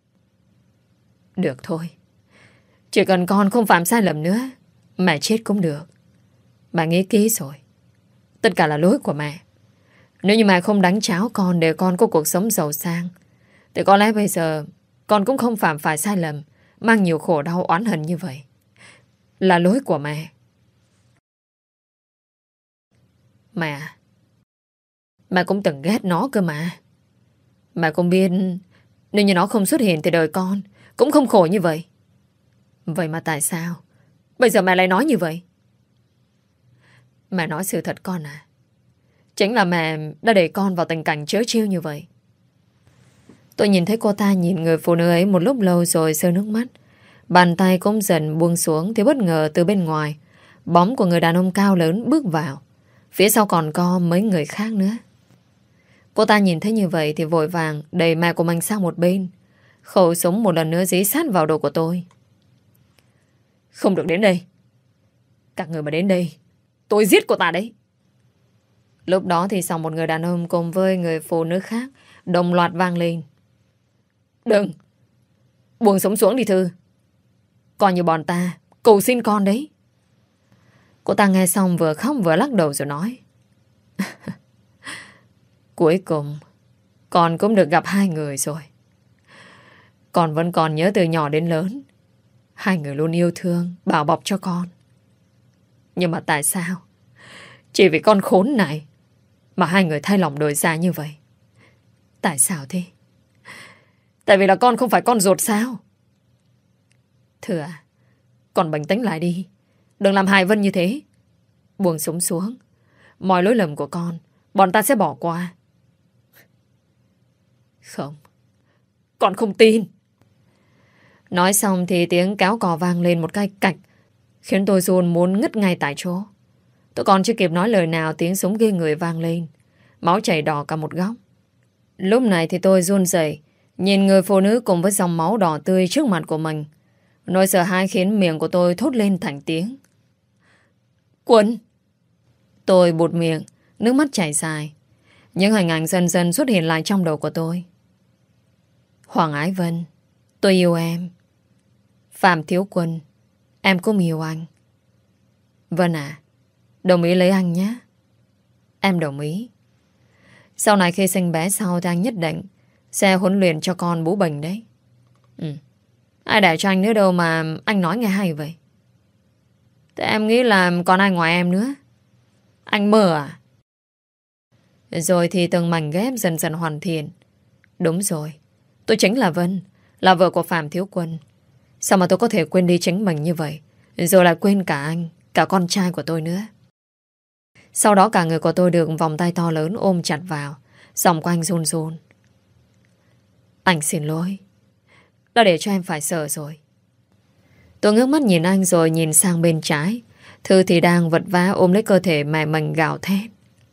Được thôi. Chỉ cần con không phạm sai lầm nữa, mẹ chết cũng được. Mẹ nghĩ kỹ rồi. Tất cả là lỗi của mẹ. Nếu như mẹ không đánh cháo con để con có cuộc sống giàu sang, thì có lẽ bây giờ con cũng không phạm phải sai lầm, mang nhiều khổ đau oán hận như vậy. Là lỗi của mẹ. Mẹ cũng từng ghét nó cơ mà. Mẹ cũng biết nếu như nó không xuất hiện thì đời con cũng không khổ như vậy. Vậy mà tại sao bây giờ mẹ lại nói như vậy? Mẹ nói sự thật con à. Chính là mẹ đã để con vào tình cảnh trớ trêu như vậy. Tôi nhìn thấy cô ta nhìn người phụ nữ ấy một lúc lâu rồi rơi nước mắt. Bàn tay cũng dần buông xuống thì bất ngờ từ bên ngoài bóng của người đàn ông cao lớn bước vào. Phía sau còn có mấy người khác nữa. Cô ta nhìn thấy như vậy thì vội vàng đẩy mẹ của mình sang một bên. Khẩu súng một lần nữa dí sát vào đầu của tôi. Không được đến đây. Các người mà đến đây, tôi giết cô ta đấy. Lúc đó thì sau một người đàn ông cùng với người phụ nữ khác đồng loạt vang lên: Đừng! Buông súng xuống đi Thư. Coi như bọn ta cầu xin con đấy. Cô ta nghe xong vừa khóc vừa lắc đầu rồi nói: Cuối cùng con cũng được gặp hai người rồi. Con vẫn còn nhớ từ nhỏ đến lớn, hai người luôn yêu thương bảo bọc cho con. Nhưng mà tại sao chỉ vì con khốn này mà hai người thay lòng đổi dạ như vậy? Tại sao thế? Tại vì là con không phải con ruột sao? Thưa à, con bình tĩnh lại đi. Đừng làm hại Vân như thế. Buông súng xuống. Mọi lỗi lầm của con bọn ta sẽ bỏ qua. Không, con không tin. Nói xong thì tiếng kéo cò vang lên một cái cạch, khiến tôi run muốn ngất ngay tại chỗ. Tôi còn chưa kịp nói lời nào, tiếng súng ghê người vang lên. Máu chảy đỏ cả một góc. Lúc này thì tôi run rẩy nhìn người phụ nữ cùng với dòng máu đỏ tươi trước mặt của mình. Nỗi sợ hãi khiến miệng của tôi thốt lên thành tiếng: Quân! Tôi bụt miệng, nước mắt chảy dài. Những hình ảnh dần dần xuất hiện lại trong đầu của tôi. Hoàng Ái Vân, tôi yêu em. Phạm Thiếu Quân, em cũng yêu anh. Vân à, đồng ý lấy anh nhé. Em đồng ý. Sau này khi sinh bé sau thì anh nhất định sẽ huấn luyện cho con bú bình đấy. Ai để cho anh nữa đâu mà anh nói nghe hay vậy? Thế em nghĩ là còn ai ngoài em nữa? Anh mơ à? Rồi thì từng mảnh ghép dần dần hoàn thiện. Đúng rồi, tôi chính là Vân, là vợ của Phạm Thiếu Quân. Sao mà tôi có thể quên đi chính mình như vậy, rồi lại quên cả anh, cả con trai của tôi nữa? Sau đó cả người của tôi được vòng tay to lớn ôm chặt vào, giọng của anh run run: Anh xin lỗi, đã để cho em phải sợ rồi. Tôi ngước mắt nhìn anh rồi nhìn sang bên trái. Thư thì đang vật vã ôm lấy cơ thể mẹ mình gào thét: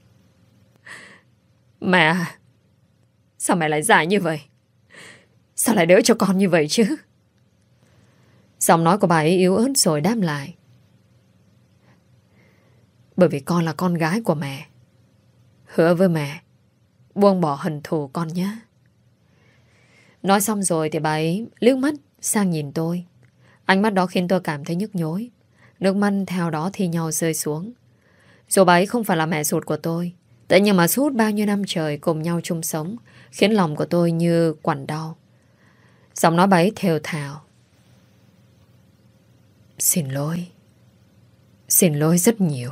Mẹ, sao mẹ lại dại như vậy? Sao lại đỡ cho con như vậy chứ? Giọng nói của bà ấy yếu ớt rồi đáp lại: Bởi vì con là con gái của mẹ. Hứa với mẹ buông bỏ hận thù con nhé. Nói xong rồi thì bà ấy liếc mắt sang nhìn tôi. Ánh mắt đó khiến tôi cảm thấy nhức nhối. Nước mắt theo đó thi nhau rơi xuống. Dù bà ấy không phải là mẹ ruột của tôi, thế nhưng mà suốt bao nhiêu năm trời cùng nhau chung sống khiến lòng của tôi như quặn đau. Giọng nói bà ấy thều thào. Xin lỗi. Xin lỗi rất nhiều.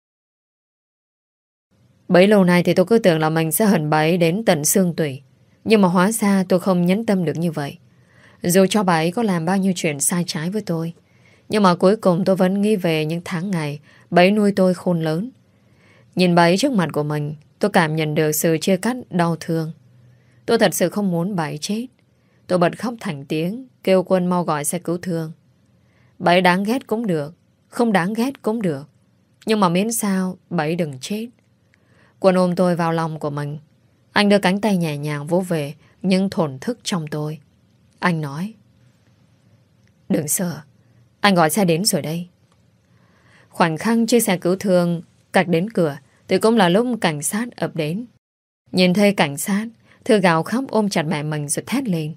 Bấy lâu nay thì tôi cứ tưởng là mình sẽ hận bà ấy đến tận xương tủy. Nhưng mà hóa ra tôi không nhẫn tâm được như vậy. Dù cho bà ấy có làm bao nhiêu chuyện sai trái với tôi, nhưng mà cuối cùng tôi vẫn nghĩ về những tháng ngày bà ấy nuôi tôi khôn lớn. Nhìn bà ấy trước mặt của mình, tôi cảm nhận được sự chia cắt đau thương. Tôi thật sự không muốn bà ấy chết. Tôi bật khóc thành tiếng, kêu Quân mau gọi xe cứu thương. Bà ấy đáng ghét cũng được, không đáng ghét cũng được, nhưng mà miễn sao bà ấy đừng chết. Quân ôm tôi vào lòng của mình. Anh đưa cánh tay nhẹ nhàng vỗ về những thổn thức trong tôi. Anh nói: Đừng sợ, anh gọi xe đến rồi đây. Khoảnh khắc chiếc xe cứu thương cạch đến cửa thì cũng là lúc cảnh sát ập đến. Nhìn thấy cảnh sát, Thư gào khóc ôm chặt mẹ mình rồi thét lên: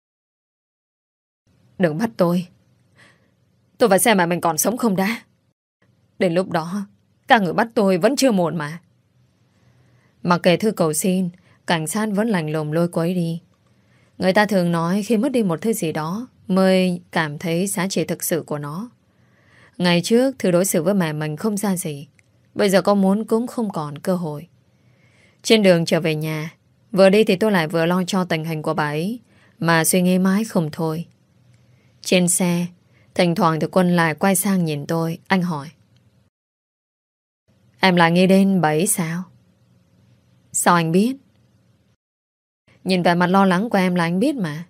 Đừng bắt tôi. Tôi phải xem mẹ mình còn sống không đã. Đến lúc đó các người bắt tôi vẫn chưa muộn mà. Mặc kệ Thư cầu xin, cảnh sát vẫn lạnh lùng lôi cô ấy đi. Người ta thường nói khi mất đi một thứ gì đó mới cảm thấy giá trị thực sự của nó. Ngày trước Thư đối xử với mẹ mình không ra gì, bây giờ có muốn cũng không còn cơ hội. Trên đường trở về nhà, vừa đi thì tôi lại vừa lo cho tình hình của bà ấy mà suy nghĩ mãi không thôi. Trên xe, thỉnh thoảng thì Quân lại quay sang nhìn tôi. Anh hỏi: Em lại nghĩ đến bà ấy sao? Sao anh biết? Nhìn vẻ mặt lo lắng của em là anh biết mà.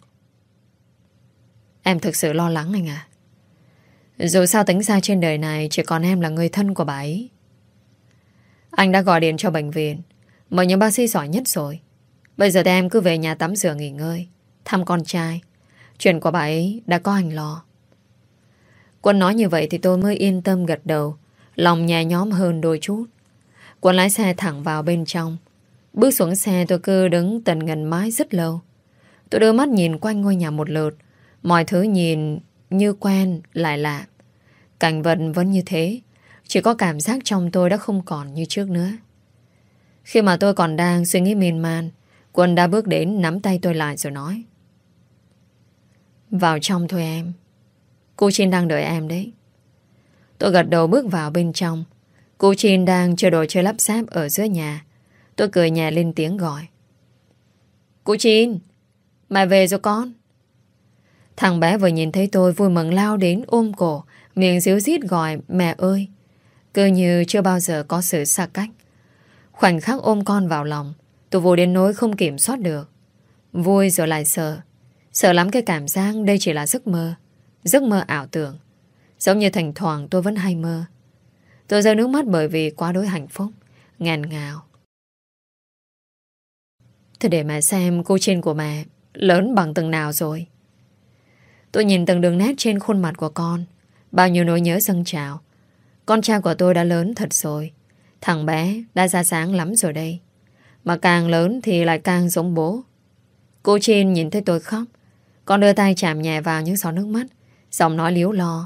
Em thực sự lo lắng anh à? Dù sao tính ra trên đời này chỉ còn em là người thân của bà ấy. Anh đã gọi điện cho bệnh viện, mời những bác sĩ giỏi nhất rồi. Bây giờ thì em cứ về nhà tắm rửa nghỉ ngơi, thăm con trai. Chuyện của bà ấy đã có anh lo. Quân nói như vậy thì tôi mới yên tâm gật đầu, lòng nhẹ nhõm hơn đôi chút. Quân lái xe thẳng vào bên trong. Bước xuống xe tôi cứ đứng tần ngần mãi rất lâu. Tôi đưa mắt nhìn quanh ngôi nhà một lượt. Mọi thứ nhìn như quen lại lạ. Cảnh vật vẫn như thế, chỉ có cảm giác trong tôi đã không còn như trước nữa. Khi mà tôi còn đang suy nghĩ miên man, Quân đã bước đến nắm tay tôi lại rồi nói: Vào trong thôi em. Cô Chin đang đợi em đấy. Tôi gật đầu bước vào bên trong. Cô Chin đang chờ đồ chơi lắp ráp ở giữa nhà. Tôi cười nhẹ lên tiếng gọi: Cô Chin, mẹ về rồi con. Thằng bé vừa nhìn thấy tôi vui mừng lao đến ôm cổ, miệng díu dít gọi mẹ ơi. Cứ như chưa bao giờ có sự xa cách. Khoảnh khắc ôm con vào lòng, tôi vui đến nỗi không kiểm soát được. Vui rồi lại sợ. Sợ lắm cái cảm giác đây chỉ là giấc mơ. Giấc mơ ảo tưởng. Giống như thỉnh thoảng tôi vẫn hay mơ. Tôi rơi nước mắt bởi vì quá đối hạnh phúc, nghẹn ngào. Thế để mẹ xem cô Chin của mẹ lớn bằng từng nào rồi. Tôi nhìn từng đường nét trên khuôn mặt của con. Bao nhiêu nỗi nhớ dâng trào. Con trai của tôi đã lớn thật rồi. Thằng bé đã ra sáng lắm rồi đây. Mà càng lớn thì lại càng giống bố. Cô Chin nhìn thấy tôi khóc. Con đưa tay chạm nhẹ vào những giọt nước mắt, giọng nói líu lo: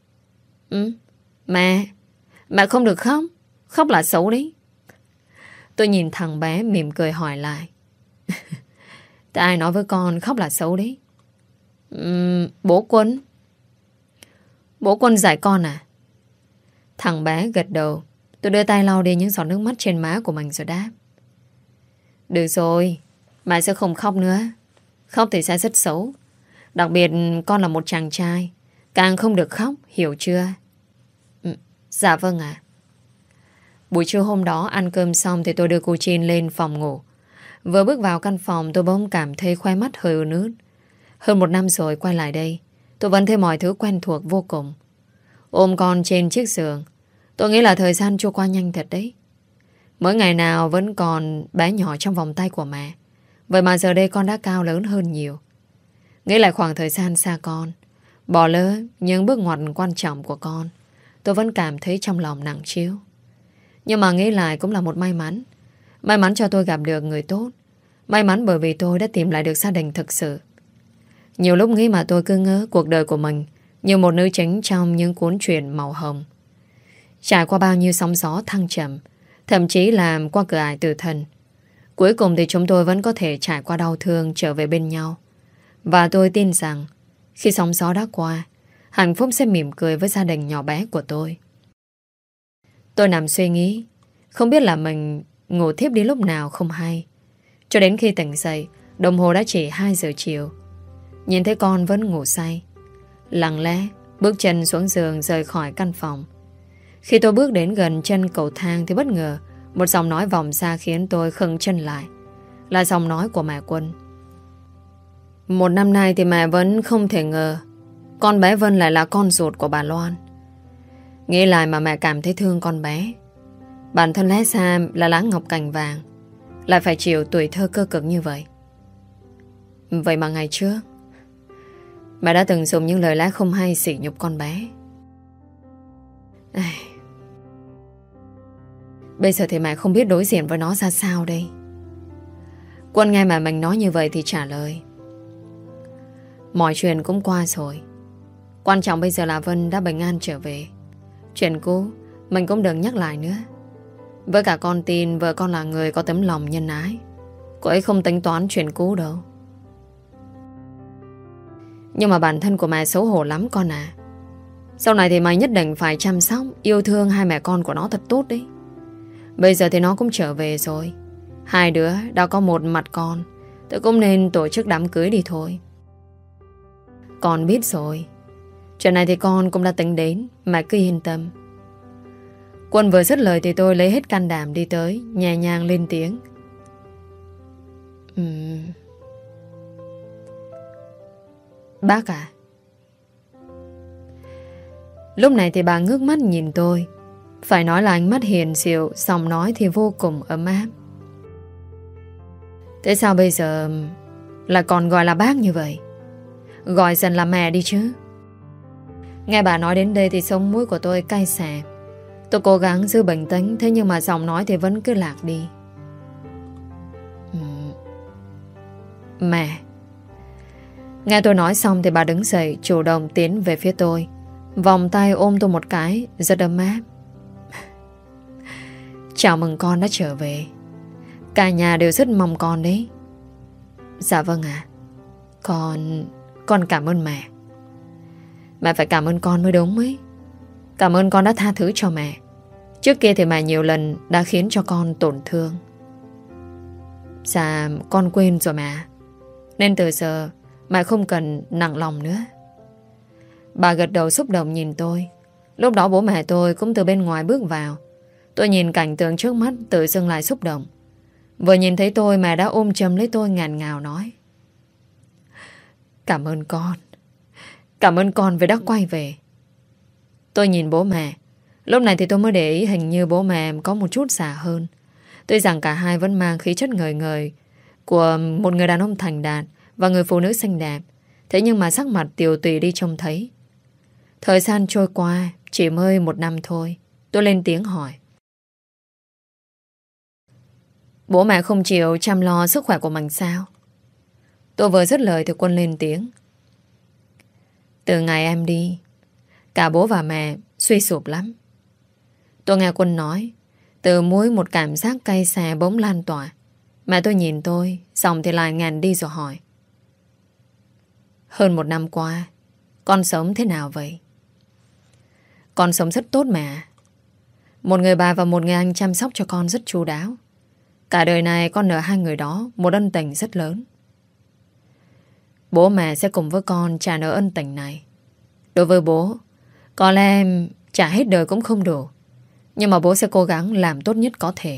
Mẹ không được khóc. Khóc là xấu đấy. Tôi nhìn thằng bé mỉm cười hỏi lại: Thế ai nói với con khóc là xấu đấy? Bố Quân. Bố Quân dạy con à? Thằng bé gật đầu. Tôi đưa tay lau đi những giọt nước mắt trên má của mình rồi đáp: Được rồi, mẹ sẽ không khóc nữa. Khóc thì sẽ rất xấu. Đặc biệt con là một chàng trai, càng không được khóc, hiểu chưa? Dạ vâng ạ. Buổi trưa hôm đó ăn cơm xong thì tôi đưa cô Chin lên phòng ngủ. Vừa bước vào căn phòng tôi bỗng cảm thấy khoe mắt hơi ướt nước. Hơn 1 năm rồi quay lại đây, tôi vẫn thấy mọi thứ quen thuộc vô cùng. Ôm con trên chiếc giường, tôi nghĩ là thời gian trôi qua nhanh thật đấy. Mỗi ngày nào vẫn còn bé nhỏ trong vòng tay của mẹ. Vậy mà giờ đây con đã cao lớn hơn nhiều. Nghĩ lại khoảng thời gian xa con, bỏ lỡ những bước ngoặt quan trọng của con, tôi vẫn cảm thấy trong lòng nặng trĩu. Nhưng mà nghĩ lại cũng là một may mắn. May mắn cho tôi gặp được người tốt. May mắn bởi vì tôi đã tìm lại được gia đình thực sự. Nhiều lúc nghĩ mà tôi cứ ngỡ cuộc đời của mình như một nữ chính trong những cuốn truyện màu hồng. Trải qua bao nhiêu sóng gió thăng trầm, thậm chí là qua cửa ải tử thần. Cuối cùng thì chúng tôi vẫn có thể trải qua đau thương trở về bên nhau. Và tôi tin rằng khi sóng gió đã qua, hạnh phúc sẽ mỉm cười với gia đình nhỏ bé của tôi. Tôi nằm suy nghĩ, không biết là mình ngủ thiếp đi lúc nào không hay. Cho đến khi tỉnh dậy, đồng hồ đã chỉ 2 giờ chiều. Nhìn thấy con vẫn ngủ say, lặng lẽ bước chân xuống giường rời khỏi căn phòng. Khi tôi bước đến gần chân cầu thang thì bất ngờ một giọng nói vọng ra khiến tôi khựng chân lại. Là giọng nói của mẹ Quân. Một năm nay thì mẹ vẫn không thể ngờ con bé Vân lại là con ruột của bà Loan. Nghĩ lại mà mẹ cảm thấy thương con bé. Bản thân lẽ ra là lá ngọc cành vàng, lại phải chịu tuổi thơ cơ cực như vậy. Vậy mà ngày trước mẹ đã từng dùng những lời lẽ không hay sỉ nhục con bé. Bây giờ thì mẹ không biết đối diện với nó ra sao đây. Quân nghe mà mình nói như vậy thì trả lời: mọi chuyện cũng qua rồi. Quan trọng bây giờ là Vân đã bình an trở về. Chuyện cũ mình cũng đừng nhắc lại nữa. Với cả con tin vợ con là người có tấm lòng nhân ái. Cô ấy không tính toán chuyện cũ đâu. Nhưng mà bản thân của mẹ xấu hổ lắm con à. Sau này thì mày nhất định phải chăm sóc, yêu thương hai mẹ con của nó thật tốt đấy. Bây giờ thì nó cũng trở về rồi. Hai đứa đã có một mặt con, tôi cũng nên tổ chức đám cưới đi thôi. Con biết rồi. Chuyện này thì con cũng đã tính đến, mẹ cứ yên tâm. Quân vừa dứt lời thì tôi lấy hết can đảm đi tới, nhẹ nhàng lên tiếng: Bác à. Lúc này thì bà ngước mắt nhìn tôi. Phải nói là ánh mắt hiền dịu, giọng nói thì vô cùng ấm áp. Thế sao bây giờ là còn gọi là bác như vậy? Gọi dần là mẹ đi chứ. Nghe bà nói đến đây thì sống mũi của tôi cay xè. Tôi cố gắng giữ bình tĩnh, thế nhưng mà giọng nói thì vẫn cứ lạc đi. Mẹ. Nghe tôi nói xong thì bà đứng dậy, chủ động tiến về phía tôi, vòng tay ôm tôi một cái, rất ấm áp. Chào mừng con đã trở về. Cả nhà đều rất mong con đấy. Dạ vâng ạ. Con cảm ơn mẹ. Mẹ phải cảm ơn con mới đúng ấy. Cảm ơn con đã tha thứ cho mẹ. Trước kia thì mẹ nhiều lần đã khiến cho con tổn thương. Dạ con quên rồi mẹ. Nên từ giờ mẹ không cần nặng lòng nữa. Bà gật đầu xúc động nhìn tôi. Lúc đó bố mẹ tôi cũng từ bên ngoài bước vào. Tôi nhìn cảnh tượng trước mắt tự dưng lại xúc động. Vừa nhìn thấy tôi mẹ đã ôm chầm lấy tôi ngàn ngào nói: Cảm ơn con. Cảm ơn con vì đã quay về. Tôi nhìn bố mẹ. Lúc này thì tôi mới để ý hình như bố mẹ có một chút già hơn. Tuy rằng cả hai vẫn mang khí chất ngời ngời của một người đàn ông thành đạt và người phụ nữ xinh đẹp. Thế nhưng mà sắc mặt tiều tụy đi trông thấy. Thời gian trôi qua chỉ mới 1 năm thôi. Tôi lên tiếng hỏi: Bố mẹ không chịu chăm lo sức khỏe của mình sao? Tôi vừa dứt lời thì Quân lên tiếng: Từ ngày em đi, cả bố và mẹ suy sụp lắm. Tôi nghe Quân nói, từ mũi một cảm giác cay xè bỗng lan tỏa. Mẹ tôi nhìn tôi, xong thì lại ngàn đi rồi hỏi: Hơn 1 năm qua, con sống thế nào vậy? Con sống rất tốt mẹ. Một người bà và một người anh chăm sóc cho con rất chu đáo. Cả đời này con nợ hai người đó một ân tình rất lớn. Bố mẹ sẽ cùng với con trả nợ ân tình này. Đối với bố, có lẽ em trả hết đời cũng không đủ. Nhưng mà bố sẽ cố gắng làm tốt nhất có thể.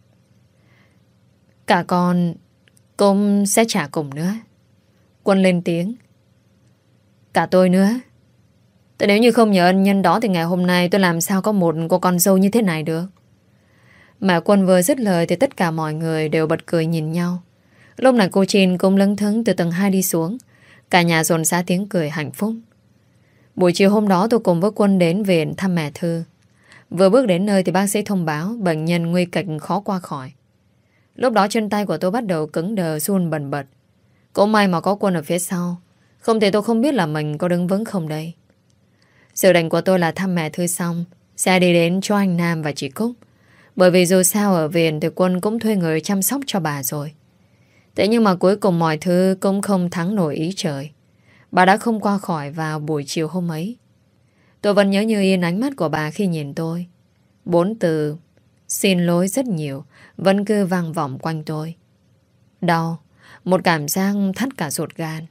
Cả con cũng sẽ trả cùng nữa. Quân lên tiếng: Cả tôi nữa. Tại nếu như không nhờ ân nhân đó thì ngày hôm nay tôi làm sao có một cô con dâu như thế này được. Mà Quân vừa dứt lời thì tất cả mọi người đều bật cười nhìn nhau. Lúc này cô Chin cũng lững thững từ tầng 2 đi xuống. Cả nhà dồn ra tiếng cười hạnh phúc. Buổi chiều hôm đó tôi cùng với Quân đến viện thăm mẹ Thư. Vừa bước đến nơi thì bác sĩ thông báo bệnh nhân nguy kịch khó qua khỏi. Lúc đó chân tay của tôi bắt đầu cứng đờ run bần bật. Cũng may mà có Quân ở phía sau. Không thì tôi không biết là mình có đứng vững không đây. Dự định của tôi là thăm mẹ Thư xong sẽ đi đến cho anh Nam và chị Cúc. Bởi vì dù sao ở viện thì Quân cũng thuê người chăm sóc cho bà rồi. Thế nhưng mà cuối cùng mọi thứ cũng không thắng nổi ý trời. Bà đã không qua khỏi vào buổi chiều hôm ấy. Tôi vẫn nhớ như yên ánh mắt của bà khi nhìn tôi. 4 từ xin lỗi rất nhiều vẫn cứ vang vọng quanh tôi. Đau, một cảm giác thắt cả ruột gan.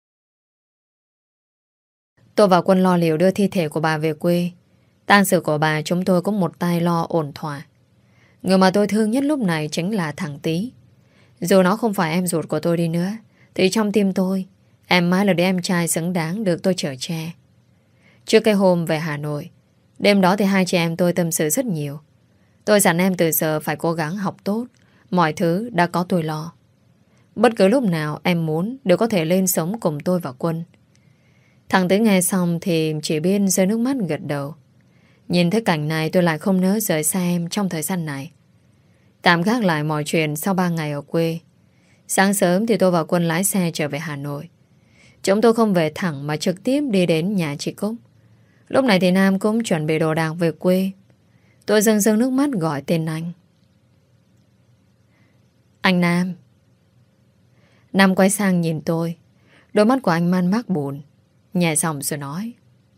Tôi và Quân lo liệu đưa thi thể của bà về quê. tang sự của bà chúng tôi cũng một tay lo ổn thỏa. Người mà tôi thương nhất lúc này chính là thằng Tý. Dù nó không phải em ruột của tôi đi nữa, thì trong tim tôi, em mãi là đứa em trai xứng đáng được tôi chở che. Trước cái hôm về Hà Nội, đêm đó thì hai chị em tôi tâm sự rất nhiều. Tôi dặn em từ giờ phải cố gắng học tốt, mọi thứ đã có tôi lo. Bất cứ lúc nào em muốn đều có thể lên sống cùng tôi và Quân. Thằng Tý nghe xong thì chỉ biết rơi nước mắt gật đầu. Nhìn thấy cảnh này tôi lại không nỡ rời xa em trong thời gian này. Tạm gác lại mọi chuyện sau 3 ngày ở quê. Sáng sớm thì tôi và Quân lái xe trở về Hà Nội. Chúng tôi không về thẳng mà trực tiếp đi đến nhà chị Cúc. Lúc này thì Nam cũng chuẩn bị đồ đạc về quê. Tôi dâng dâng nước mắt gọi tên anh. Anh Nam. Nam quay sang nhìn tôi. Đôi mắt của anh man mác buồn. Nhẹ giọng rồi nói: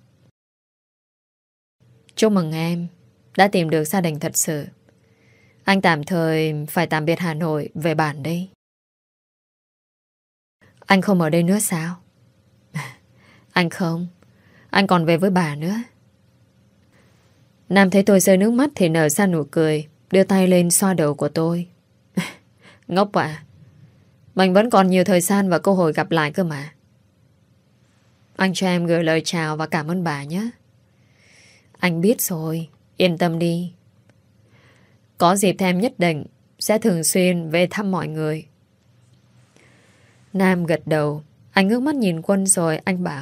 chúc mừng em đã tìm được gia đình thật sự. Anh tạm thời phải tạm biệt Hà Nội về bản đây. Anh không ở đây nữa sao? Anh không. Anh còn về với bà nữa. Nam thấy tôi rơi nước mắt thì nở ra nụ cười, đưa tay lên xoa đầu của tôi. Ngốc à. Mình vẫn còn nhiều thời gian và cơ hội gặp lại cơ mà. Anh cho em gửi lời chào và cảm ơn bà nhé. Anh biết rồi, yên tâm đi. Có dịp thì em nhất định sẽ thường xuyên về thăm mọi người. Nam gật đầu. Anh ngước mắt nhìn Quân rồi anh bảo: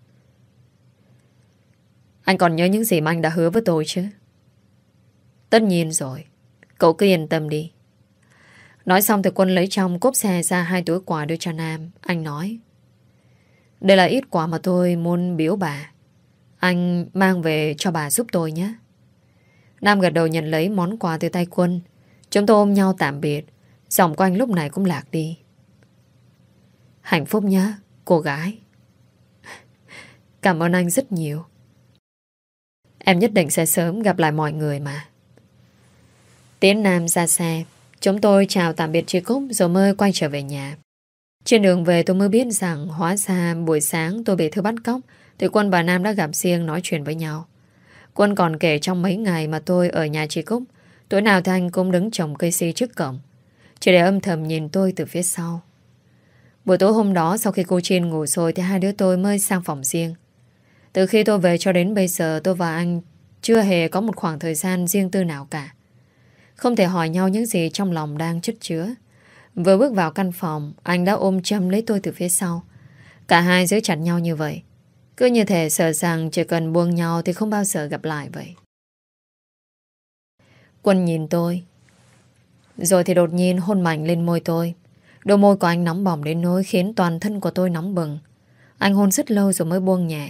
anh còn nhớ những gì mà anh đã hứa với tôi chứ? Tất nhiên rồi. Cậu cứ yên tâm đi. Nói xong thì Quân lấy trong cốp xe ra 2 túi quà đưa cho Nam. Anh nói: đây là ít quà mà tôi muốn biếu bà. Anh mang về cho bà giúp tôi nhé. Nam gật đầu nhận lấy món quà từ tay Quân. Chúng tôi ôm nhau tạm biệt. Giọng của anh lúc này cũng lạc đi. Hạnh phúc nhé, cô gái. Cảm ơn anh rất nhiều. Em nhất định sẽ sớm gặp lại mọi người mà. Tiến Nam ra xe. Chúng tôi chào tạm biệt chị Cúc rồi mới quay trở về nhà. Trên đường về tôi mới biết rằng hóa ra buổi sáng tôi bị Thư bắt cóc thì Quân và Nam đã gặp riêng nói chuyện với nhau. Quân còn kể trong mấy ngày mà tôi ở nhà chị Cúc, tối nào thì anh cũng đứng trồng cây si trước cổng, chỉ để âm thầm nhìn tôi từ phía sau. Buổi tối hôm đó sau khi cô Chin ngủ rồi thì hai đứa tôi mới sang phòng riêng. Từ khi tôi về cho đến bây giờ tôi và anh chưa hề có một khoảng thời gian riêng tư nào cả. Không thể hỏi nhau những gì trong lòng đang chất chứa. Vừa bước vào căn phòng, anh đã ôm chầm lấy tôi từ phía sau. Cả hai giữ chặt nhau như vậy. Cứ như thể sợ rằng chỉ cần buông nhau thì không bao giờ gặp lại vậy. Quân nhìn tôi, rồi thì đột nhiên hôn mạnh lên môi tôi. Đôi môi của anh nóng bỏng đến nỗi khiến toàn thân của tôi nóng bừng. Anh hôn rất lâu rồi mới buông nhẹ.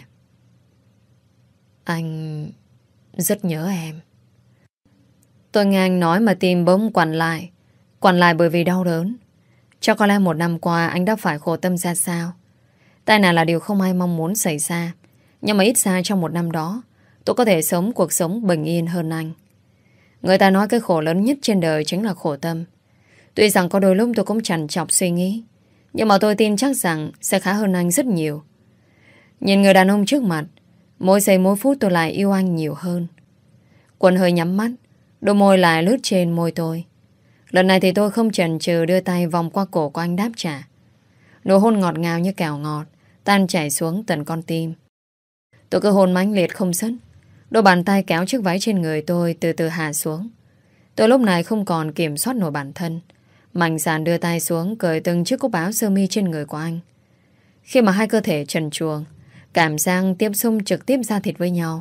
Anh rất nhớ em. Tôi nghe anh nói mà tim bỗng quặn lại. Quặn lại bởi vì đau đớn. Chắc có lẽ 1 năm qua anh đã phải khổ tâm ra sao. Tai nạn là điều không ai mong muốn xảy ra. Nhưng mà ít ra trong 1 năm đó tôi có thể sống cuộc sống bình yên hơn anh. Người ta nói cái khổ lớn nhất trên đời chính là khổ tâm. Tuy rằng có đôi lúc tôi cũng trằn trọc suy nghĩ, nhưng mà tôi tin chắc rằng sẽ khá hơn anh rất nhiều. Nhìn người đàn ông trước mặt, mỗi giây mỗi phút tôi lại yêu anh nhiều hơn. Quân hơi nhắm mắt, đôi môi lại lướt trên môi tôi. Lần này thì tôi không chần chừ đưa tay vòng qua cổ của anh đáp trả. Nụ hôn ngọt ngào như kẹo ngọt tan chảy xuống tận con tim. Tôi cứ hôn mãnh liệt không dứt. Đôi bàn tay kéo chiếc váy trên người tôi từ từ hạ xuống. Tôi lúc này không còn kiểm soát nổi bản thân, mạnh dạn đưa tay xuống cởi từng chiếc cúc áo sơ mi trên người của anh. Khi mà hai cơ thể trần truồng, cảm giác tiếp xúc trực tiếp da thịt với nhau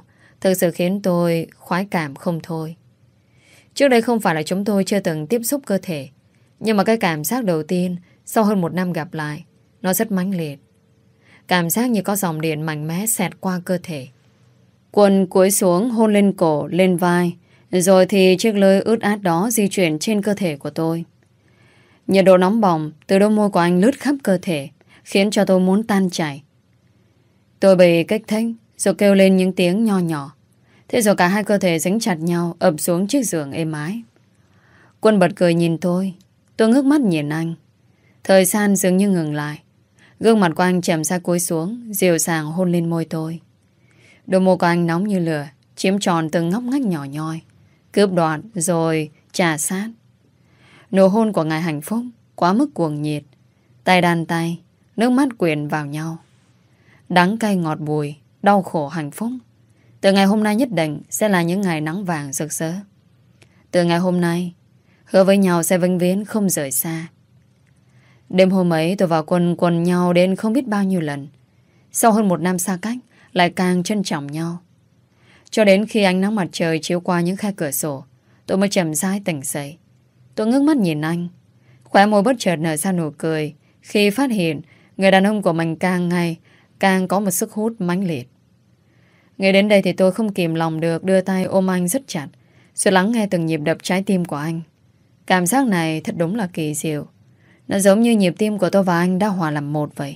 thực sự khiến tôi khoái cảm không thôi. Trước đây không phải là chúng tôi chưa từng tiếp xúc cơ thể, nhưng mà cái cảm giác đầu tiên sau hơn 1 năm gặp lại, nó rất mãnh liệt. Cảm giác như có dòng điện mạnh mẽ xẹt qua cơ thể. Quân cúi xuống hôn lên cổ, lên vai, rồi thì chiếc lưỡi ướt át đó di chuyển trên cơ thể của tôi. Nhiệt độ nóng bỏng từ đôi môi của anh lướt khắp cơ thể, khiến cho tôi muốn tan chảy. Tôi bị kích thích, rồi kêu lên những tiếng nho nhỏ. Thế rồi cả hai cơ thể dính chặt nhau, ập xuống chiếc giường êm ái. Quân bật cười nhìn tôi ngước mắt nhìn anh. Thời gian dường như ngừng lại. Gương mặt của anh chậm rãi cúi xuống, dịu dàng hôn lên môi tôi. Đôi môi của anh nóng như lửa, chiếm tròn từng ngóc ngách nhỏ nhoi, cướp đoạt rồi trà sát. Nụ hôn của ngài hạnh phúc quá mức cuồng nhiệt. Tay đan tay, nước mắt quyện vào nhau. Đắng cay ngọt bùi, đau khổ hạnh phúc. Từ ngày hôm nay nhất định sẽ là những ngày nắng vàng rực rỡ. Từ ngày hôm nay, hứa với nhau sẽ vĩnh viễn không rời xa. Đêm hôm ấy tôi và Quân quần nhau đến không biết bao nhiêu lần. Sau hơn 1 năm xa cách, lại càng trân trọng nhau. Cho đến khi ánh nắng mặt trời chiếu qua những khe cửa sổ, tôi mới chậm rãi tỉnh dậy. Tôi ngước mắt nhìn anh, khóe môi bất chợt nở ra nụ cười khi phát hiện người đàn ông của mình càng ngày càng có một sức hút mãnh liệt. Ngay đến đây thì tôi không kìm lòng được đưa tay ôm anh rất chặt, rồi lắng nghe từng nhịp đập trái tim của anh. Cảm giác này thật đúng là kỳ diệu. Nó giống như nhịp tim của tôi và anh đã hòa làm một vậy.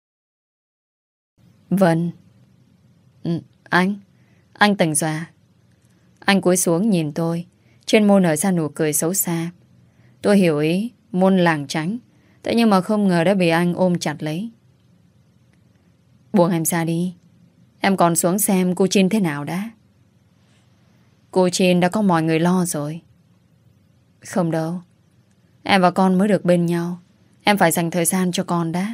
Vân. Anh tỉnh rồi à? Anh cúi xuống nhìn tôi, trên môi nở ra nụ cười xấu xa. Tôi hiểu ý, muốn lảng tránh, thế nhưng mà không ngờ đã bị anh ôm chặt lấy. Buông em ra đi. Em còn xuống xem cô Chin thế nào đã. Cô Chin đã có mọi người lo rồi. Không đâu. Em và con mới được bên nhau. Em phải dành thời gian cho con đã.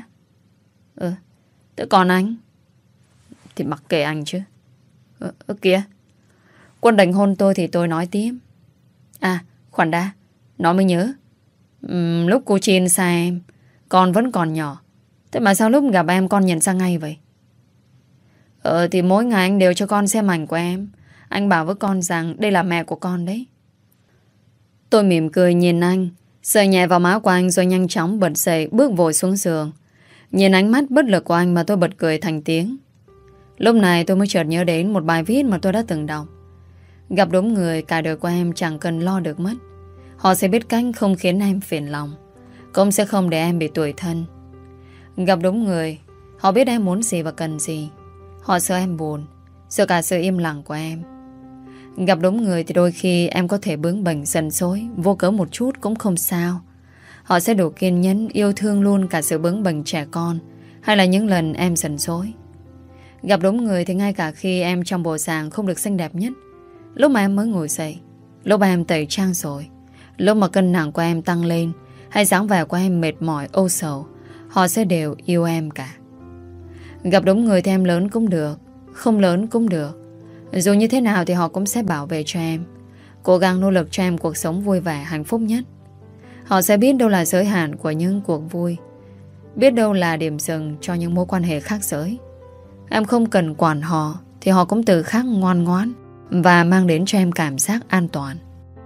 Thế còn anh? Thì mặc kệ anh chứ. Kìa. Quân định hôn tôi thì tôi nói tiếp. À, khoan đã. Nó mới nhớ. Lúc cô Chin xa em, con vẫn còn nhỏ. Thế mà sao lúc gặp em con nhận ra ngay vậy? Thì mỗi ngày anh đều cho con xem ảnh của em. Anh bảo với con rằng đây là mẹ của con đấy. Tôi mỉm cười nhìn anh, sờ nhẹ vào má của anh rồi nhanh chóng bật dậy bước vội xuống giường. Nhìn ánh mắt bất lực của anh mà tôi bật cười thành tiếng. Lúc này tôi mới chợt nhớ đến một bài viết mà tôi đã từng đọc. Gặp đúng người, cả đời của em chẳng cần lo được mất. Họ sẽ biết cách không khiến em phiền lòng, cũng sẽ không để em bị tủi thân. Gặp đúng người, họ biết em muốn gì và cần gì. Họ sợ em buồn, sợ cả sự im lặng của em. Gặp đúng người thì đôi khi em có thể bướng bỉnh giận dỗi vô cớ một chút cũng không sao. Họ sẽ đủ kiên nhẫn yêu thương luôn cả sự bướng bỉnh trẻ con, hay là những lần em giận dỗi. Gặp đúng người thì ngay cả khi em trong bộ dạng không được xinh đẹp nhất, lúc mà em mới ngồi dậy, lúc mà em tẩy trang rồi, lúc mà cân nặng của em tăng lên, hay dáng vẻ của em mệt mỏi âu sầu, họ sẽ đều yêu em cả. Gặp đúng người thì em lớn cũng được, không lớn cũng được. Dù như thế nào thì họ cũng sẽ bảo vệ cho em, cố gắng nỗ lực cho em cuộc sống vui vẻ, hạnh phúc nhất. Họ sẽ biết đâu là giới hạn của những cuộc vui, biết đâu là điểm dừng cho những mối quan hệ khác giới. Em không cần quản họ thì họ cũng tự khắc ngoan ngoãn và mang đến cho em cảm giác an toàn.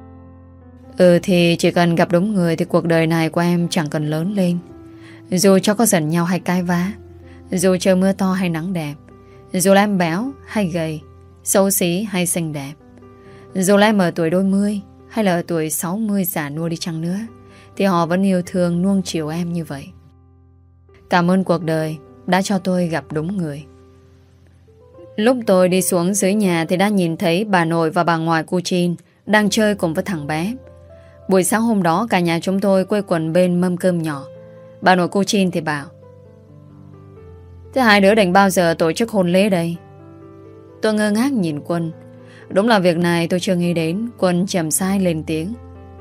Thì chỉ cần gặp đúng người thì cuộc đời này của em chẳng cần lớn lên. Dù cho có giận nhau hay cãi vã, dù trời mưa to hay nắng đẹp, dù là em béo hay gầy, xấu xí hay xinh đẹp, dù là em ở tuổi đôi mươi hay là ở tuổi 60 già nua đi chăng nữa, thì họ vẫn yêu thương nuông chiều em như vậy. Cảm ơn cuộc đời đã cho tôi gặp đúng người. Lúc tôi đi xuống dưới nhà thì đã nhìn thấy bà nội và bà ngoại cô Chin đang chơi cùng với thằng bé. Buổi sáng hôm đó cả nhà chúng tôi quây quần bên mâm cơm nhỏ. Bà nội cô Chin thì bảo: thế hai đứa định bao giờ tổ chức hôn lễ đây? Tôi ngơ ngác nhìn Quân. Đúng là việc này tôi chưa nghĩ đến. Quân chậm rãi lên tiếng: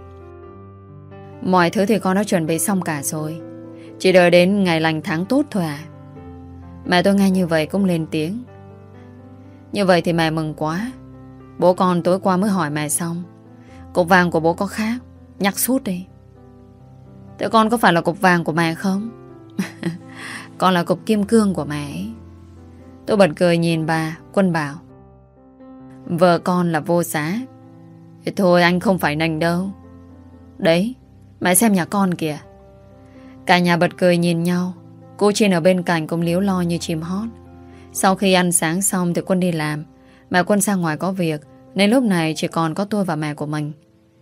mọi thứ thì con đã chuẩn bị xong cả rồi, chỉ đợi đến ngày lành tháng tốt thôi à. Mẹ tôi nghe như vậy cũng lên tiếng: như vậy thì mẹ mừng quá. Bố con tối qua mới hỏi mẹ xong, cục vàng của bố có khác, nhắc suốt đi. Thế con có phải là cục vàng của mẹ không? Con là cục kim cương của mẹ ấy. Tôi bật cười nhìn bà. Quân bảo: vợ con là vô giá. Thì thôi anh không phải nành đâu. Đấy, mẹ xem nhà con kìa. Cả nhà bật cười nhìn nhau. Cô Trinh ở bên cạnh cũng líu lo như chim hót. Sau khi ăn sáng xong thì Quân đi làm. Mẹ Quân ra ngoài có việc, nên lúc này chỉ còn có tôi và mẹ của mình.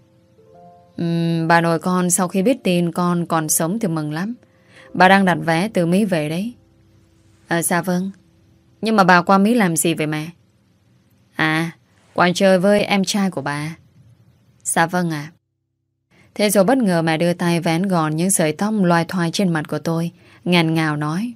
Bà nội con sau khi biết tin con còn sống thì mừng lắm. Bà đang đặt vé từ Mỹ về đấy. Dạ vâng. Nhưng mà bà qua Mỹ làm gì vậy mẹ? Qua chơi với em trai của bà. Dạ vâng ạ. Thế rồi bất ngờ mẹ đưa tay vén gọn những sợi tóc loài thoai trên mặt của tôi, ngàn ngào nói: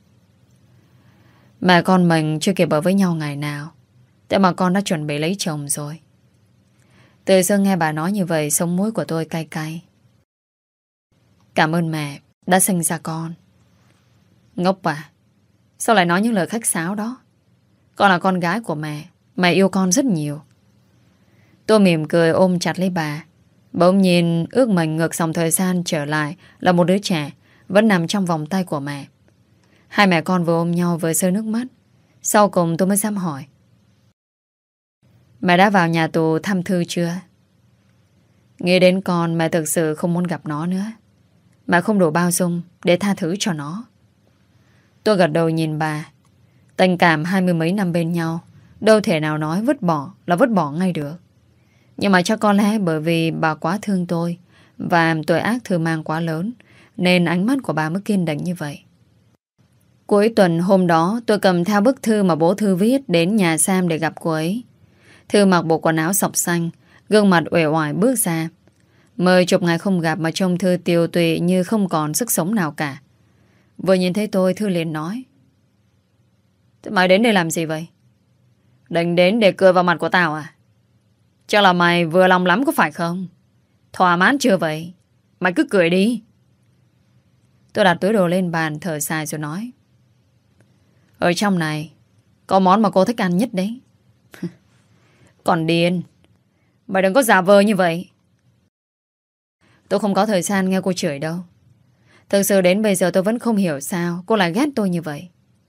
mẹ con mình chưa kịp ở với nhau ngày nào, thế mà con đã chuẩn bị lấy chồng rồi. Từ giờ nghe bà nói như vậy, sống mũi của tôi cay cay. Cảm ơn mẹ đã sinh ra con. Ngốc bà, sao lại nói những lời khách sáo đó? Con là con gái của mẹ, mẹ yêu con rất nhiều. Tôi mỉm cười ôm chặt lấy bà. Bỗng nhìn ước mình ngược dòng thời gian trở lại là một đứa trẻ vẫn nằm trong vòng tay của mẹ. Hai mẹ con vừa ôm nhau vừa rơi nước mắt. Sau cùng tôi mới dám hỏi: mẹ đã vào nhà tù thăm Thư chưa? Nghĩ đến con, mẹ thực sự không muốn gặp nó nữa. Mẹ không đủ bao dung để tha thứ cho nó. Tôi gật đầu nhìn bà. Tình cảm 20 mấy năm bên nhau, đâu thể nào nói vứt bỏ là vứt bỏ ngay được. Nhưng mà chắc có lẽ bởi vì bà quá thương tôi và tội ác Thư mang quá lớn, nên ánh mắt của bà mới kiên định như vậy. Cuối tuần hôm đó, tôi cầm theo bức thư mà bố Thư viết đến nhà Sam để gặp cô ấy. Thư mặc bộ quần áo sọc xanh, gương mặt uể oải bước ra. Mười chục ngày không gặp mà trông Thư tiều tụy như không còn sức sống nào cả. Vừa nhìn thấy tôi, Thư liền nói: thế mày đến đây làm gì vậy? Định đến để cười vào mặt của tao à? Chắc là mày vừa lòng lắm có phải không? Thỏa mãn chưa vậy? Mày cứ cười đi. Tôi đặt túi đồ lên bàn, thở dài rồi nói: ở trong này có món mà cô thích ăn nhất đấy. Còn điên, mày đừng có giả vờ như vậy. Tôi không có thời gian nghe cô chửi đâu. Thực sự đến bây giờ tôi vẫn không hiểu sao cô lại ghét tôi như vậy.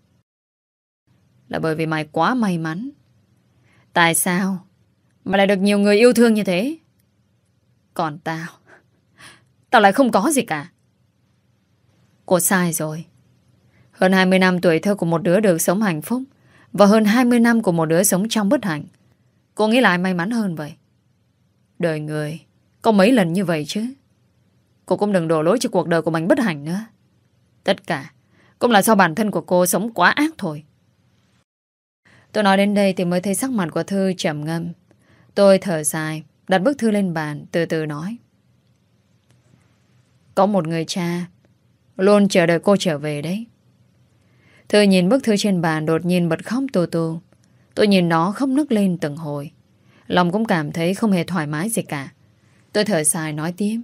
Là bởi vì mày quá may mắn. Tại sao mày lại được nhiều người yêu thương như thế? Còn tao lại không có gì cả. Cô sai rồi. Hơn 20 năm tuổi thơ của một đứa được sống hạnh phúc, và hơn 20 năm của một đứa sống trong bất hạnh. Cô nghĩ lại may mắn hơn vậy. Đời người có mấy lần như vậy chứ. Cô cũng đừng đổ lỗi cho cuộc đời của mình bất hạnh nữa. Tất cả cũng là do bản thân của cô sống quá ác thôi. Tôi nói đến đây thì mới thấy sắc mặt của Thư trầm ngâm. Tôi thở dài, đặt bức thư lên bàn, từ từ nói: có một người cha luôn chờ đợi cô trở về đấy. Thư nhìn bức thư trên bàn, đột nhiên bật khóc tù tù. Tôi nhìn nó khóc nức lên từng hồi. Lòng cũng cảm thấy không hề thoải mái gì cả. Tôi thở dài nói tiếp: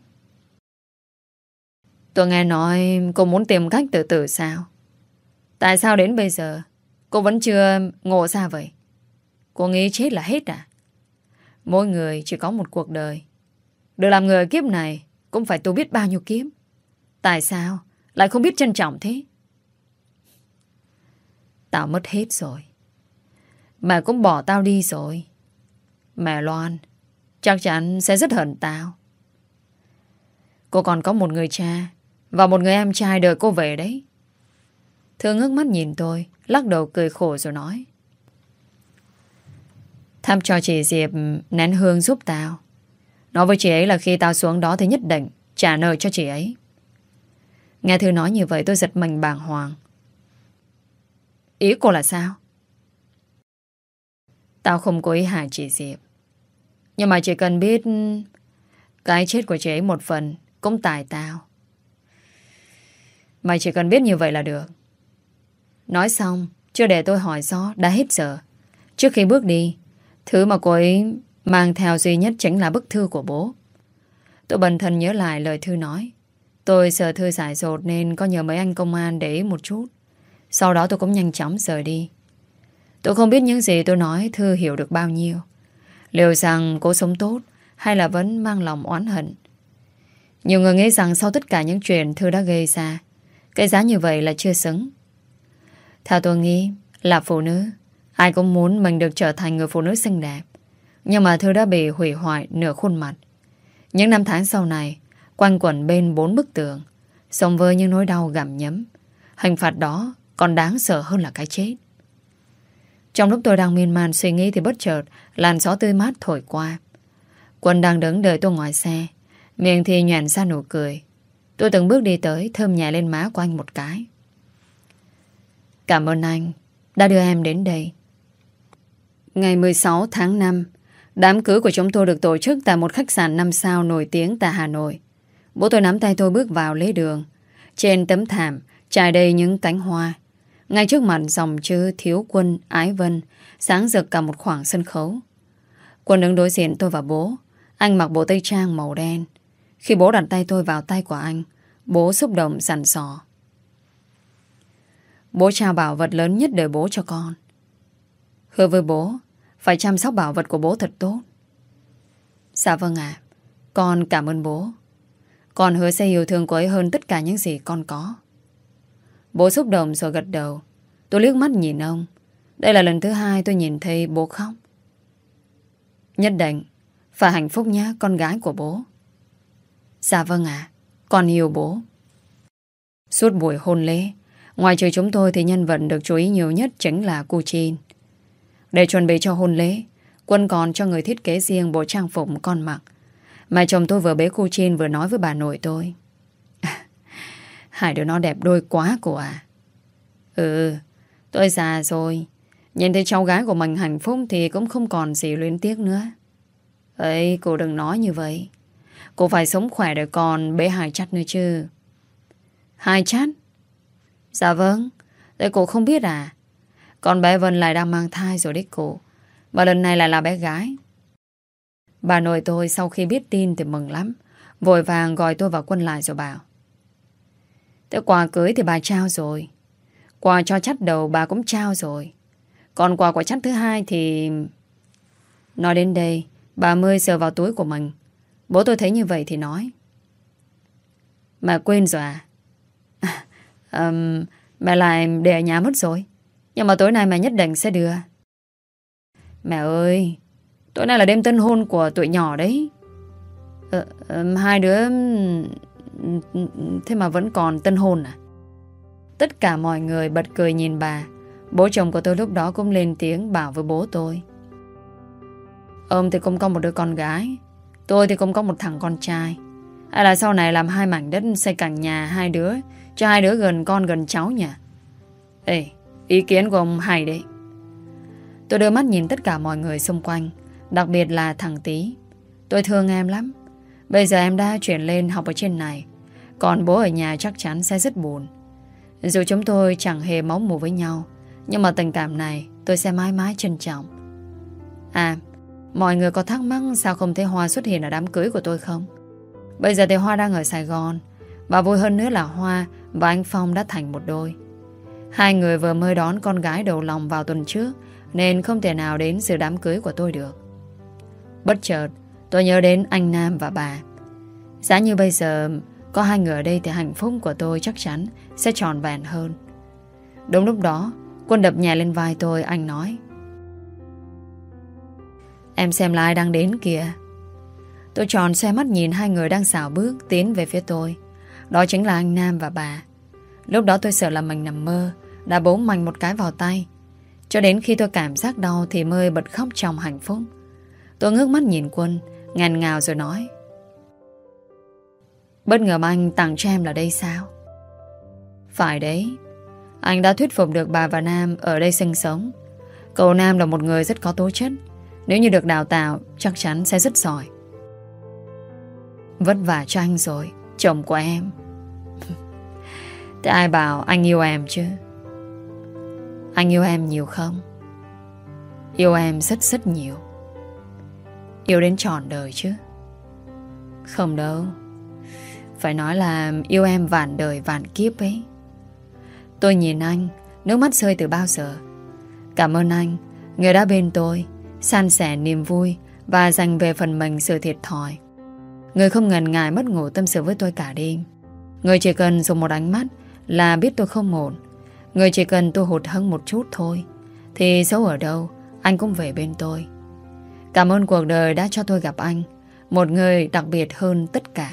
tôi nghe nói cô muốn tìm cách tự tử sao? Tại sao đến bây giờ cô vẫn chưa ngộ ra vậy? Cô nghĩ chết là hết à? Mỗi người chỉ có một cuộc đời. Được làm người ở kiếp này cũng phải tu biết bao nhiêu kiếp. Tại sao lại không biết trân trọng thế? Tao mất hết rồi. Mẹ cũng bỏ tao đi rồi. Mẹ Loan chắc chắn sẽ rất hận tao. Cô còn có một người cha và một người em trai đợi cô về đấy. Thư ngước mắt nhìn tôi, lắc đầu cười khổ rồi nói: thăm cho chị Diệp nén hương giúp tao. Nói với chị ấy là khi tao xuống đó thì nhất định trả nợ cho chị ấy. Nghe Thư nói như vậy tôi giật mình bàng hoàng. Ý cô là sao? Tao không có ý hại chị Diệp, nhưng mà chỉ cần biết cái chết của chị ấy một phần cũng tại tao. Mày chỉ cần biết như vậy là được. Nói xong, chưa để tôi hỏi rõ đã hết giờ. Trước khi bước đi, thứ mà cô ấy mang theo duy nhất chính là bức thư của bố. Tôi bần thần nhớ lại lời Thư nói. Tôi sợ Thư dại dột nên có nhờ mấy anh công an để ý một chút. Sau đó tôi cũng nhanh chóng rời đi. Tôi không biết những gì tôi nói Thư hiểu được bao nhiêu. Liệu rằng cô sống tốt hay là vẫn mang lòng oán hận. Nhiều người nghĩ rằng sau tất cả những chuyện Thư đã gây ra, cái giá như vậy là chưa xứng. Theo tôi nghĩ là phụ nữ Ai cũng muốn mình được trở thành người phụ nữ xinh đẹp. Nhưng mà Thư đã bị hủy hoại nửa khuôn mặt. Những năm tháng sau này, quanh quẩn bên 4 bức tường, sống với những nỗi đau gặm nhấm. Hình phạt đó còn đáng sợ hơn là cái chết. Trong lúc tôi đang miên man suy nghĩ thì bất chợt làn gió tươi mát thổi qua. Quân đang đứng đợi tôi ngoài xe, miệng thì nhoẻn ra nụ cười. Tôi từng bước đi tới, thơm nhẹ lên má của anh một cái. Cảm ơn anh đã đưa em đến đây. Ngày 16 tháng 5, đám cưới của chúng tôi được tổ chức tại một khách sạn 5 sao nổi tiếng tại Hà Nội. Bố tôi nắm tay tôi bước vào lễ đường. Trên tấm thảm trải đầy những cánh hoa. Ngay trước mặt dòng chữ Thiếu Quân, Ái Vân sáng rực cả một khoảng sân khấu. Quân đứng đối diện tôi và bố. Anh mặc bộ tây trang màu đen. Khi bố đặt tay tôi vào tay của anh, bố xúc động dặn dò. Bố trao bảo vật lớn nhất đời bố cho con. Hứa với bố phải chăm sóc bảo vật của bố thật tốt. Dạ vâng ạ. Con cảm ơn bố. Con hứa sẽ yêu thương cô ấy hơn tất cả những gì con có. Bố xúc động rồi gật đầu. Tôi liếc mắt nhìn ông. Đây là lần thứ 2 tôi nhìn thấy bố khóc. Nhất định phải hạnh phúc nhé con gái của bố. Dạ vâng ạ. Con yêu bố. Suốt buổi hôn lễ, ngoài trừ chúng tôi thì nhân vật được chú ý nhiều nhất chính là cô Chin. Để chuẩn bị cho hôn lễ, Quân còn cho người thiết kế riêng bộ trang phục con mặc. Mà chồng tôi vừa bế cô Chin vừa nói với bà nội tôi. Hai đứa nó đẹp đôi quá cô à. Ừ, tôi già rồi. Nhìn thấy cháu gái của mình hạnh phúc thì cũng không còn gì luyến tiếc nữa. Ấy, cô đừng nói như vậy. Cô phải sống khỏe để còn bế hai chắt nữa chứ. Hai chắt? Dạ vâng. Tại cô không biết à. Con bé Vân lại đang mang thai rồi đấy cô. Và lần này lại là bé gái. Bà nội tôi sau khi biết tin thì mừng lắm. Vội vàng gọi tôi và Quân lại rồi bảo. Thế quà cưới thì bà trao rồi. Quà cho chắt đầu bà cũng trao rồi. Còn quà của chắt thứ 2 thì... Nói đến đây, bà mới sờ vào túi của mình. Bố tôi thấy như vậy thì nói. Mà quên rồi à? Mẹ lại để ở nhà mất rồi. Nhưng mà tối nay mẹ nhất định sẽ đưa. Mẹ ơi, tối nay là đêm tân hôn của tụi nhỏ đấy. Hai đứa... Thế mà vẫn còn tân hôn à? Tất cả mọi người bật cười nhìn bà. Bố chồng của tôi lúc đó cũng lên tiếng bảo với bố tôi. Ông thì cũng có một đứa con gái. Tôi thì cũng có một thằng con trai. Hay là sau này làm 2 mảnh đất xây cạnh nhà hai đứa, cho hai đứa gần con gần cháu nhỉ? Ê, ý kiến của ông hay đấy. Tôi đưa mắt nhìn tất cả mọi người xung quanh, đặc biệt là thằng Tý. Tôi thương em lắm. Bây giờ em đã chuyển lên học ở trên này, còn bố ở nhà chắc chắn sẽ rất buồn. Dù chúng tôi chẳng hề máu mủ với nhau, nhưng mà tình cảm này tôi sẽ mãi mãi trân trọng. À, mọi người có thắc mắc sao không thấy Hoa xuất hiện ở đám cưới của tôi không? Bây giờ thì Hoa đang ở Sài Gòn. Và vui hơn nữa là Hoa và anh Phong đã thành một đôi. Hai người vừa mới đón con gái đầu lòng vào tuần trước, nên không thể nào đến dự đám cưới của tôi được. Bất chợt tôi nhớ đến anh Nam và bà. Giá như bây giờ có hai người ở đây thì hạnh phúc của tôi chắc chắn sẽ tròn vẹn hơn. Đúng lúc đó, Quân đập nhẹ lên vai tôi. Anh nói: Em xem là ai đang đến kìa. Tôi tròn xoe mắt nhìn hai người đang xảo bước tiến về phía tôi. Đó chính là anh Nam và bà. Lúc đó tôi sợ là mình nằm mơ, đã bấu mạnh một cái vào tay. Cho đến khi tôi cảm giác đau thì mới bật khóc trong hạnh phúc. Tôi ngước mắt nhìn Quân, ngàn ngào rồi nói: Bất ngờ mà anh tặng cho em là đây sao? Phải đấy. Anh đã thuyết phục được bà và Nam ở đây sinh sống. Cậu Nam là một người rất có tố chất. Nếu như được đào tạo chắc chắn sẽ rất giỏi. Vất vả cho anh rồi, chồng của em. Thế ai bảo anh yêu em chứ? Anh yêu em nhiều không? Yêu em rất rất nhiều. Yêu đến trọn đời chứ? Không đâu. Phải nói là yêu em vạn đời vạn kiếp ấy. Tôi nhìn anh, nước mắt rơi từ bao giờ. Cảm ơn anh, người đã bên tôi, san sẻ niềm vui và dành về phần mình sự thiệt thòi. Người không ngần ngại mất ngủ tâm sự với tôi cả đêm. Người chỉ cần dùng một ánh mắt là biết tôi không ổn. Người chỉ cần tôi hụt hẫng một chút thôi thì xấu ở đâu anh cũng về bên tôi. Cảm ơn cuộc đời đã cho tôi gặp anh, một người đặc biệt hơn tất cả.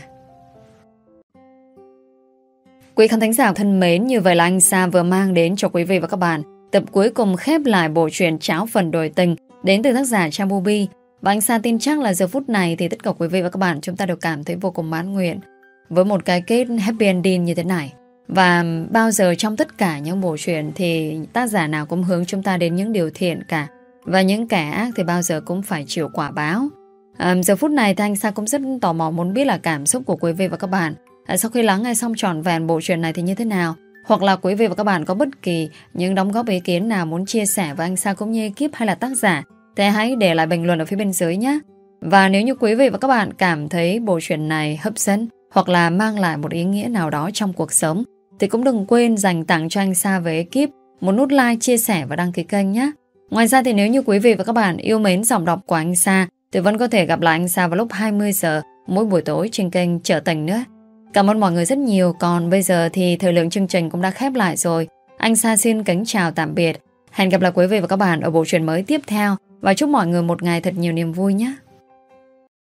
Quý khán thính giả thân mến, như vậy là anh Sa vừa mang đến cho quý vị và các bạn tập cuối cùng khép lại bộ truyện Cháo phần đồi tình đến từ tác giả Trang Bubi. Và anh Sa tin chắc là giờ phút này thì tất cả quý vị và các bạn chúng ta đều cảm thấy vô cùng mãn nguyện với một cái kết happy ending như thế này. Và bao giờ trong tất cả những bộ truyện thì tác giả nào cũng hướng chúng ta đến những điều thiện cả. Và những kẻ ác thì bao giờ cũng phải chịu quả báo. Giờ phút này thì anh Sa cũng rất tò mò muốn biết là cảm xúc của quý vị và các bạn sau khi lắng nghe xong trọn vẹn bộ truyện này thì như thế nào. Hoặc là quý vị và các bạn có bất kỳ những đóng góp ý kiến nào muốn chia sẻ với anh Sa cũng như ekip hay là tác giả thì hãy để lại bình luận ở phía bên dưới nhé. Và nếu như quý vị và các bạn cảm thấy bộ truyện này hấp dẫn hoặc là mang lại một ý nghĩa nào đó trong cuộc sống thì cũng đừng quên dành tặng cho anh Sa với ekip một nút like, chia sẻ và đăng ký kênh nhé. Ngoài ra thì nếu như quý vị và các bạn yêu mến giọng đọc của anh Sa thì vẫn có thể gặp lại anh Sa vào lúc 20 giờ mỗi buổi tối trên kênh Trở Tình nữa. Cảm ơn mọi người rất nhiều. Còn bây giờ thì thời lượng chương trình cũng đã khép lại rồi. Anh Sa xin kính chào tạm biệt. Hẹn gặp lại quý vị và các bạn ở bộ truyện mới tiếp theo. Và chúc mọi người một ngày thật nhiều niềm vui nhé.